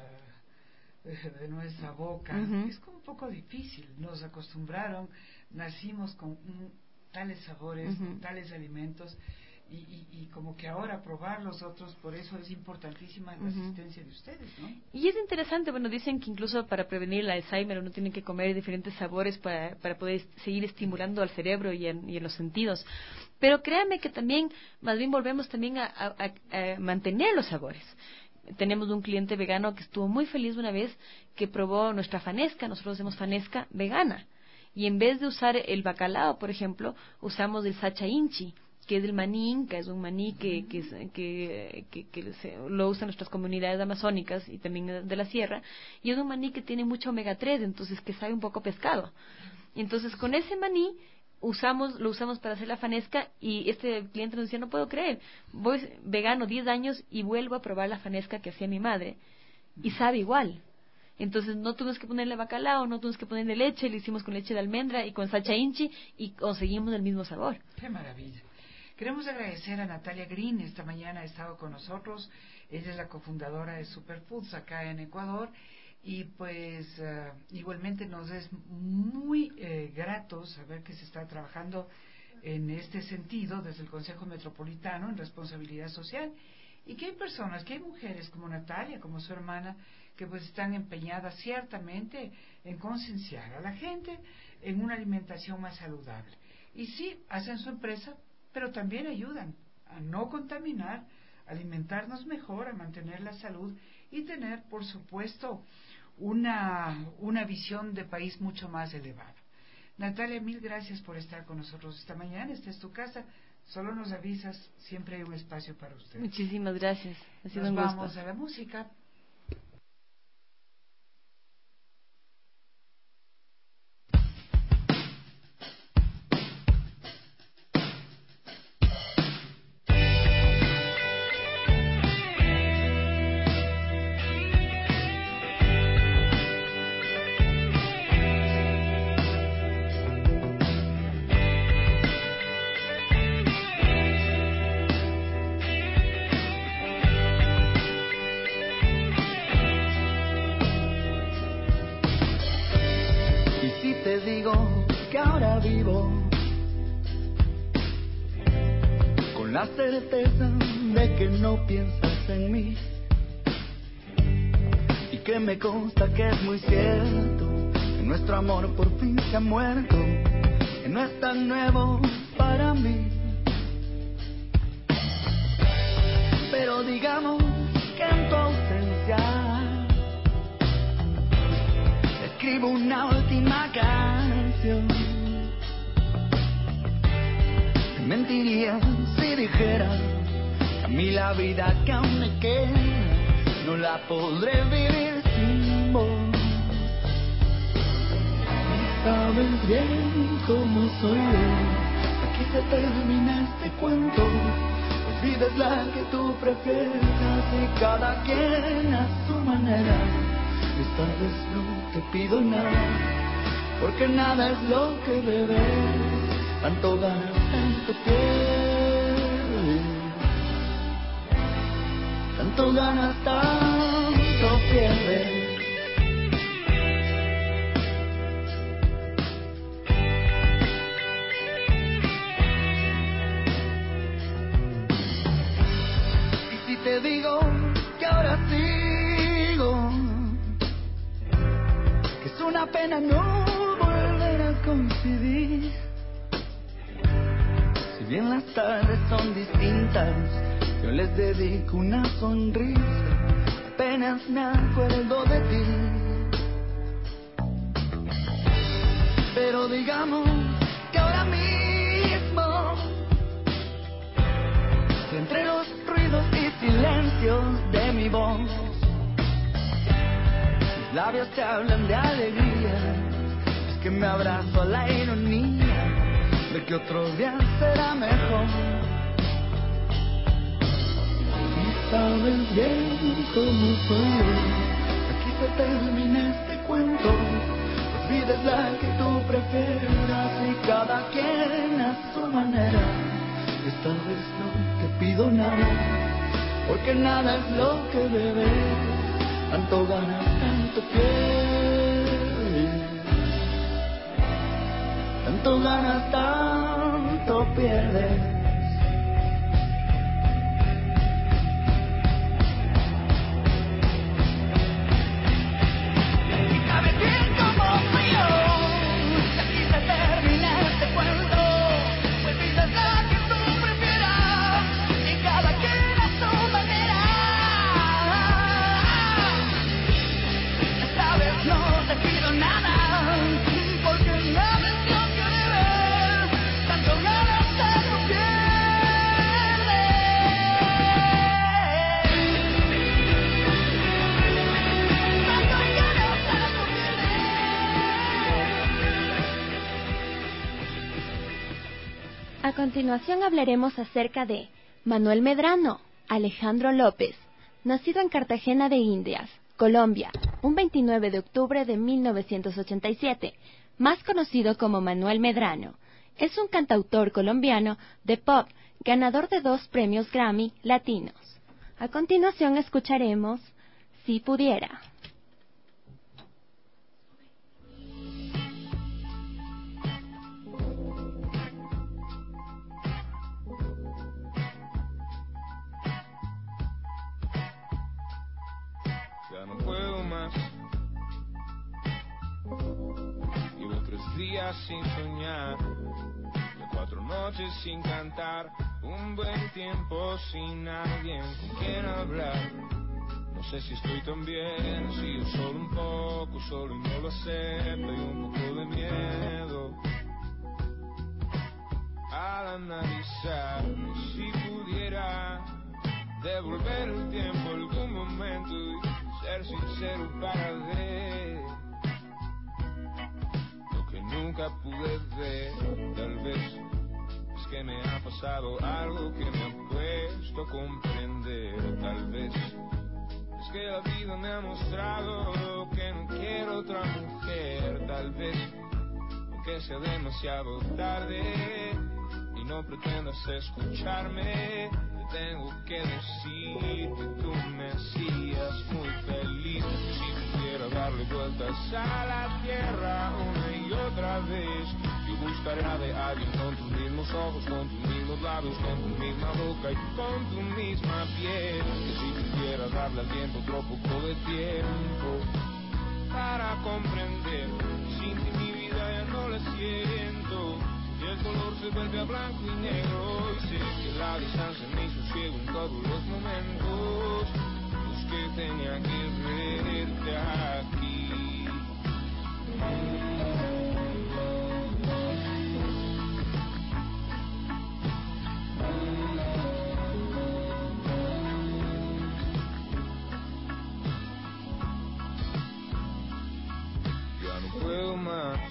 de nuestra boca uh-huh. es como un poco difícil. Nos acostumbraron, nacimos con mm, tales sabores, uh-huh. tales alimentos. Y, y, y como que ahora probar los otros, por eso es importantísima la uh-huh. asistencia de ustedes, ¿no?
Y es interesante, bueno, dicen que incluso para prevenir el Alzheimer uno tiene que comer diferentes sabores para, para poder seguir estimulando al cerebro y en, y en los sentidos. Pero créanme que también, más bien volvemos también a, a, a mantener los sabores. Tenemos un cliente vegano que estuvo muy feliz una vez que probó nuestra fanesca. Nosotros hacemos fanesca vegana. Y en vez de usar el bacalao, por ejemplo, usamos el sacha inchi, que es el maní inca, es un maní que, que, que, que, que se, lo usan nuestras comunidades amazónicas y también de la sierra, y es un maní que tiene mucho omega tres, entonces que sabe un poco pescado. Entonces con ese maní usamos lo usamos para hacer la fanesca, y este cliente nos decía, no puedo creer, voy vegano diez años y vuelvo a probar la fanesca que hacía mi madre, y sabe igual. Entonces no tuvimos que ponerle bacalao, no tuvimos que ponerle leche, lo hicimos con leche de almendra y con sacha inchi y conseguimos el mismo sabor.
¡Qué maravilla! Queremos agradecer a Natalia Green, esta mañana ha estado con nosotros. Ella es la cofundadora de Superfoods acá en Ecuador, y pues uh, igualmente nos es muy eh, grato saber que se está trabajando en este sentido desde el Consejo Metropolitano en responsabilidad social, y que hay personas, que hay mujeres como Natalia, como su hermana, que pues están empeñadas ciertamente en concienciar a la gente en una alimentación más saludable. Y sí, hacen su empresa, pero también ayudan a no contaminar, a alimentarnos mejor, a mantener la salud y tener, por supuesto, una, una visión de país mucho más elevada. Natalia, mil gracias por estar con nosotros esta mañana. Esta es tu casa. Solo nos avisas, siempre hay un espacio para usted.
Muchísimas gracias. Ha sido
Nos
un gusto.
vamos a la música.
La certeza de que no piensas en mí y que me consta que es muy cierto que nuestro amor por fin se ha muerto, que no es tan nuevo para mí. Pero digamos que en tu ausencia escribo una última canción. Mentiría si dijera que a mí la vida que aún me queda no la podré vivir sin vos. Y sabes bien cómo soy yo, aquí se termina este cuento. Pues vida es la que tú prefieras y cada quien a su manera. Esta vez no te pido nada, porque nada es lo que debes. Tanto ganas, tanto pierdes. Tanto ganas, tanto pierdes. Y si te digo que ahora sigo, que es una pena no volver a coincidir. Si bien las tardes son distintas, yo les dedico una sonrisa. Apenas me acuerdo de ti. Pero digamos que ahora mismo, si entre los ruidos y silencios de mi voz, mis labios te hablan de alegría, es que me abrazo a la ironía de que otro día será mejor. Y sabes bien cómo soy yo, aquí se termina este cuento. Pues vida es la que tú prefieras y cada quien a su manera. Esta vez no te pido nada, porque nada es lo que debes. Tanto ganas, tanto pierdes. Tanto ganas, tanto pierdes. Y sabes bien cómo soy yo, que aquí se termina este cuento. Pues vida es la que tú prefieras y cada quien a su manera. Esta vez no te pido nada, porque nada es lo que debes. Tanto ganas, tanto pierdes. Tanto ganas, tanto pierdes.
A continuación hablaremos acerca de Manuel Medrano, Alejandro López, nacido en Cartagena de Indias, Colombia, un veintinueve de octubre de mil novecientos ochenta y siete, más conocido como Manuel Medrano. Es un cantautor colombiano de pop, ganador de dos premios Grammy latinos. A continuación escucharemos Si Pudiera.
Ya no puedo más. Llevo tres días sin soñar, ya cuatro noches sin cantar, un buen tiempo sin alguien con quien hablar. No sé si estoy tan bien, si yo solo un poco, solo y no lo acepto y un poco de miedo. Al analizar, si pudiera devolver el tiempo algún momento y ser sincero para ver lo que nunca pude ver. Tal vez es que me ha pasado algo que me ha puesto a comprender. Tal vez es que la vida me ha mostrado que no quiero otra mujer. Tal vez que sea demasiado tarde y no pretendas escucharme, te tengo que decir que tú me hacías muy feliz. Si pudiera darle vueltas a la tierra una y otra vez, yo buscaría de alguien con tus mismos ojos, con tus mismos labios, con tu misma boca y con tu misma piel. Que si pudiera darle al tiempo otro poco de tiempo para comprender, sin ti mi vida ya no la siento. Y el color se vuelve a blanco y negro. Y sé que la distancia me hizo ciego en todos los momentos. Pues que tenía que verte aquí. Ya no puedo más.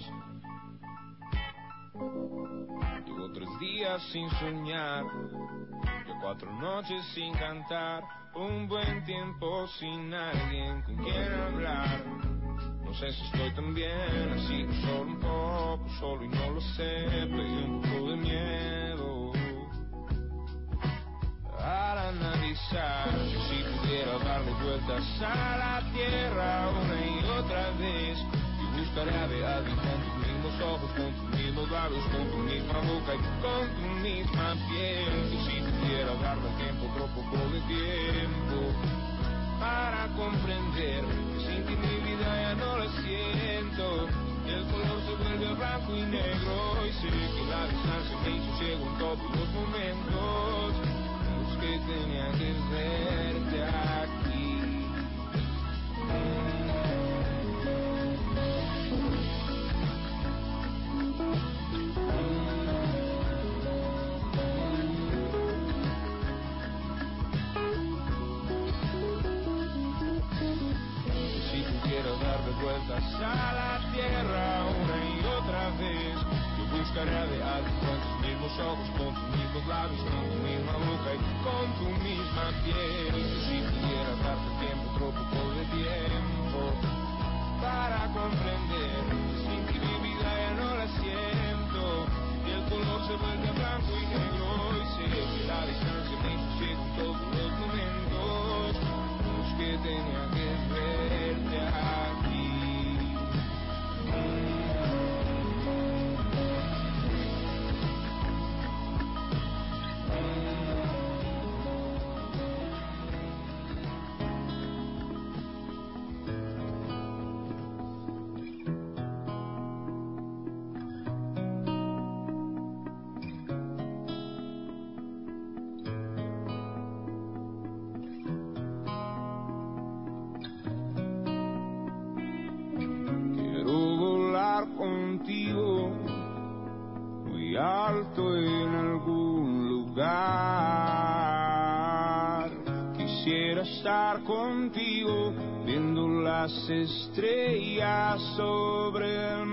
Llevo tres días sin soñar, ya cuatro noches sin cantar, un buen tiempo sin alguien con quien hablar. No sé si estoy tan bien, así que solo un poco, solo y no lo sé, pedí un poco de miedo. Al analizar, si pudiera darle vueltas a la tierra una y otra vez, yo buscaría de alguien con tus mismos ojos, con tus mismos labios, con tu misma boca y con tu misma piel. Que si pudiera darle al tiempo otro poco de tiempo para comprender que sin ti mi vida ya no la siento. El color se vuelve blanco y negro y sé que la distancia me hizo ciego en todos los momentos. Los que tenía que verte aquí. Darle vueltas a la tierra una y otra vez, yo buscaría de alguien con tus mismos ojos, con tus mismos labios, con tu misma boca y con tu misma piel. Y si pudiera darte tiempo, otro poco de tiempo para comprender que sin ti mi vida ya no la siento. Y el color se vuelve blanco y negro y sé que la distancia me hizo ciego en todos los momentos. Los que tenía que verte aquí. Contigo, muy alto en algún lugar. Quisiera estar contigo, viendo las estrellas sobre el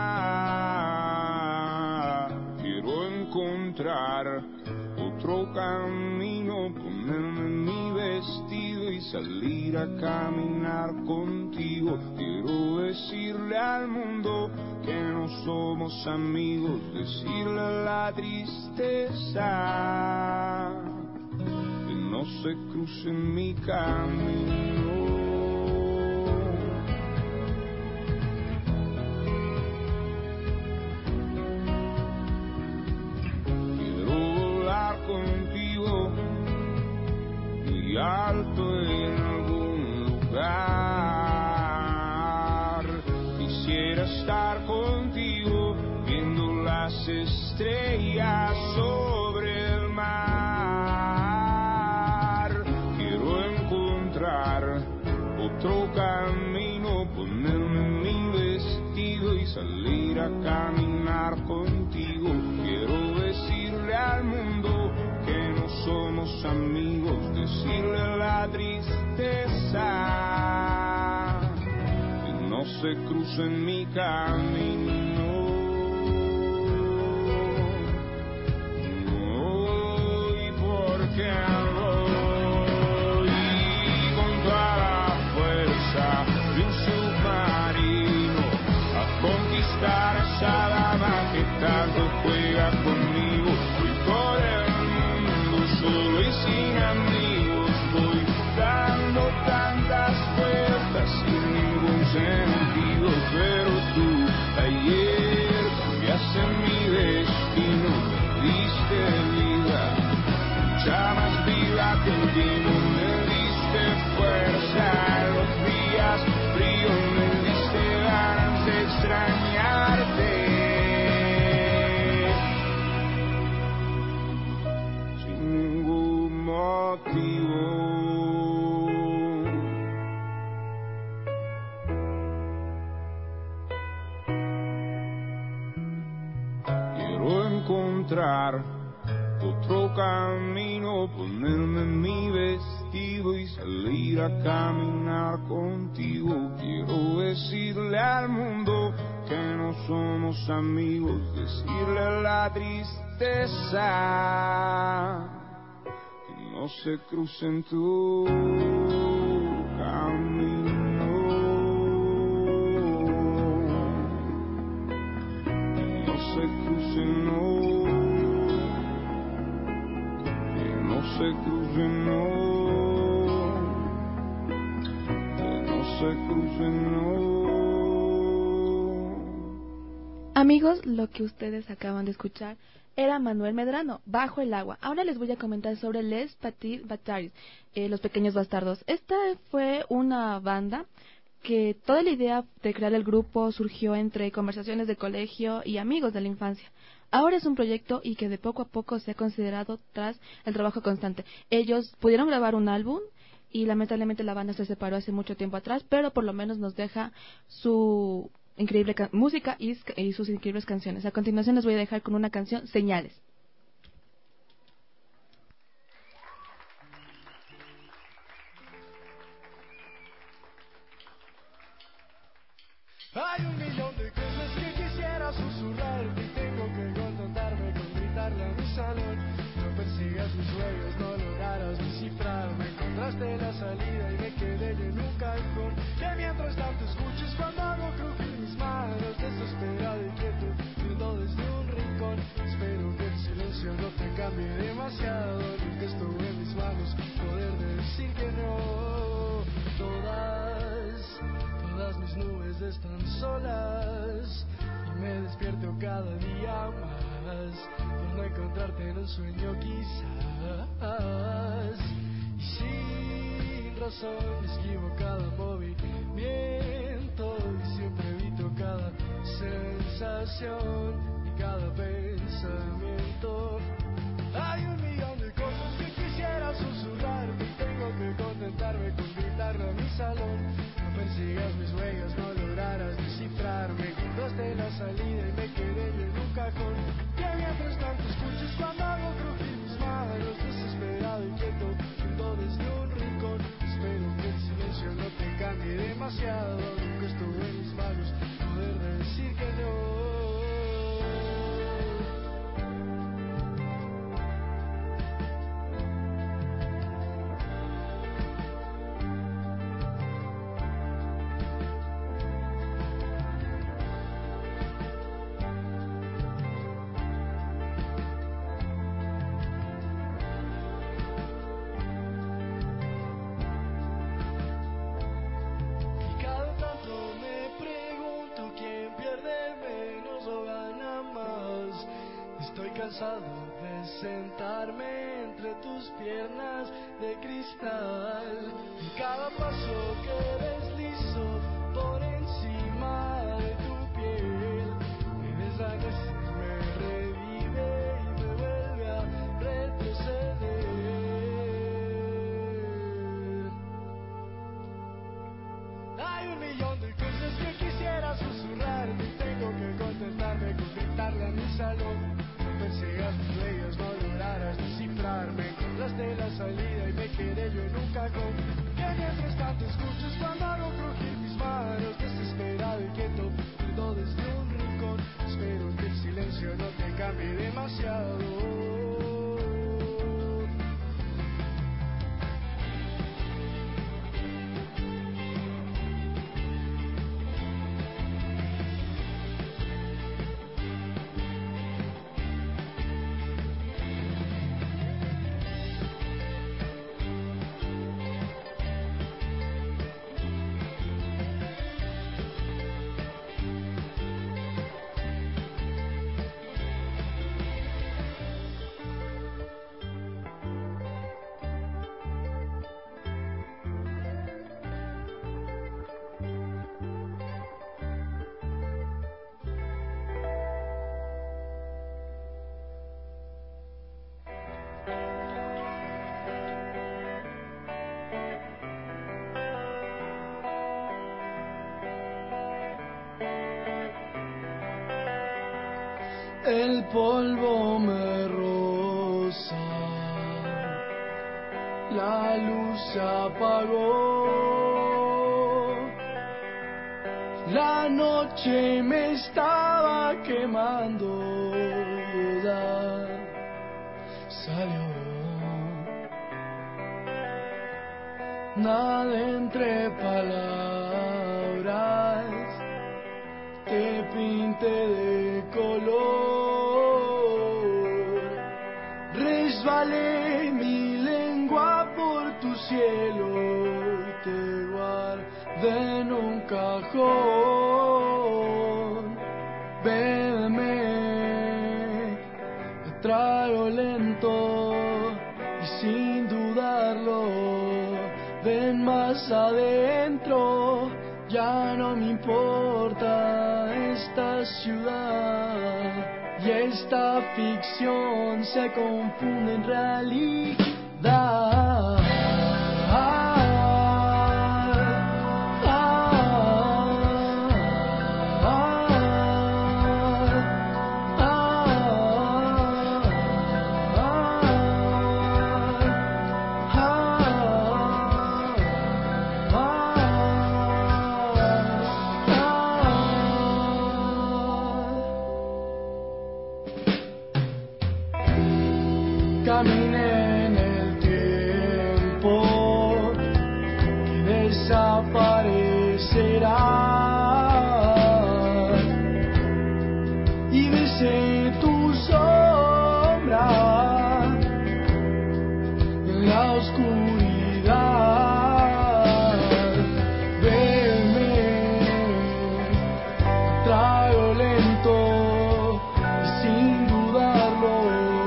mar. Quiero encontrar otro camino, ponerme mi vestido y salir a caminar contigo. Quiero decirle al mundo que no somos amigos, decirle a la tristeza que no se cruce en mi camino. Contigo, muy alto en algún lugar. Quisiera estar contigo, viendo las estrellas sobre el mar. Quiero encontrar a caminar contigo. Quiero decirle al mundo que no somos amigos, decirle a la tristeza que no se cruce en mi camino. Oh, y porque voy con toda la fuerza de un submarino a conquistar esa dama que tanto juega conmigo. Voy por el mundo solo y sin amigos, voy dando tantas vueltas sin ningún sentido. Pero tú ayer cambiaste mi destino, diste vida, mucha más vida que el vino. Me diste fuerza en los días fríos, me diste ganas de extrañarte sin ningún motivo. Quiero encontrar otro camino, ponerme mi vestido y salir a caminar contigo. Quiero decirle al mundo que no somos amigos, decirle a la tristeza que no se cruce en tu camino, que no se cruce, no, no se cruce, no, que no se cruce, no.
Amigos, lo que ustedes acaban de escuchar era Manuel Medrano, Bajo el agua. Ahora les voy a comentar sobre Les Petits Bastards, eh, los pequeños bastardos. Esta fue una banda que toda la idea de crear el grupo surgió entre conversaciones de colegio y amigos de la infancia. Ahora es un proyecto y que de poco a poco se ha considerado tras el trabajo constante. Ellos pudieron grabar un álbum y lamentablemente la banda se separó hace mucho tiempo atrás, pero por lo menos nos deja su increíble música y, y sus increíbles canciones. A continuación les voy a dejar con una canción, Señales.
Hay un millón de cosas que quisiera susurrarte y tengo que contentarme con gritarle a mi salón. No persigas mis sueños, no lograrás descifrarme. Encontraste la salida y me quedé yo en un cajón. Que mientras tanto escuches cuando hago crujir mis manos, desesperado y quieto, viendo desde un rincón. Espero que el silencio no te cambie demasiado, nunca estuvo en mis manos poder decir que no. Todas, todas mis nubes están solas y me despierto cada día más por no encontrarte en un sueño quizás. Y sin razón esquivo cada movimiento y siempre evito cada sensación y cada pensamiento. Hay un millón de cosas que quisiera susurrarte y tengo que contentarme con gritarle a mi salón. No persigas mis huellas, no lograrás descifrarme. Encontraste la salida y me quedé yo en un cajón. Que mientras tanto escuches cuando hago crujir mis manos, desesperado y quieto, viendo desde un rincón. Espero que el silencio no te cambie demasiado, nunca estuvo en mis manos poder decir que no. Cansado de sentarme entre tus piernas de cristal y cada paso que deslizo por encima de tu piel me desvanece, me revive y me vuelve a retroceder. Hay un millón de cosas que quisiera susurrar y tengo que contestar
el polvo me roza, la luz se apagó, la noche me estaba quemando, ya salió. Nada entre palabras, te pinté de color, resbalé mi lengua por tu cielo y te guardé en un cajón. Bébeme, te traigo lento y sin dudarlo. Ven más adentro, ya no me importa esta ciudad y esta ficción se confunde en realidad. Caminé en el tiempo que desaparecerá y besé tu sombra en la oscuridad. Venme, traigo lento y sin dudarlo.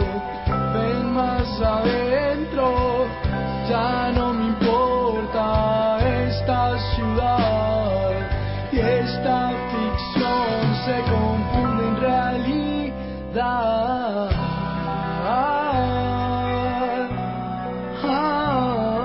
Adentro, ya no me importa esta ciudad y esta ficción se confunde en realidad. Ah, ah, ah.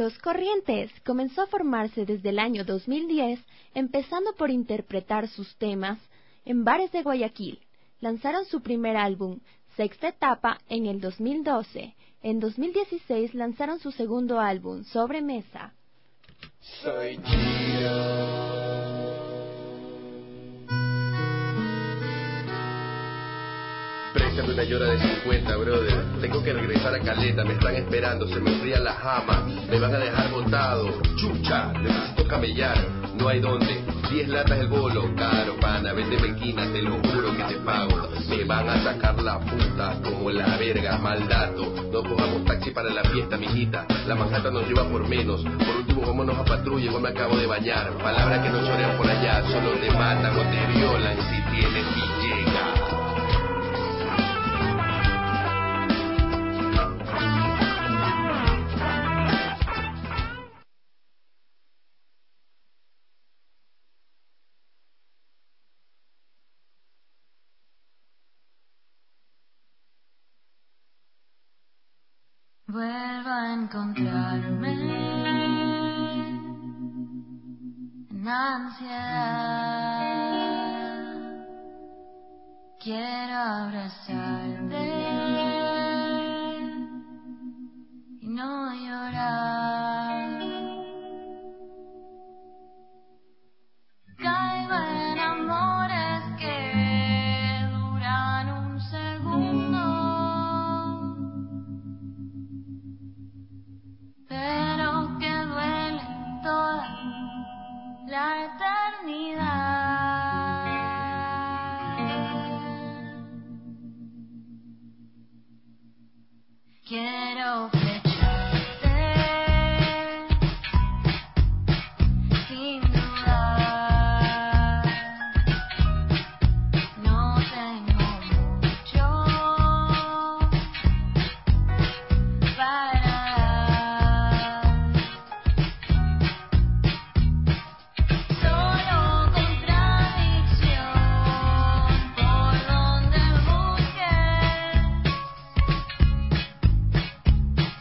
Los Corrientes comenzó a formarse desde el año dos mil diez, empezando por interpretar sus temas en bares de Guayaquil. Lanzaron su primer álbum, Sexta Etapa, en el dos mil doce. En dos mil dieciséis lanzaron su segundo álbum, Sobremesa.
Soy Giro. Préstame una llora de cincuenta, brother. Tengo que regresar a Caleta, me están esperando, se me enfrían las jamas, me van a dejar botado. Chucha, necesito camellar, no hay dónde. Diez latas el bolo, caro pana, véndeme esquina, te lo juro que te pago. Me van a sacar la puta como la verga, mal dato. No cojamos taxi para la fiesta, mijita. La Manhattan nos lleva por menos. Por último, vámonos a patrulla, igual me acabo de bañar. Palabras que no lloran por allá, solo te matan o te violan si tienes Villegas.
Vuelvo a encontrarme en ansiedad. Quiero abrazarte y no llorar. Caigo en amores que duran un segundo, pero que duele toda la eternidad. Quiero flecharte sin dudar. No tengo mucho para dar. Solo contradicción por donde busques.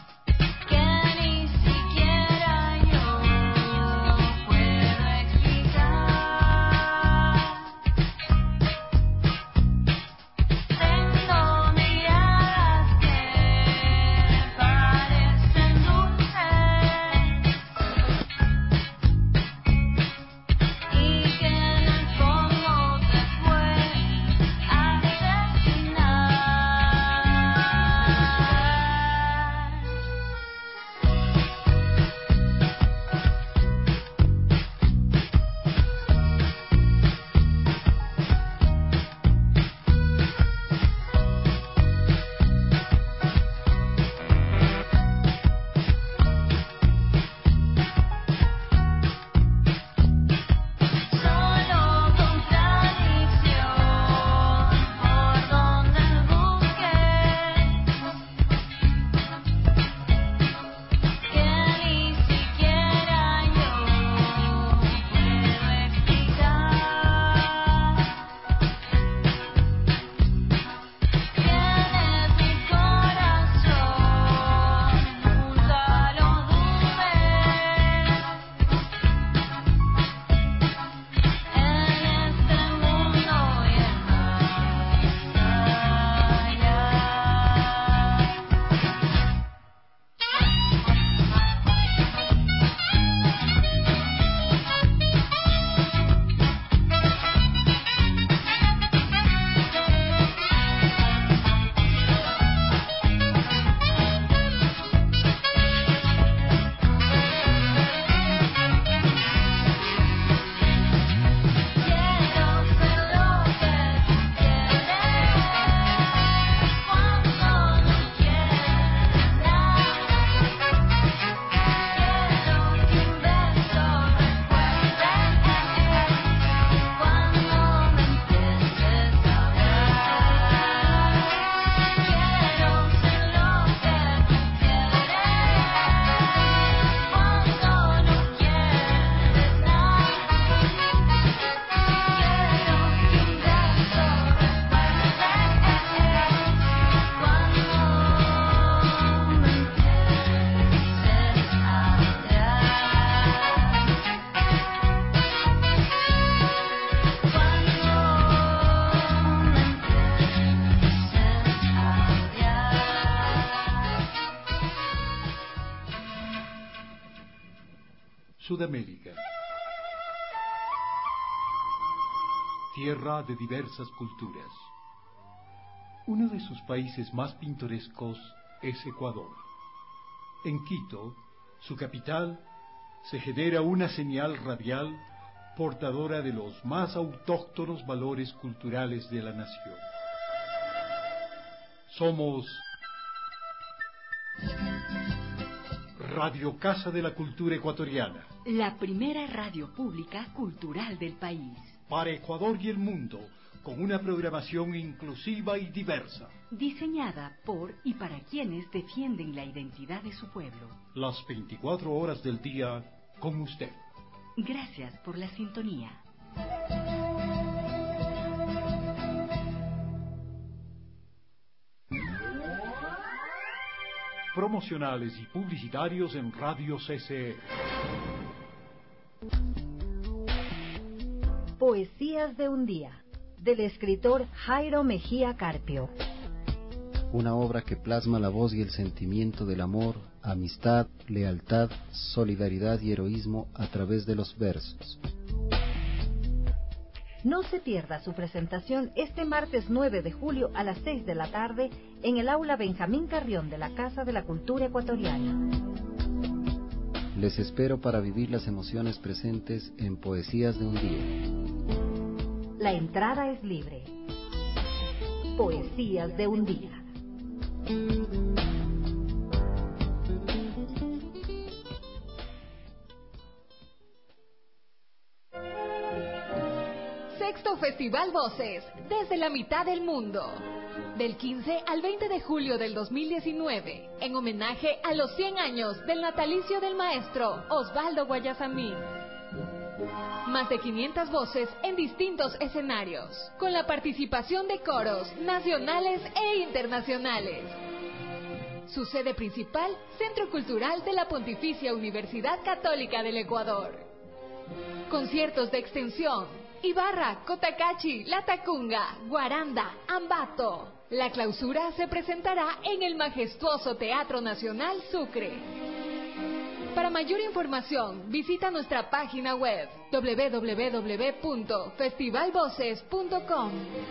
Sudamérica. Tierra de diversas culturas. Uno de sus países más pintorescos es Ecuador. En Quito, su capital, se genera una señal radial portadora de los más autóctonos valores culturales de la nación. Somos Radio Casa de la Cultura Ecuatoriana,
la primera radio pública cultural del país.
para Ecuador y el mundo, con una programación inclusiva y diversa.
Diseñada por y para quienes defienden la identidad de su pueblo.
Las veinticuatro horas del día con usted.
Gracias por la sintonía.
Promocionales y publicitarios en Radio C C E.
Poesías de un día, del escritor Jairo Mejía Carpio.
Una obra que plasma la voz y el sentimiento del amor, amistad, lealtad, solidaridad y heroísmo a través de los versos.
No se pierda su presentación este martes nueve de julio a las seis de la tarde en el aula Benjamín Carrión de la Casa de la Cultura Ecuatoriana.
Les espero para vivir las emociones presentes en Poesías de un día.
La entrada es libre. Poesías de un día.
Sexto Festival Voces, desde la mitad del mundo. Del quince al veinte de julio del dos mil diecinueve, en homenaje a los cien años del natalicio del maestro Osvaldo Guayasamín. Más de quinientas voces en distintos escenarios, con la participación de coros nacionales e internacionales. Su sede principal, Centro Cultural de la Pontificia Universidad Católica del Ecuador. Conciertos de extensión: Ibarra, Cotacachi, Latacunga, Guaranda, Ambato. La clausura se presentará en el majestuoso Teatro Nacional Sucre. Para mayor información, visita nuestra página web doble u doble u doble u punto festival voces punto com.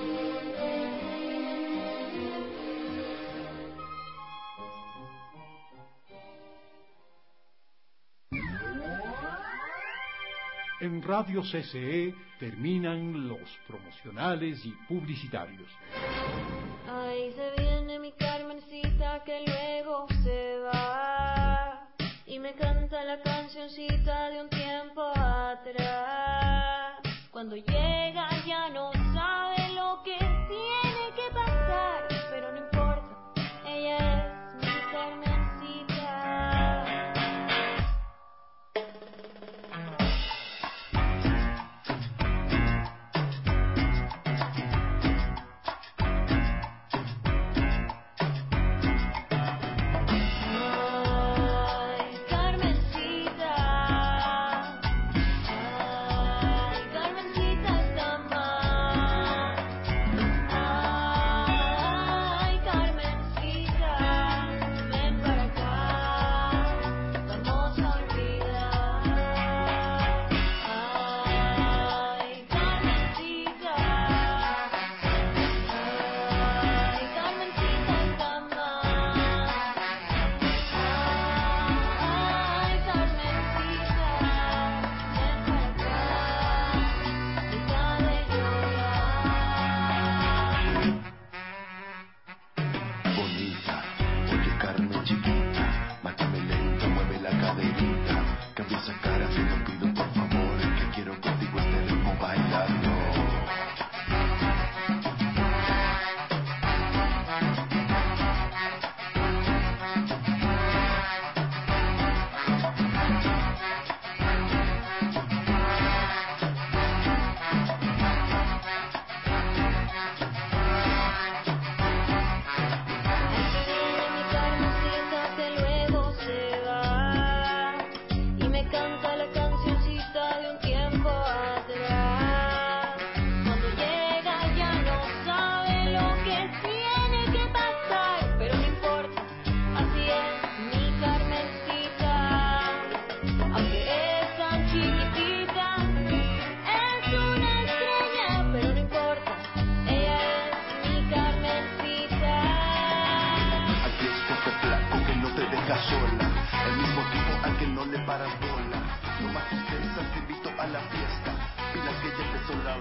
En Radio C C E terminan los promocionales y publicitarios.
Ahí se viene mi Carmencita que luego se va y me canta la cancioncita de un tiempo atrás. Cuando llega ya no sabe lo que tiene que pasar, pero no importa, ella es mi Carmencita. Ay, Carmencita,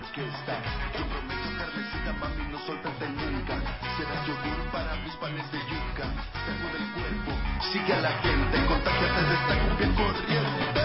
orquesta. Yo prometo, Carmesita, mami, no soltarte nunca. Serás yogur para mis panes de yuca. Sacude el cuerpo, sigue a la gente, contágiate de esta cumbia corriente.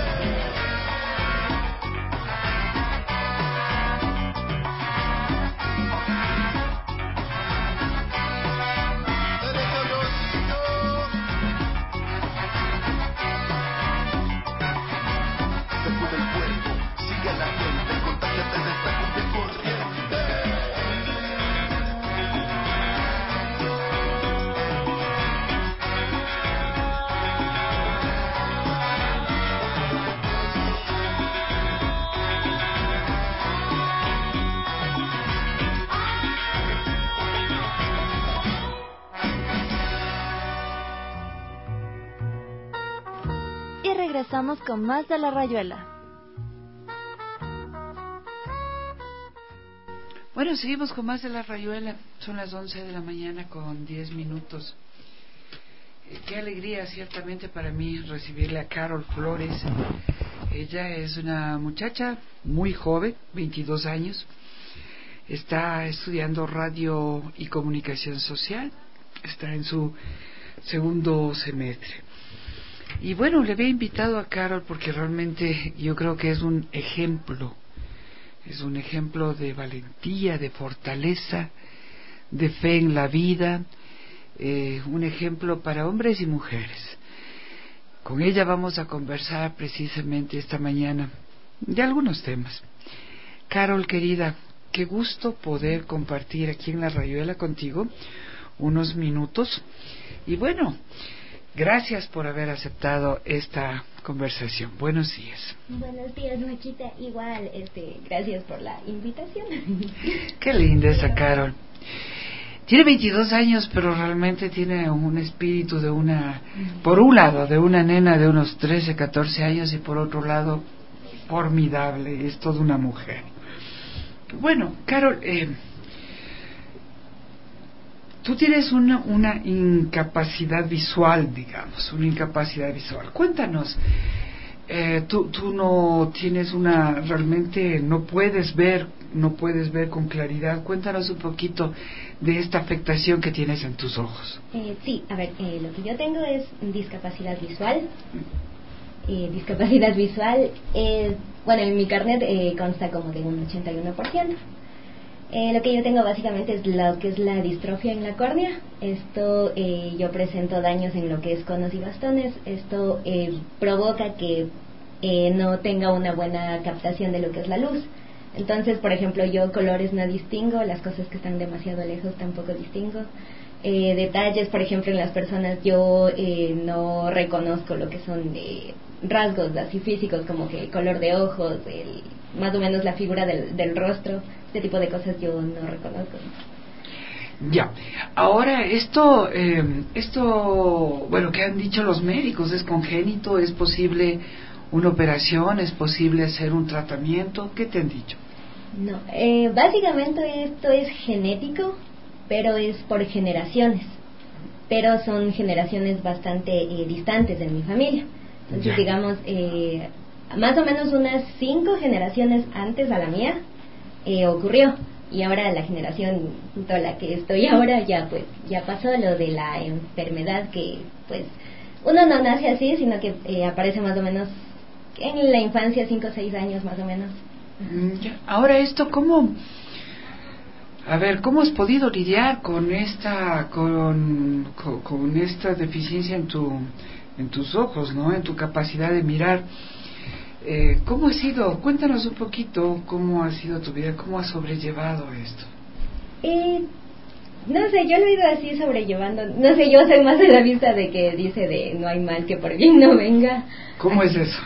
Regresamos con más de La Rayuela.
Bueno, seguimos con más de La Rayuela. Son las once de la mañana con diez minutos. Eh, qué alegría ciertamente para mí recibirle a Carol Flores. Ella es una muchacha muy joven, veintidós años. Está estudiando radio y comunicación social. Está en su segundo semestre. Y bueno, le había invitado a Carol porque realmente yo creo que es un ejemplo, es un ejemplo de valentía, de fortaleza, de fe en la vida, eh, un ejemplo para hombres y mujeres. Con ella vamos a conversar precisamente esta mañana de algunos temas. Carol, querida, qué gusto poder compartir aquí en La Rayuela contigo unos minutos. Y bueno, gracias por haber aceptado esta conversación. Buenos días.
Buenos días, Maquita. Igual, este, gracias por la invitación.
Qué linda esa Carol. Tiene veintidós años, pero realmente tiene un espíritu de una, por un lado, de una nena de unos trece, catorce años y por otro lado, formidable. Es toda una mujer. Bueno, Carol, eh, tú tienes una, una incapacidad visual, digamos, una incapacidad visual. Cuéntanos, eh, tú, tú no tienes una, realmente no puedes ver, no puedes ver con claridad. Cuéntanos un poquito de esta afectación que tienes en tus ojos.
Eh, sí, a ver, eh, lo que yo tengo es discapacidad visual. Eh, discapacidad visual, eh, bueno, en mi carnet eh, consta como de un ochenta y uno por ciento. Eh, lo que yo tengo básicamente es lo que es la distrofia en la córnea. Esto, eh, yo presento daños en lo que es conos y bastones. Esto eh, provoca que eh, no tenga una buena captación de lo que es la luz. Entonces, por ejemplo, yo colores no distingo, las cosas que están demasiado lejos tampoco distingo. Eh, detalles, por ejemplo, en las personas yo eh, no reconozco lo que son de rasgos así físicos, como que el color de ojos, el, más o menos la figura del, del rostro. Este tipo de cosas yo no reconozco.
Ya, ahora esto, eh, esto, bueno, ¿qué han dicho los médicos? ¿Es congénito? ¿Es posible una operación? ¿Es posible hacer un tratamiento? ¿Qué te han dicho?
No, eh, básicamente esto es genético, pero es por generaciones, pero son generaciones bastante eh, distantes de mi familia. Entonces, ya. digamos, eh, más o menos unas cinco generaciones antes a la mía, Eh, ocurrió, y ahora la generación junto a la que estoy ahora ya pues ya pasó lo de la enfermedad, que pues uno no nace así, sino que eh, aparece más o menos en la infancia, cinco o seis años más o menos.
Ya. Ahora esto, ¿cómo? A ver, ¿cómo has podido lidiar con esta con, con, con esta deficiencia en tu en tus ojos, ¿no? En tu capacidad de mirar. Eh, ¿Cómo ha sido? Cuéntanos un poquito cómo ha sido tu vida, cómo has sobrellevado esto.
Eh, no sé, yo lo he ido así sobrellevando. No sé, yo soy más de la vista de que dice de no hay mal que por bien no venga.
¿Cómo es eso?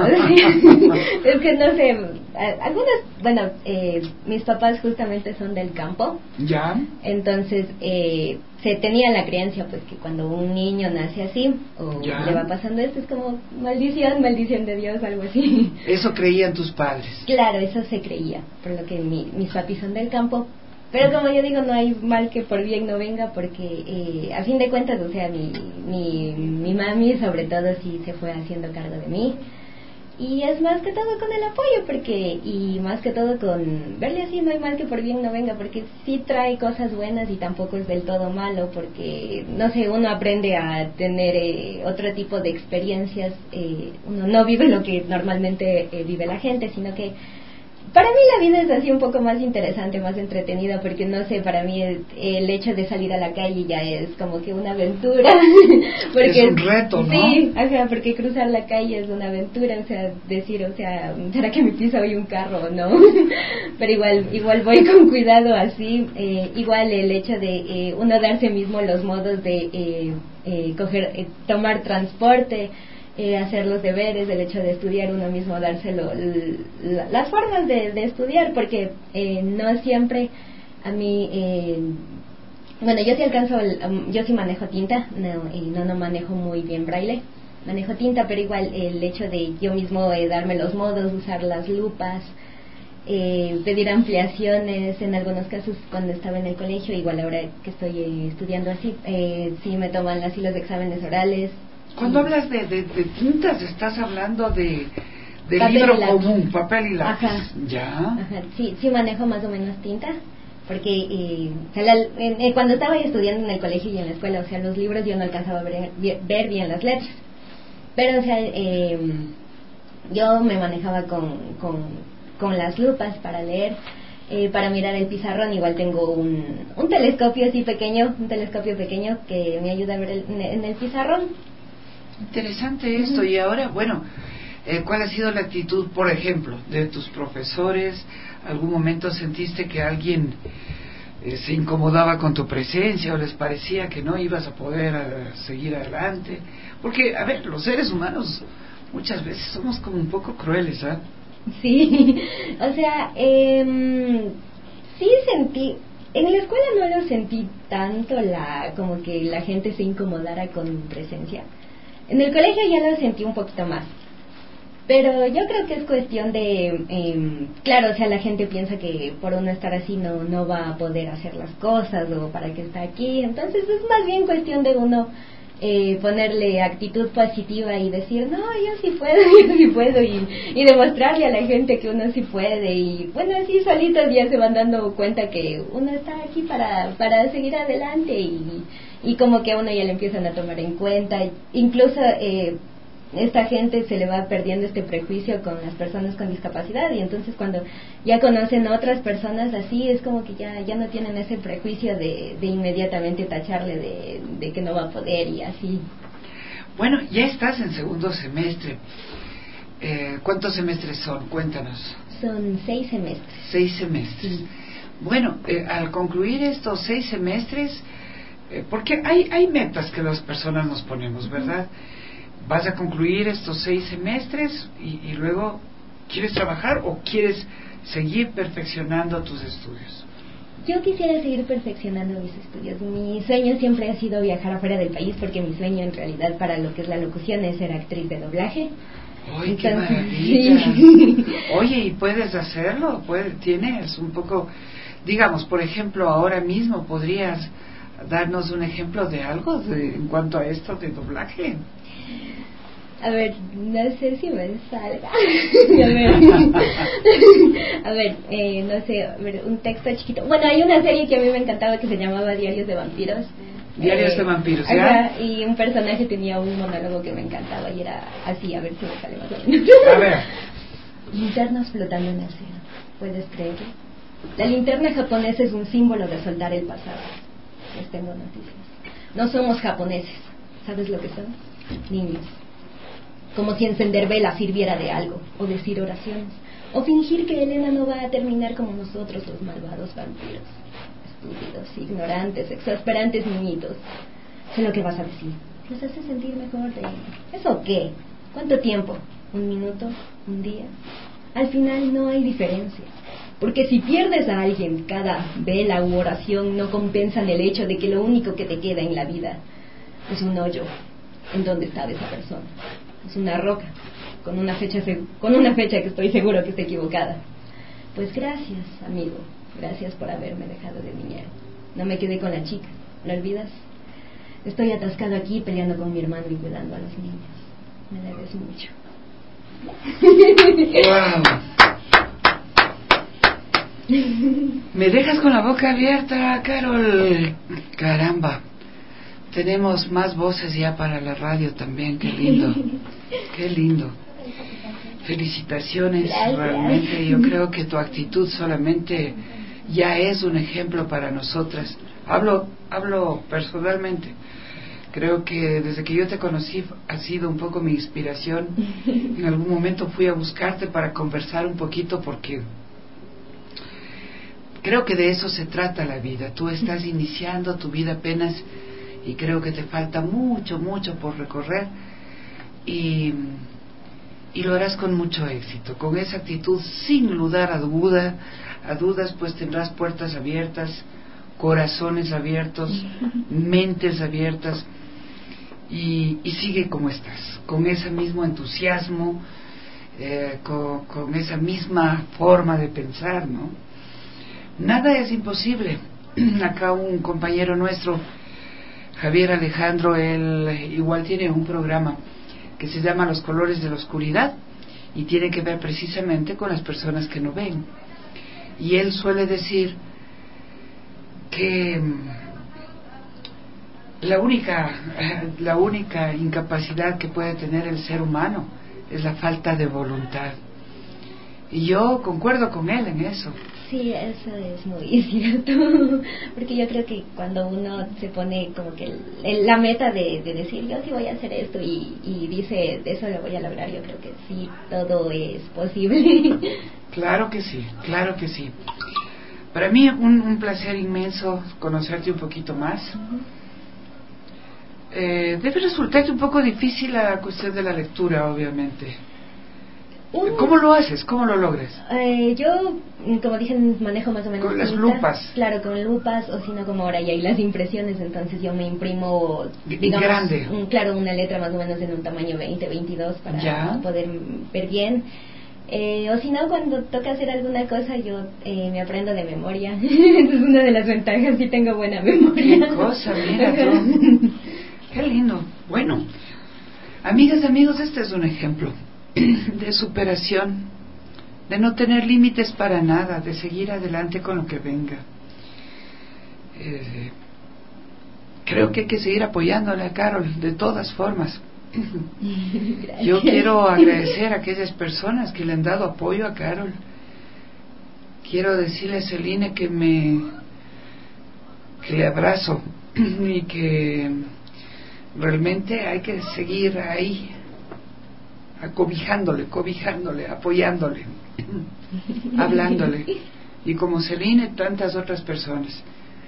Es que no sé, algunas, bueno, eh, mis papás justamente son del campo.
Ya.
Entonces, eh, se tenía la creencia pues que cuando un niño nace así o ya. le va pasando esto, es como maldición, maldición de Dios, algo así.
Eso creían tus padres.
Claro, eso se creía, por lo que mi, mis papis son del campo. Pero como yo digo, no hay mal que por bien no venga, porque eh, a fin de cuentas, o sea, mi, mi, mi mami sobre todo sí se fue haciendo cargo de mí. Y es más que todo con el apoyo, porque y más que todo con verle así, no hay mal que por bien no venga, porque sí trae cosas buenas y tampoco es del todo malo, porque, no sé, uno aprende a tener eh, otro tipo de experiencias, eh, uno no vive lo que normalmente eh, vive la gente, sino que para mí la vida es así un poco más interesante, más entretenida, porque no sé, para mí el, el hecho de salir a la calle ya es como que una aventura. Porque,
es un reto, ¿no?
Sí, ajá, porque cruzar la calle es una aventura, o sea, decir, o sea, ¿será que me pisa hoy un carro o no? Pero igual igual voy con cuidado así, eh, igual el hecho de eh, uno darse mismo los modos de eh, eh, coger, eh, tomar transporte, Eh, hacer los deberes, el hecho de estudiar uno mismo, dárselo, l- l- las formas de, de estudiar, porque eh, no siempre a mí, eh, bueno, yo sí alcanzo, el, um, yo sí manejo tinta, no, y no, no manejo muy bien braille, manejo tinta, pero igual el hecho de yo mismo eh, darme los modos, usar las lupas, eh, pedir ampliaciones, en algunos casos cuando estaba en el colegio, igual ahora que estoy eh, estudiando así, eh, sí me toman así los exámenes orales.
Cuando hablas de, de, de tintas, estás hablando de, de
Papel
libro
y lápiz.
común, papel y lápiz.
Ajá.
Ya.
Ajá, sí, sí manejo más o menos tinta, porque eh, o sea, la, en, eh, cuando estaba estudiando en el colegio y en la escuela, o sea, los libros yo no alcanzaba a ver, ver bien las letras, pero o sea, eh, yo me manejaba con, con, con las lupas para leer. Eh, para mirar el pizarrón igual tengo un, un telescopio así pequeño, un telescopio pequeño que me ayuda a ver el, en el pizarrón.
Interesante esto. Y ahora, bueno, eh, ¿cuál ha sido la actitud, por ejemplo, de tus profesores? ¿Algún momento sentiste que alguien eh, se incomodaba con tu presencia o les parecía que no ibas a poder uh, seguir adelante? Porque, a ver, los seres humanos muchas veces somos como un poco crueles, ¿ah? ¿eh?
Sí, o sea, eh, sí sentí, en la escuela no lo sentí tanto, la como que la gente se incomodara con mi presencia. En el colegio ya lo sentí un poquito más, pero yo creo que es cuestión de, eh, claro, o sea, la gente piensa que por uno estar así no no va a poder hacer las cosas o para qué está aquí, entonces es más bien cuestión de uno eh, ponerle actitud positiva y decir, no, yo sí puedo, yo sí puedo, y, y demostrarle a la gente que uno sí puede, y bueno, así solitos ya se van dando cuenta que uno está aquí para, para seguir adelante, y y como que a uno ya le empiezan a tomar en cuenta, incluso eh, esta gente se le va perdiendo este prejuicio con las personas con discapacidad, y entonces cuando ya conocen a otras personas así, es como que ya ya no tienen ese prejuicio de, de inmediatamente tacharle de, de que no va a poder y así.
Bueno, ya estás en segundo semestre. Eh, ¿Cuántos semestres son? Cuéntanos.
Son seis semestres.
Seis semestres.
Sí.
Bueno, eh, al concluir estos seis semestres, eh, porque hay, hay metas que las personas nos ponemos, ¿verdad? ¿Vas a concluir estos seis semestres y, y luego quieres trabajar o quieres seguir perfeccionando tus estudios?
Yo quisiera seguir perfeccionando mis estudios. Mi sueño siempre ha sido viajar afuera del país, porque mi sueño en realidad para lo que es la locución es ser actriz de doblaje.
¡Ay,
Entonces,
qué maravilla!
sí.
Oye, ¿y puedes hacerlo? ¿Puedes, tienes un poco, digamos, por ejemplo, ahora mismo podrías darnos un ejemplo de algo de, en cuanto a esto de doblaje?
A ver, no sé si me salga. a ver, a ver eh, no sé, a ver, un texto chiquito. Bueno, hay una serie que a mí me encantaba que se llamaba Diarios de Vampiros.
Diarios
eh,
de Vampiros, ¿ya?
Ajá, y un personaje tenía un monólogo que me encantaba y era así, a ver si me sale más o menos.
A ver.
Linternas flotando en el océano, ¿puedes creerlo? La linterna japonesa es un símbolo de soltar el pasado. Les tengo noticias. No somos japoneses. ¿Sabes lo que son? Niños. Como si encender velas sirviera de algo, o decir oraciones, o fingir que Elena no va a terminar como nosotros, los malvados vampiros. Estúpidos, ignorantes, exasperantes niñitos. Sé lo que vas a decir. Los hace sentir mejor de... ¿Eso qué? ¿Cuánto tiempo? ¿Un minuto? ¿Un día? Al final no hay diferencia. Porque si pierdes a alguien, cada vela u oración no compensan el hecho de que lo único que te queda en la vida es un hoyo en donde estaba esa persona. Es una roca con una fecha con una fecha que estoy seguro que está equivocada. Pues gracias, amigo. Gracias por haberme dejado de niñera. No me quedé con la chica. ¿Lo olvidas? Estoy atascado aquí peleando con mi hermano y cuidando a los niños. Me debes mucho.
Wow. Me dejas con la boca abierta, Carol. Caramba. Tenemos más voces ya para la radio también. Qué lindo. Qué lindo. Felicitaciones.
Gracias.
Realmente yo creo que tu actitud solamente ya es un ejemplo para nosotras. Hablo, hablo personalmente. Creo que desde que yo te conocí has sido un poco mi inspiración. En algún momento fui a buscarte para conversar un poquito porque creo que de eso se trata la vida. Tú estás iniciando tu vida apenas y creo que te falta mucho, mucho por recorrer y, y lo harás con mucho éxito. Con esa actitud, sin lugar a duda, a dudas, pues tendrás puertas abiertas, corazones abiertos, mentes abiertas. Y, y sigue como estás, con ese mismo entusiasmo, eh, con, con esa misma forma de pensar, ¿no? Nada es imposible. Acá un compañero nuestro, Javier Alejandro, él igual tiene un programa que se llama Los Colores de la Oscuridad y tiene que ver precisamente con las personas que no ven. Y él suele decir que La única, la única incapacidad que puede tener el ser humano es la falta de voluntad. Y yo concuerdo con él en eso.
Sí, eso es muy cierto, porque yo creo que cuando uno se pone como que el, el, la meta de, de decir yo sí voy a hacer esto y, y dice eso lo voy a lograr, yo creo que sí, todo es posible.
Claro que sí, claro que sí. Para mí un, un placer inmenso conocerte un poquito más. Uh-huh. Eh, debe resultarte un poco difícil la cuestión de la lectura, obviamente. Uh, ¿Cómo lo haces? ¿Cómo lo logras?
Eh, yo, como dicen, manejo más o menos...
Con las
tinta,
lupas.
Claro, con lupas, o si no, como ahora ya hay las impresiones, entonces yo me imprimo, digamos...
Grande.
Un, claro, una letra más o menos en un tamaño veinte, veintidós para ya. Poder ver bien. Eh, o si no, cuando toca hacer alguna cosa, yo eh, me aprendo de memoria. Esa es una de las ventajas, sí tengo buena memoria.
Qué cosa, mira tú. Qué lindo. Bueno, amigas y amigos, este es un ejemplo de superación, de no tener límites para nada, de seguir adelante con lo que venga. Eh, creo que hay que seguir apoyándole a Carol de todas formas. Yo quiero agradecer a aquellas personas que le han dado apoyo a Carol. Quiero decirle a Celine que me que le abrazo y que realmente hay que seguir ahí, acobijándole, cobijándole, apoyándole, hablándole. Y como Celine, tantas otras personas.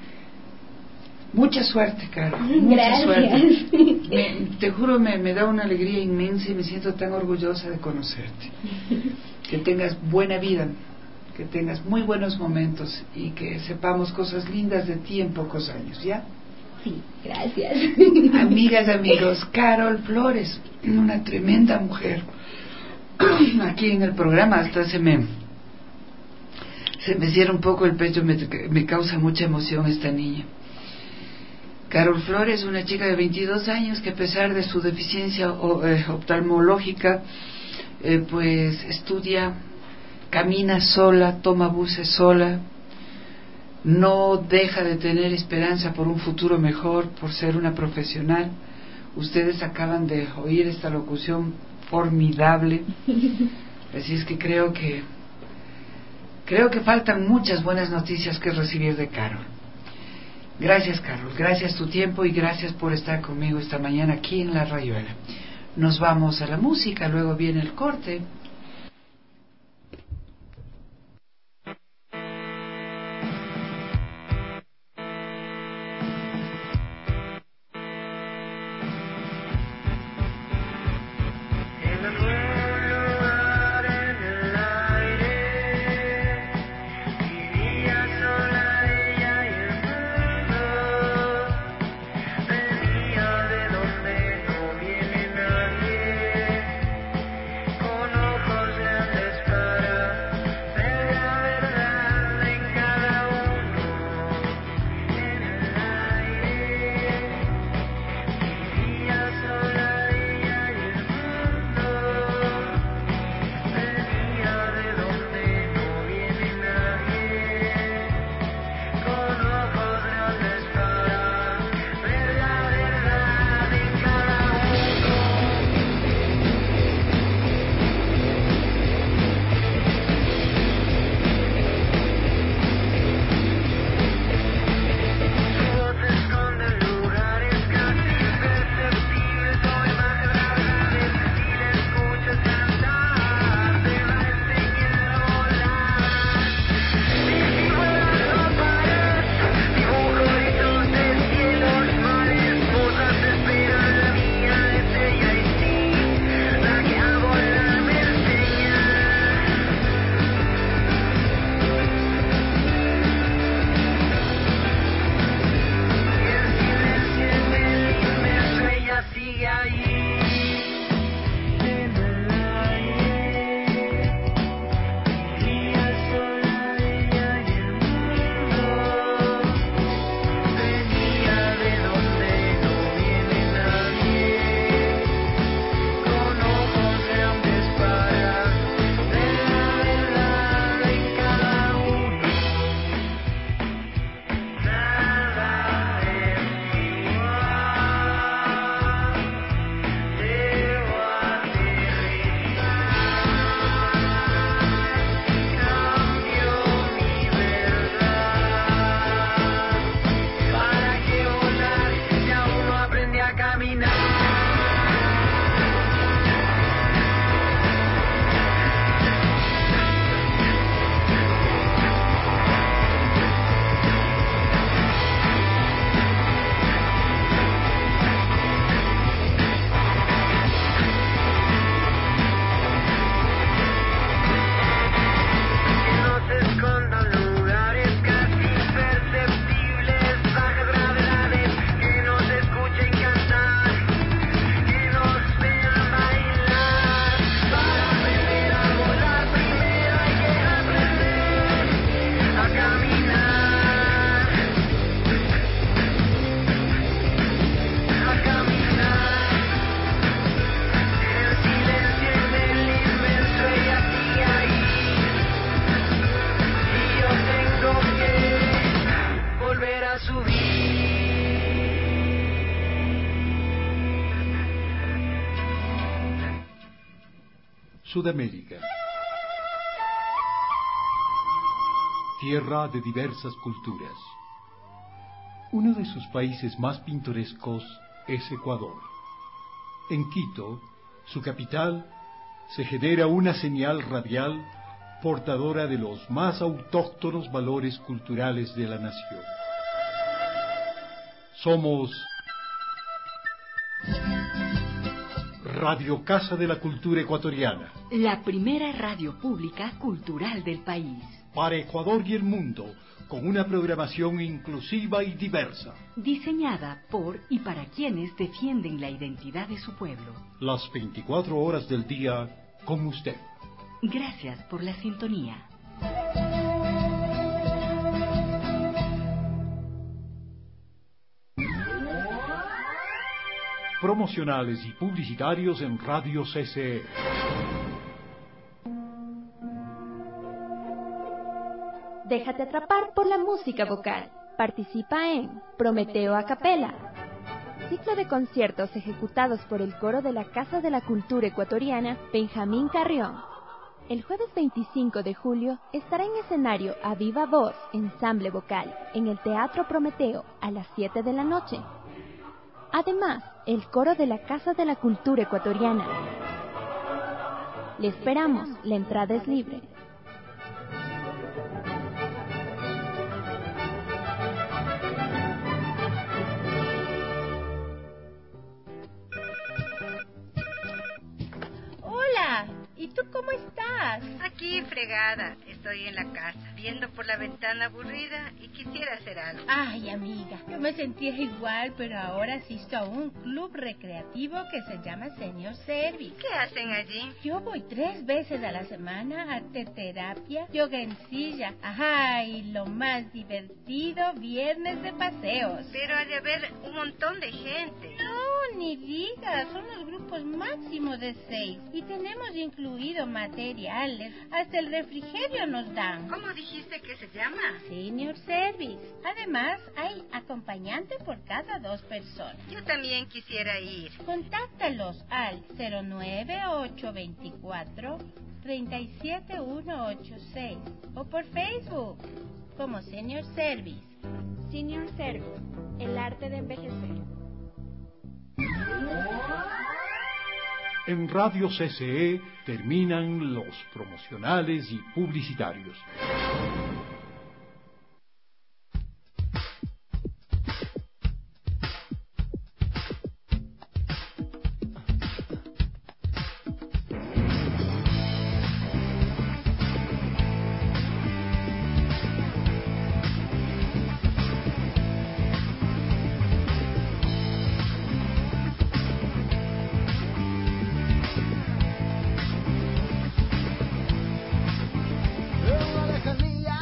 Mucha suerte, Carol, mucha
Gracias.
suerte. Me, te juro, me, me da una alegría inmensa y me siento tan orgullosa de conocerte. Que tengas buena vida, que tengas muy buenos momentos y que sepamos cosas lindas de ti en pocos años, ¿ya?
Sí, gracias.
Amigas, amigos, Carol Flores, una tremenda mujer. Aquí en el programa hasta se me se me cierra un poco el pecho, me, me causa mucha emoción esta niña. Carol Flores, una chica de veintidós años que a pesar de su deficiencia oftalmológica, eh, pues estudia, camina sola, toma buses sola, no deja de tener esperanza por un futuro mejor, por ser una profesional. Ustedes acaban de oír esta locución formidable, así es que creo que creo que faltan muchas buenas noticias que recibir de Carol. Gracias, Carol, gracias tu tiempo y gracias por estar conmigo esta mañana aquí en La Rayuela. Nos vamos a la música, luego viene el corte.
Con
Sudamérica. Tierra de diversas culturas. Uno de sus países más pintorescos es Ecuador. En Quito, su capital, se genera una señal radial portadora de los más autóctonos valores culturales de la nación. Somos Radio Casa de la Cultura Ecuatoriana,
la primera radio pública cultural del país.
Para Ecuador y el mundo, con una programación inclusiva y diversa.
Diseñada por y para quienes defienden la identidad de su pueblo.
Las veinticuatro horas del día con usted.
Gracias por la sintonía.
Promocionales y publicitarios en Radio C C E.
Déjate atrapar por la música vocal. Participa en Prometeo a Capela, ciclo de conciertos ejecutados por el coro de la Casa de la Cultura Ecuatoriana Benjamín Carrión. El jueves veinticinco de julio estará en escenario a viva voz, ensamble vocal, en el Teatro Prometeo a las siete de la noche. Además, el coro de la Casa de la Cultura Ecuatoriana. Le esperamos, la entrada es libre.
¿Y tú cómo estás?
Aquí, fregada. Estoy en la casa, viendo por la ventana aburrida y quisiera hacer algo.
Ay, amiga, yo me sentía igual, pero ahora asisto a un club recreativo que se llama Senior Service.
¿Qué hacen allí?
Yo voy tres veces a la semana a arte terapia, yoga en silla. Ajá, y lo más divertido, viernes de paseos.
Pero ha de haber un montón de gente.
No, ni digas, son los grupos máximo de seis. Y tenemos incluido materiales, hasta el refrigerio nos dan.
¿Cómo dijiste que se llama?
Senior Service. Además, hay acompañante por cada dos personas.
Yo también quisiera ir.
Contáctalos al cero nueve ocho dos cuatro, tres siete uno ocho seis o por Facebook como Senior Service.
Senior Service, el arte de envejecer.
En Radio C C E terminan los promocionales y publicitarios.
Una lejanía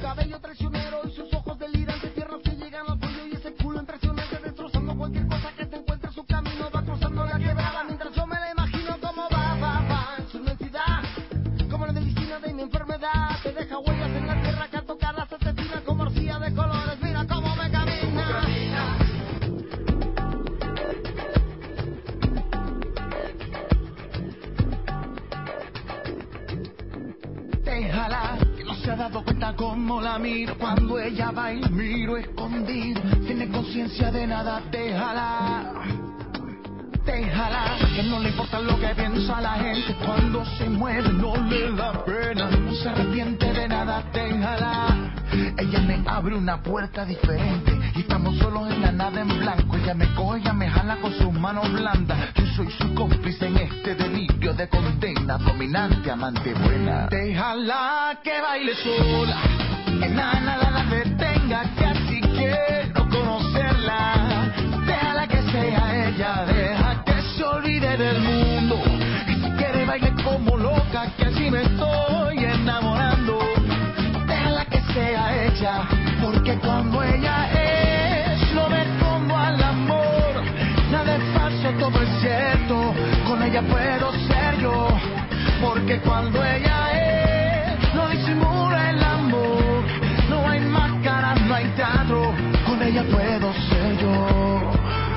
cabello traicionero y sus ojos delirantes, tiernos que llegan al cuello y ese culo impresionante, destrozando cualquier cosa que se encuentre en su camino. Va cruzando la quebrada mientras yo me la imagino como va, va, va en su inmensidad, como la medicina de mi enfermedad, que deja huellas en la tierra que al tocarlas asesina como arcilla de colores. Mira cómo me camina.
Déjala, que no se ha dado cuenta cómo la miro cuando ella va y miro escondido. Tiene conciencia de nada, déjala. Déjala, que no le importa lo que piensa la gente. Cuando se mueve no le da pena, no se arrepiente de nada, déjala. Ella me abre una puerta diferente y estamos solos en la nada en blanco. Ella me coge, ella me jala con sus manos blandas. Yo soy su cómplice en este delirio de condena, dominante, amante buena. Déjala que baile sola, que nada, nada la detenga, que así quiero conocerla. Déjala que sea ella, deja que se olvide del mundo, y si quiere baile como loca, que así me estoy enamorando. Déjala que sea ella, porque cuando ella es, no me escondo al amor. Nada es falso, todo es cierto, con ella puedo ser yo. Porque cuando ella es, no disimula el amor. No hay máscaras, no hay teatro, con ella puedo ser yo.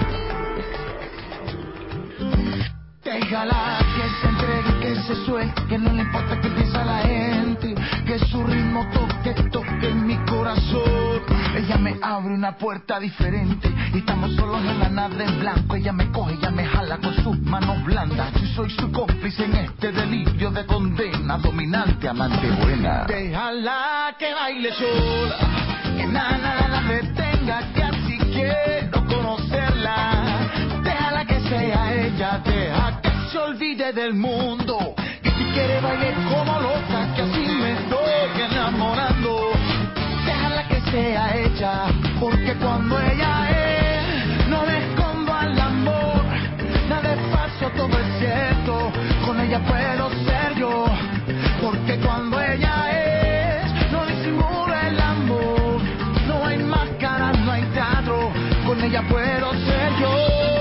Déjala que se entregue, que se suelte, que no le importa que piensa la gente, que su ritmo toque, toque mi corazón. Ella me abre una puerta diferente y estamos solos en la nada en blanco. Ella me coge, ella me jala con sus manos blandas. Yo soy su cómplice en este delirio de condena, dominante, amante buena. Déjala que baile sola, que nada, nada la detenga, que así quiero conocerla. Déjala que sea ella, deja que se olvide del mundo, que si quiere baile como loca, que así me estoy enamorando. Déjala que sea ella, porque cuando ella es, no le escondo al amor. Nada es falso, todo es cierto, con ella puedo ser yo. Porque cuando ella es, no disimula el amor. No hay máscaras, no hay teatro, con ella puedo ser yo.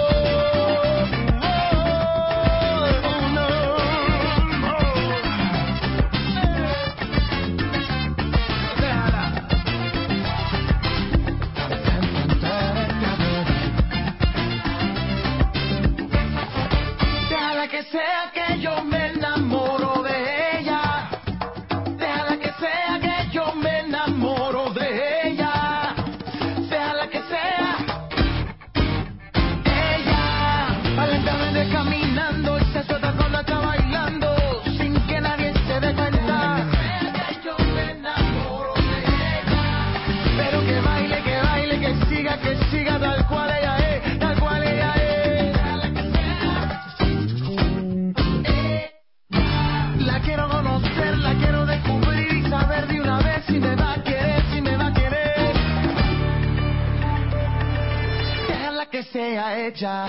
Que sea que yo me enamoro de ella. Déjala que sea que yo me enamoro de ella. Déjala que sea ella. Valentamente caminando y se suelta con la está bailando sin que nadie se dé cuenta. Que yo me enamoro de ella. Pero que baile, que baile, que siga, que siga tal cual ella es, tal cual ella es. La quiero conocer, la quiero descubrir y saber de una vez si me va a querer, si me va a querer. Déjala que sea ella.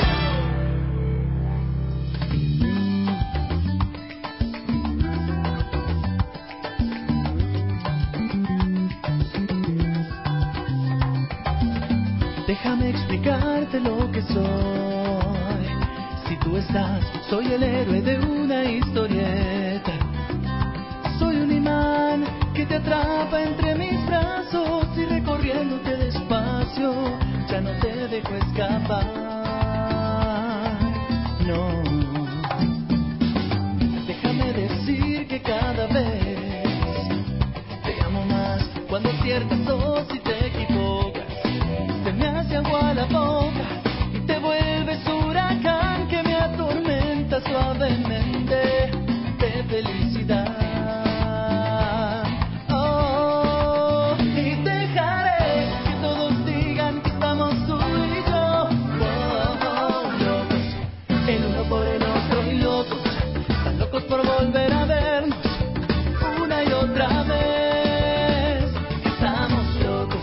Déjame explicarte lo que soy. Si tú estás, soy el héroe de una historieta. Soy un imán que te atrapa entre mis brazos y recorriéndote despacio ya no te dejo escapar. No. Déjame decir que cada vez te amo más cuando aciertas o si te equivocas. Se me hace agua a la boca y te vuelves huracán que me atormenta suavemente de felicidad. Oh, y dejaré que todos digan que estamos tú y yo. Oh, oh, locos, el uno por el otro y locos, tan locos por volver a vernos una y otra vez. Estamos locos.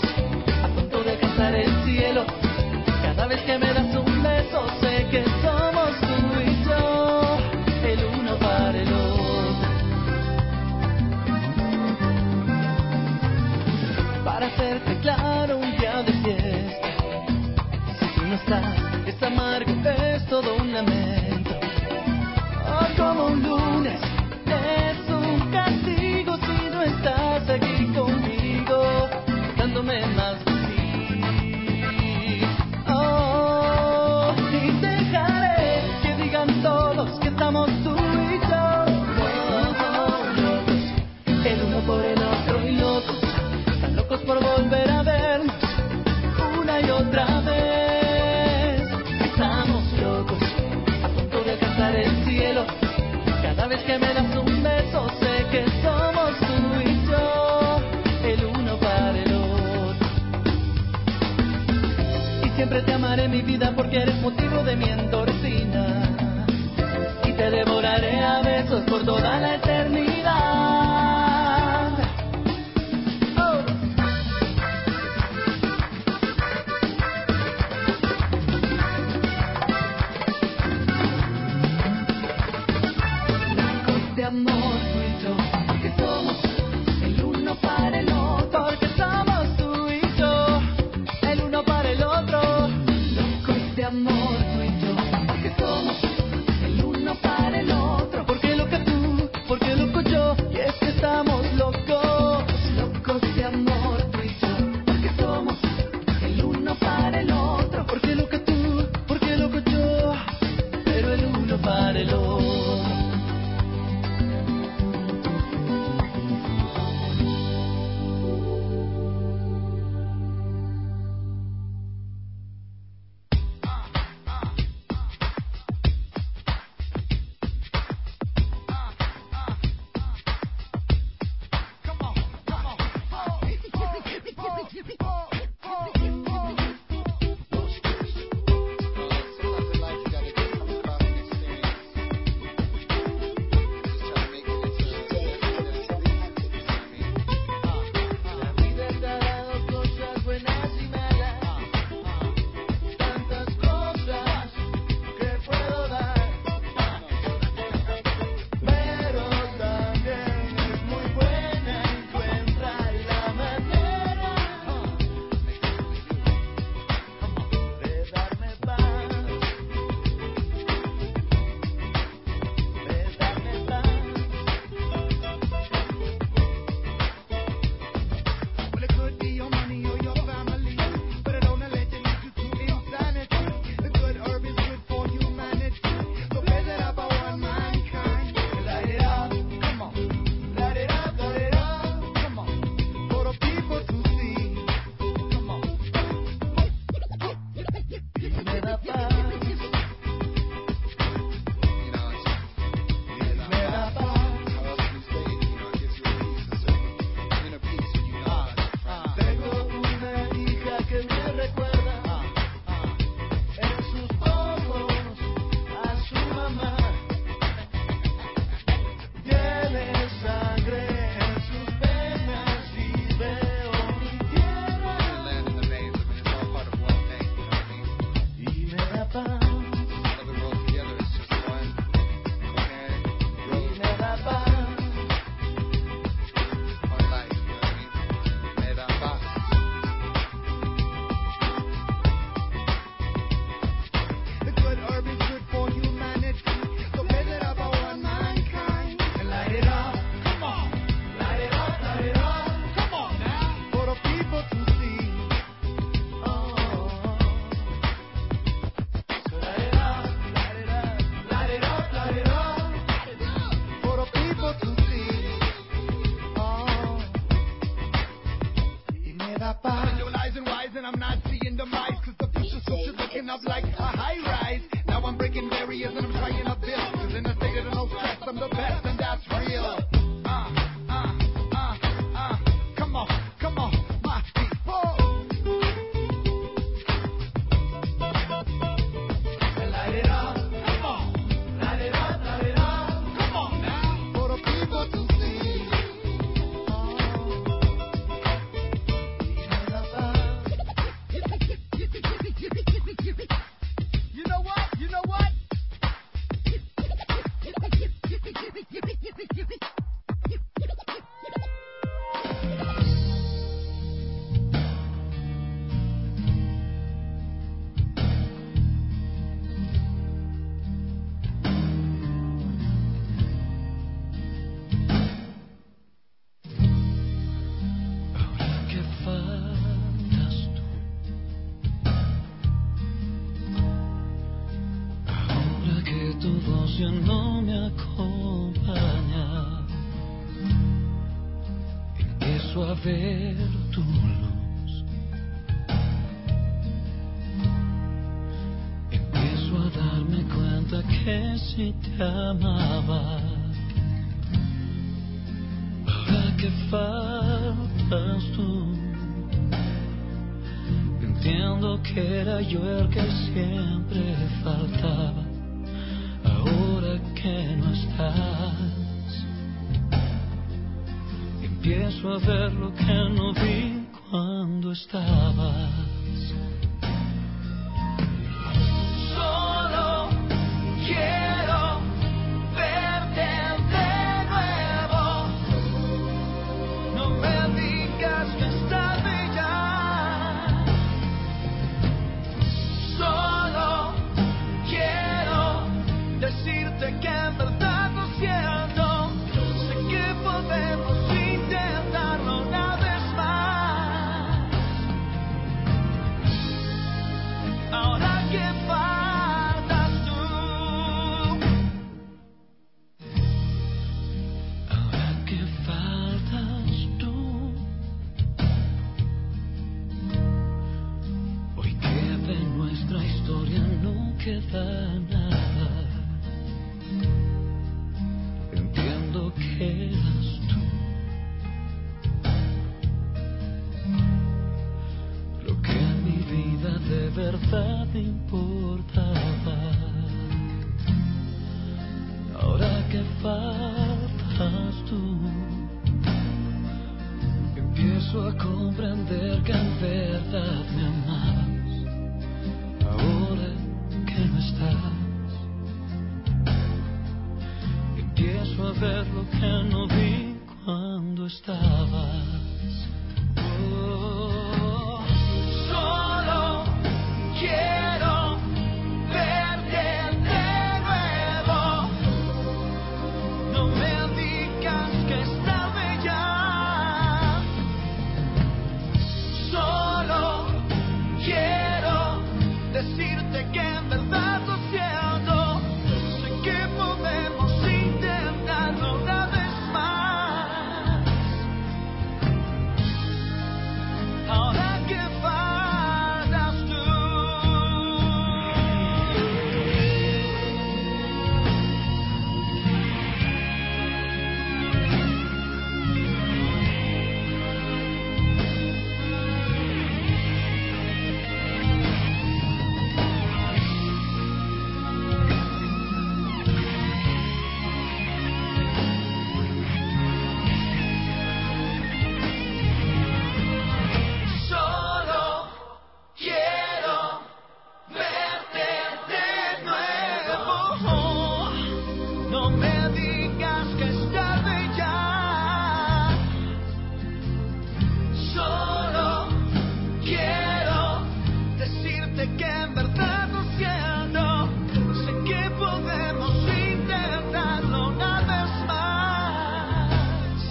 que me das un beso, sé que somos tú y yo, el uno para el otro. Y siempre te amaré, mi vida, porque eres motivo de mi endorfina. Y te devoraré a besos por toda la eternidad. Amor, tú y yo, porque somos el uno para el otro, porque somos tú y yo, el uno para el otro, locos de amor, tú y yo, porque somos el uno para el otro, porque loca tú, porque loco yo, y es que estamos locos, locos de amor, tú y yo, porque somos el uno para el otro, porque loca tú, porque loco yo, pero el uno para el otro.
no me acompaña. Empiezo a ver tu luz. Empiezo a darme cuenta que si te amaba, que faltas tú, entiendo que era yo el que siempre faltaba. Ahora que no estás, empiezo a ver lo que no vi cuando estabas. Solo quiero verte de nuevo. No me digas que estás bella. Solo quiero decirte que en verdad lo siento. Sé que podemos intentarlo una vez más. Ahora que faltas tú, ahora que faltas tú, hoy que de nuestra historia no queda nada. Entiendo que eras tú lo que en mi vida de verdad importaba. Ahora que faltas tú, empiezo a comprender que en verdad me amabas. Ahora que no estás, empiezo a ver lo que no vi cuando estabas. Oh, solo quiero verte de nuevo. No me digas que estás bella. Solo quiero decirte que en verdad lo siento. Sé que podemos intentarlo una vez más. Ahora que faltas tú. Solo quiero verte de nuevo. No me digas que estás bella. Solo quiero decirte que en verdad lo siento. Sé que podemos intentarlo una vez más.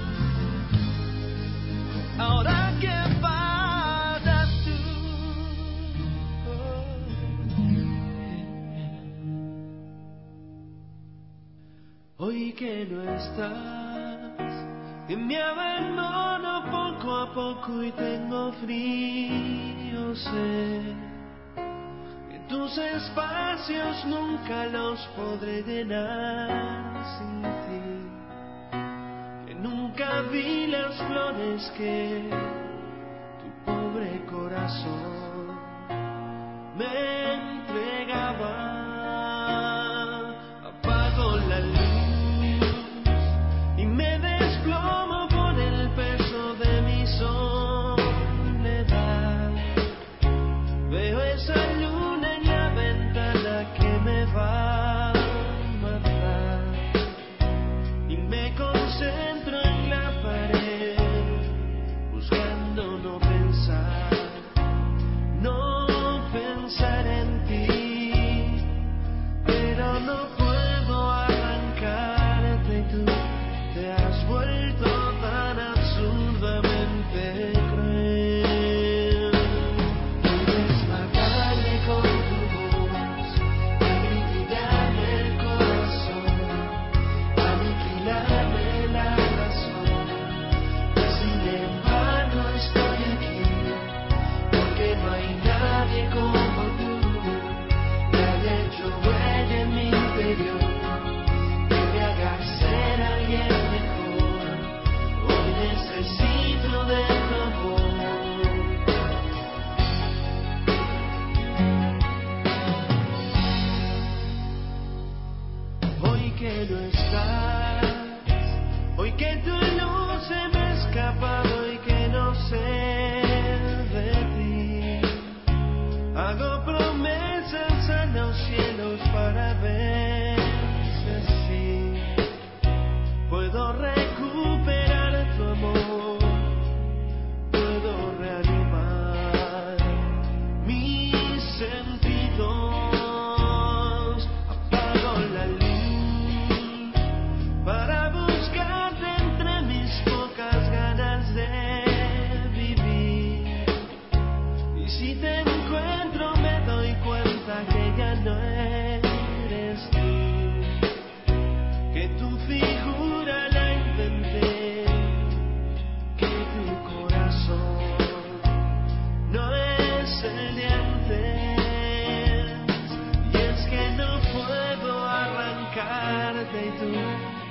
Ahora que faltas tú. Hoy que no estás, que me abandono poco a poco y tengo frío, sé que tus espacios nunca los podré llenar sin ti, que nunca vi las flores que tu pobre corazón me entregaba. Apago la luz y me desplomo por el peso de mi soledad. Veo esa luna en la ventana que me va a matar y me concentro en la pared buscando no pensar, no pensar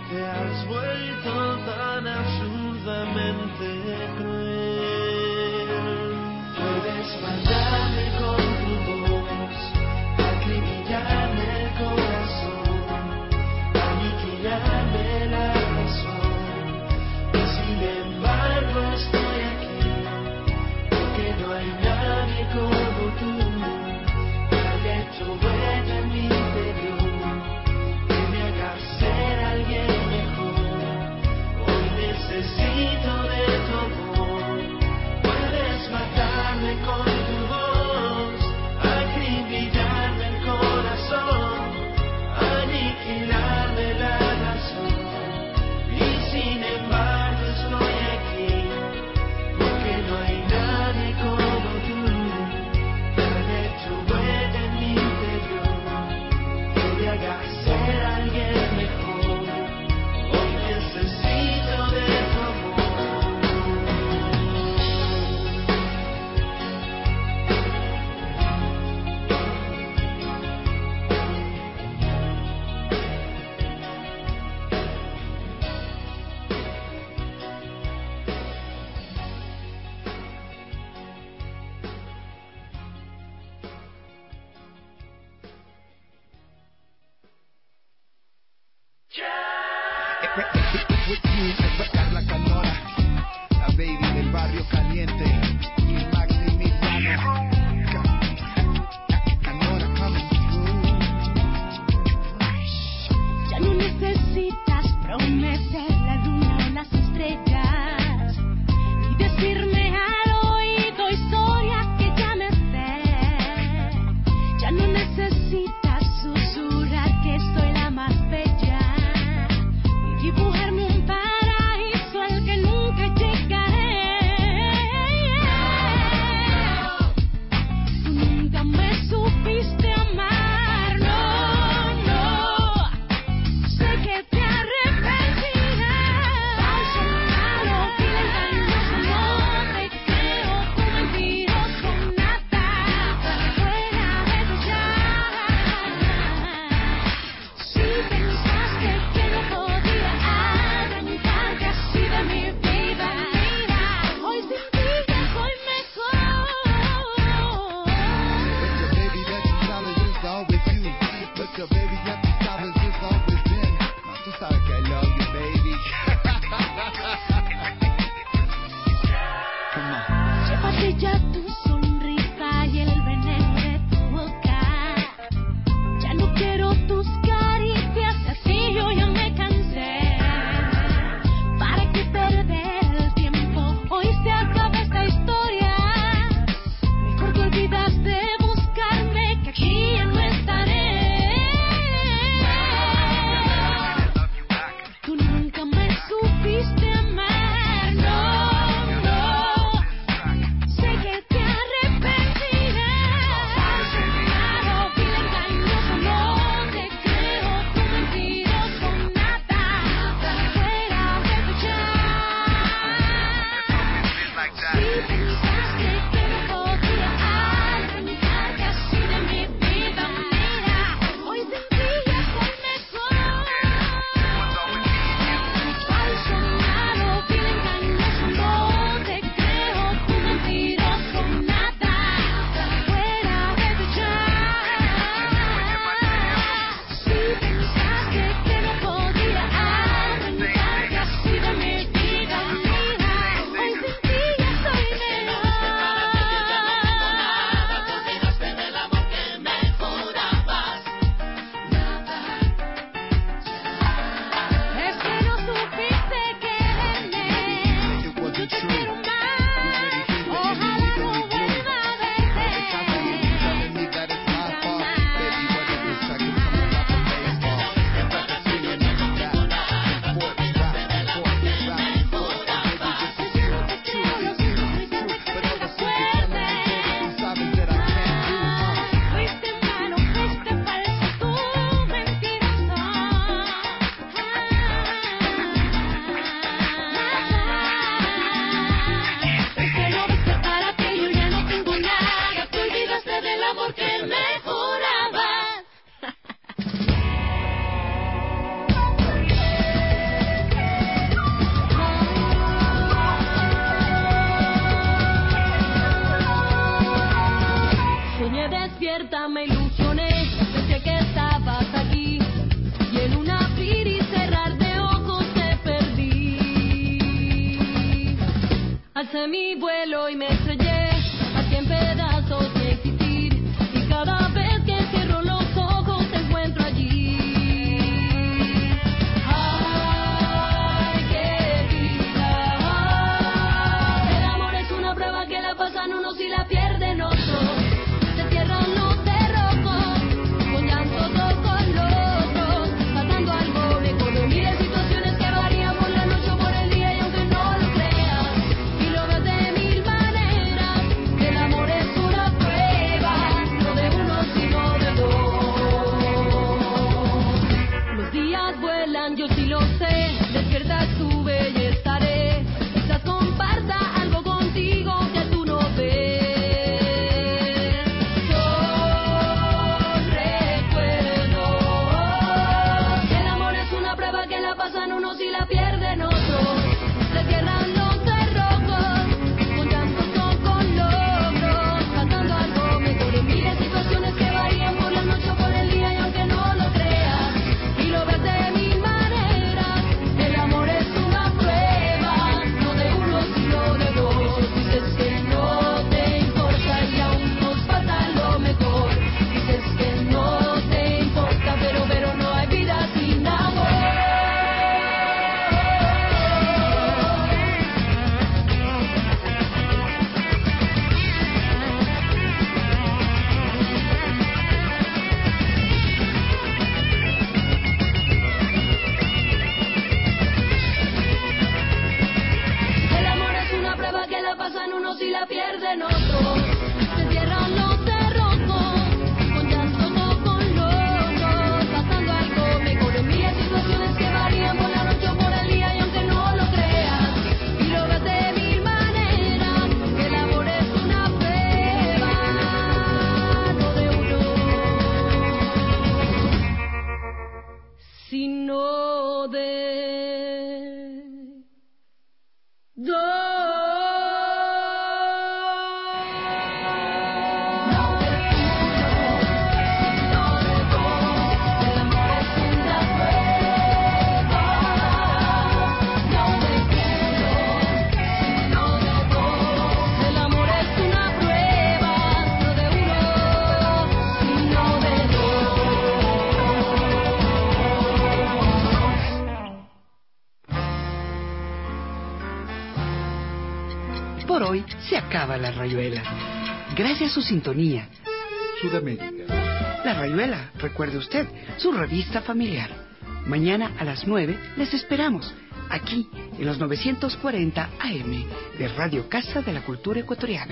te has vuelto tan absurdamente cruel. Puedes matarme con tu voz, acribillarme el corazón, aniquilarme la razón, y sin embargo estoy aquí, porque no hay nadie como tú, que haya hecho huella en mi interior, que me haga ser alguien mejor. Hoy necesito de tu amor. Puedes matarme con tu voz, acribillarme el corazón, aniquilarme la razón, y sin embargo estoy aquí, porque no hay nadie como tú, que haya hecho huella en mi interior, que me haga ser alguien mejor. Hoy necesito de tu amor.
La Canora, la baby del barrio caliente y Maximiliano. Canora coming through.
Ya no necesitas prometer la luna o las estrellas y decirme al oído historias que ya me sé. Ya no necesitas susurrar que soy la más bella y dibujarme un paraíso al que nunca llegaré. Tú nunca me supiste amar, no, no. Sé que te arrepentirás. Falso, malo, vil, engañoso, no te creo. Tu mentiroso, nada. Fuera de tu ya. Si pensaste que no podía arrancarte así de mi vida, mira, hoy sin ti ya soy mejor.
But your baby that you sabes is always you. But your baby that you sabes is always been. Now tú sabes que I love you, baby. Come on.
Llévate ya tu sonrisa y el veneno de tu boca. Ya no quiero tus caricias, así yo ya me cansé. ¿Para qué perder el tiempo? Hoy se acaba esta historia. Mejor te olvidas de buscarme, que aquí ya no estaré. Tú nunca me supiste amar, no, no. Sé que cielo y me estrellé, aquí en pedazos de existir, y cada vez que cierro los ojos te encuentro allí. Ay, qué vida. El amor es una prueba que la pasan unos y la pierden otros. Se cierran los cerrojos, con llantos o con logros, pasando algo lejos de miles de situaciones que varían por la noche o por el día, y aunque no lo creas y lo ves de mil maneras, el amor es una prueba, no de uno sino de dos. Los días vuelan, yo sí lo sé, despierta, sube y estaré, quizás comparta algo contigo que tú no ves. Son recuerdos. El amor es una prueba que la pasan unos y la pierden otros. Se cierran los cerrojos, con llantos o con logros, pasando algo mejor en miles de situaciones que varían por la noche o por el día, y aunque no lo creas y lo ves de mil maneras, el amor es una prueba, no de uno sino de dos. Dices que no te importa y aún nos falta lo mejor. Dices que no te importa, pero pero no hay vida sin amor. El amor es una prueba que la pasan unos y la pierden otros. Se cierran los cerrojos, con llantos o con logros, pasando algo mejor en miles de situaciones que varían por la noche o por el día, y aunque no lo creas y lo ves de mil maneras, el amor es una prueba, no de uno sino de dos. El amor es una prueba, no de uno, sino de dos.
Por hoy se acaba la rayuela. Gracias a su sintonía.
Sudamérica.
La Rayuela, recuerde usted, su revista familiar. Mañana a las nueve les esperamos, aquí en los novecientos cuarenta A M de Radio Casa de la Cultura Ecuatoriana.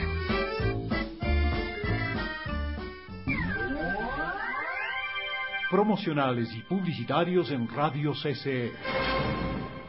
Promocionales y publicitarios en Radio C C E.